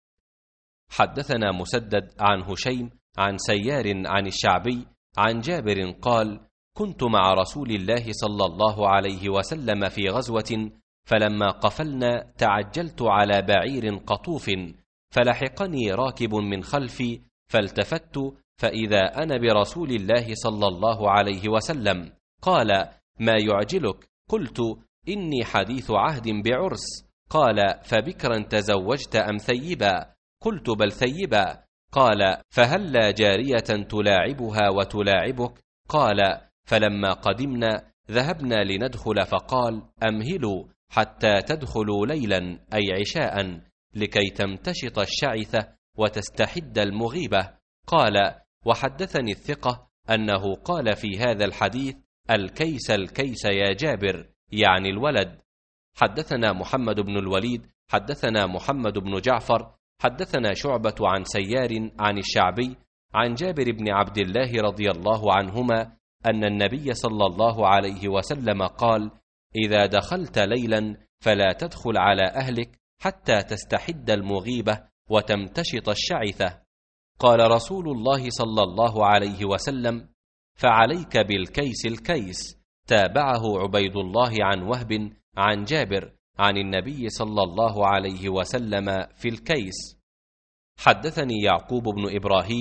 حدثنا مسدد عن هشيم عن سيار عن الشعبي عن جابر قال: كنت مع رسول الله صلى الله عليه وسلم في غزوة، فلما قفلنا تعجلت على بعير قطوف، فلحقني راكب من خلفي، فالتفت فإذا أنا برسول الله صلى الله عليه وسلم. قال: ما يعجلك؟ قلت: إني حديث عهد بعرس. قال: فبكرا تزوجت أم ثيبا؟ قلت: بل ثيبا. قال: فهلا جارية تلاعبها وتلاعبك؟ قال: فلما قدمنا ذهبنا لندخل، فقال: أمهلوا حتى تدخلوا ليلا أي عشاء، لكي تمتشط الشعثة وتستحد المغيبة. قال: وحدثني الثقة أنه قال في هذا الحديث: الكيس الكيس يا جابر، يعني الولد. حدثنا محمد بن الوليد حدثنا محمد بن جعفر حدثنا شعبة عن سيار عن الشعبي عن جابر بن عبد الله رضي الله عنهما أن النبي صلى الله عليه وسلم قال: إذا دخلت ليلا فلا تدخل على أهلك حتى تستحد المغيبة وتمتشط الشعثة. قال رسول الله صلى الله عليه وسلم: فعليك بالكيس الكيس. تابعه عبيد الله عن وهب عن جابر عن النبي صلى الله عليه وسلم في الكيس. حدثني يعقوب بن إبراهيم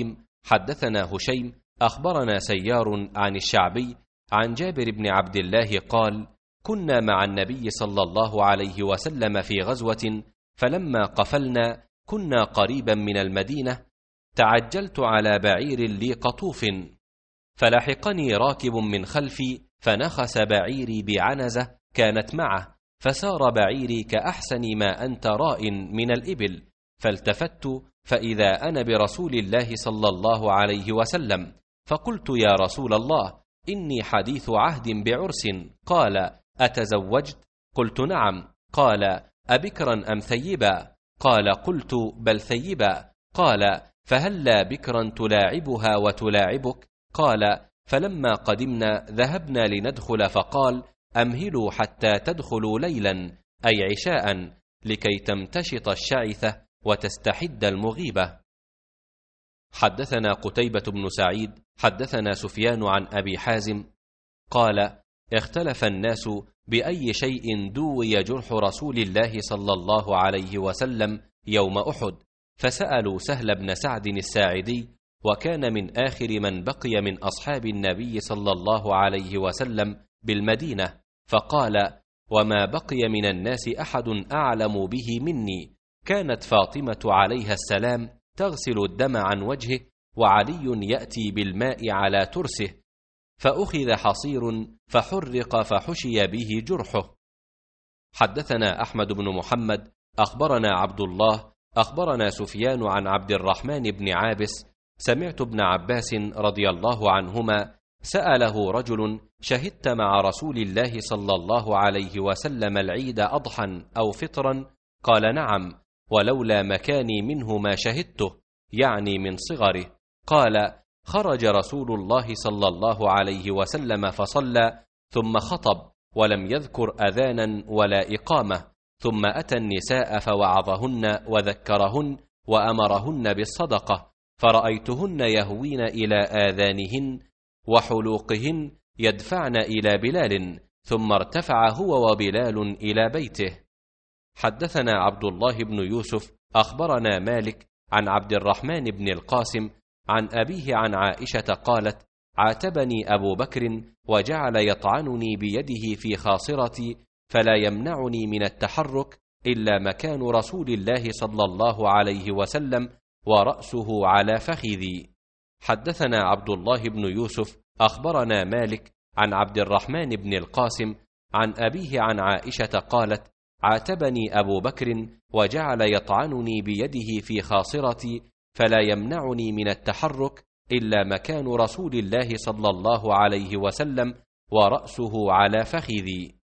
حدثنا هشيم أخبرنا سيار عن الشعبي عن جابر بن عبد الله قال: كنا مع النبي صلى الله عليه وسلم في غزوة، فلما قفلنا كنا قريبا من المدينة، تعجلت على بعير لي قطوف، فلحقني راكب من خلفي فنخس بعيري بعنزة كانت معه، فسار بعيري كأحسن ما أنت راء من الإبل، فالتفت فإذا أنا برسول الله صلى الله عليه وسلم، فقلت: يا رسول الله، إني حديث عهد بعرس. قال: أتزوجت؟ قلت: نعم. قال: أبكرا أم ثيبا؟ قال: قلت: بل ثيبا. قال: فهلا بكرا تلاعبها وتلاعبك؟ قال: فلما قدمنا ذهبنا لندخل، فقال: أمهلوا حتى تدخلوا ليلا، أي عشاء، لكي تمتشط الشعثة وتستحد المغيبة. حدثنا قتيبة بن سعيد حدثنا سفيان عن أبي حازم قال: اختلف الناس بأي شيء دوي جرح رسول الله صلى الله عليه وسلم يوم أحد، فسألوا سهل بن سعد الساعدي، وكان من آخر من بقي من أصحاب النبي صلى الله عليه وسلم بالمدينة، فقال: وما بقي من الناس أحد أعلم به مني. كانت فاطمة عليها السلام تغسل الدم عن وجهه، وعلي يأتي بالماء على ترسه، فأخذ حصير فحرق فحشي به جرحه. حدثنا أحمد بن محمد أخبرنا عبد الله أخبرنا سفيان عن عبد الرحمن بن عابس سمعت ابن عباس رضي الله عنهما سأله رجل: شهدت مع رسول الله صلى الله عليه وسلم العيد أضحى أو فطرا؟ قال: نعم، ولولا مكاني منه ما شهدته، يعني من صغره. قال: خرج رسول الله صلى الله عليه وسلم فصلى، ثم خطب، ولم يذكر أذانا ولا إقامة، ثم أتى النساء فوعظهن وذكرهن وأمرهن بالصدقة، فرأيتهن يهوين إلى آذانهن وحلوقهن يدفعن إلى بلال، ثم ارتفع هو وبلال إلى بيته. حدثنا عبد الله بن يوسف أخبرنا مالك عن عبد الرحمن بن القاسم عن أبيه عن عائشة قالت: عاتبني أبو بكر وجعل يطعنني بيده في خاصرتي، فلا يمنعني من التحرك إلا مكان رسول الله صلى الله عليه وسلم ورأسه على فخذي. حدثنا عبد الله بن يوسف أخبرنا مالك عن عبد الرحمن بن القاسم عن أبيه عن عائشة قالت: عاتبني أبو بكر وجعل يطعنني بيده في خاصرتي، فلا يمنعني من التحرك إلا مكان رسول الله صلى الله عليه وسلم ورأسه على فخذي.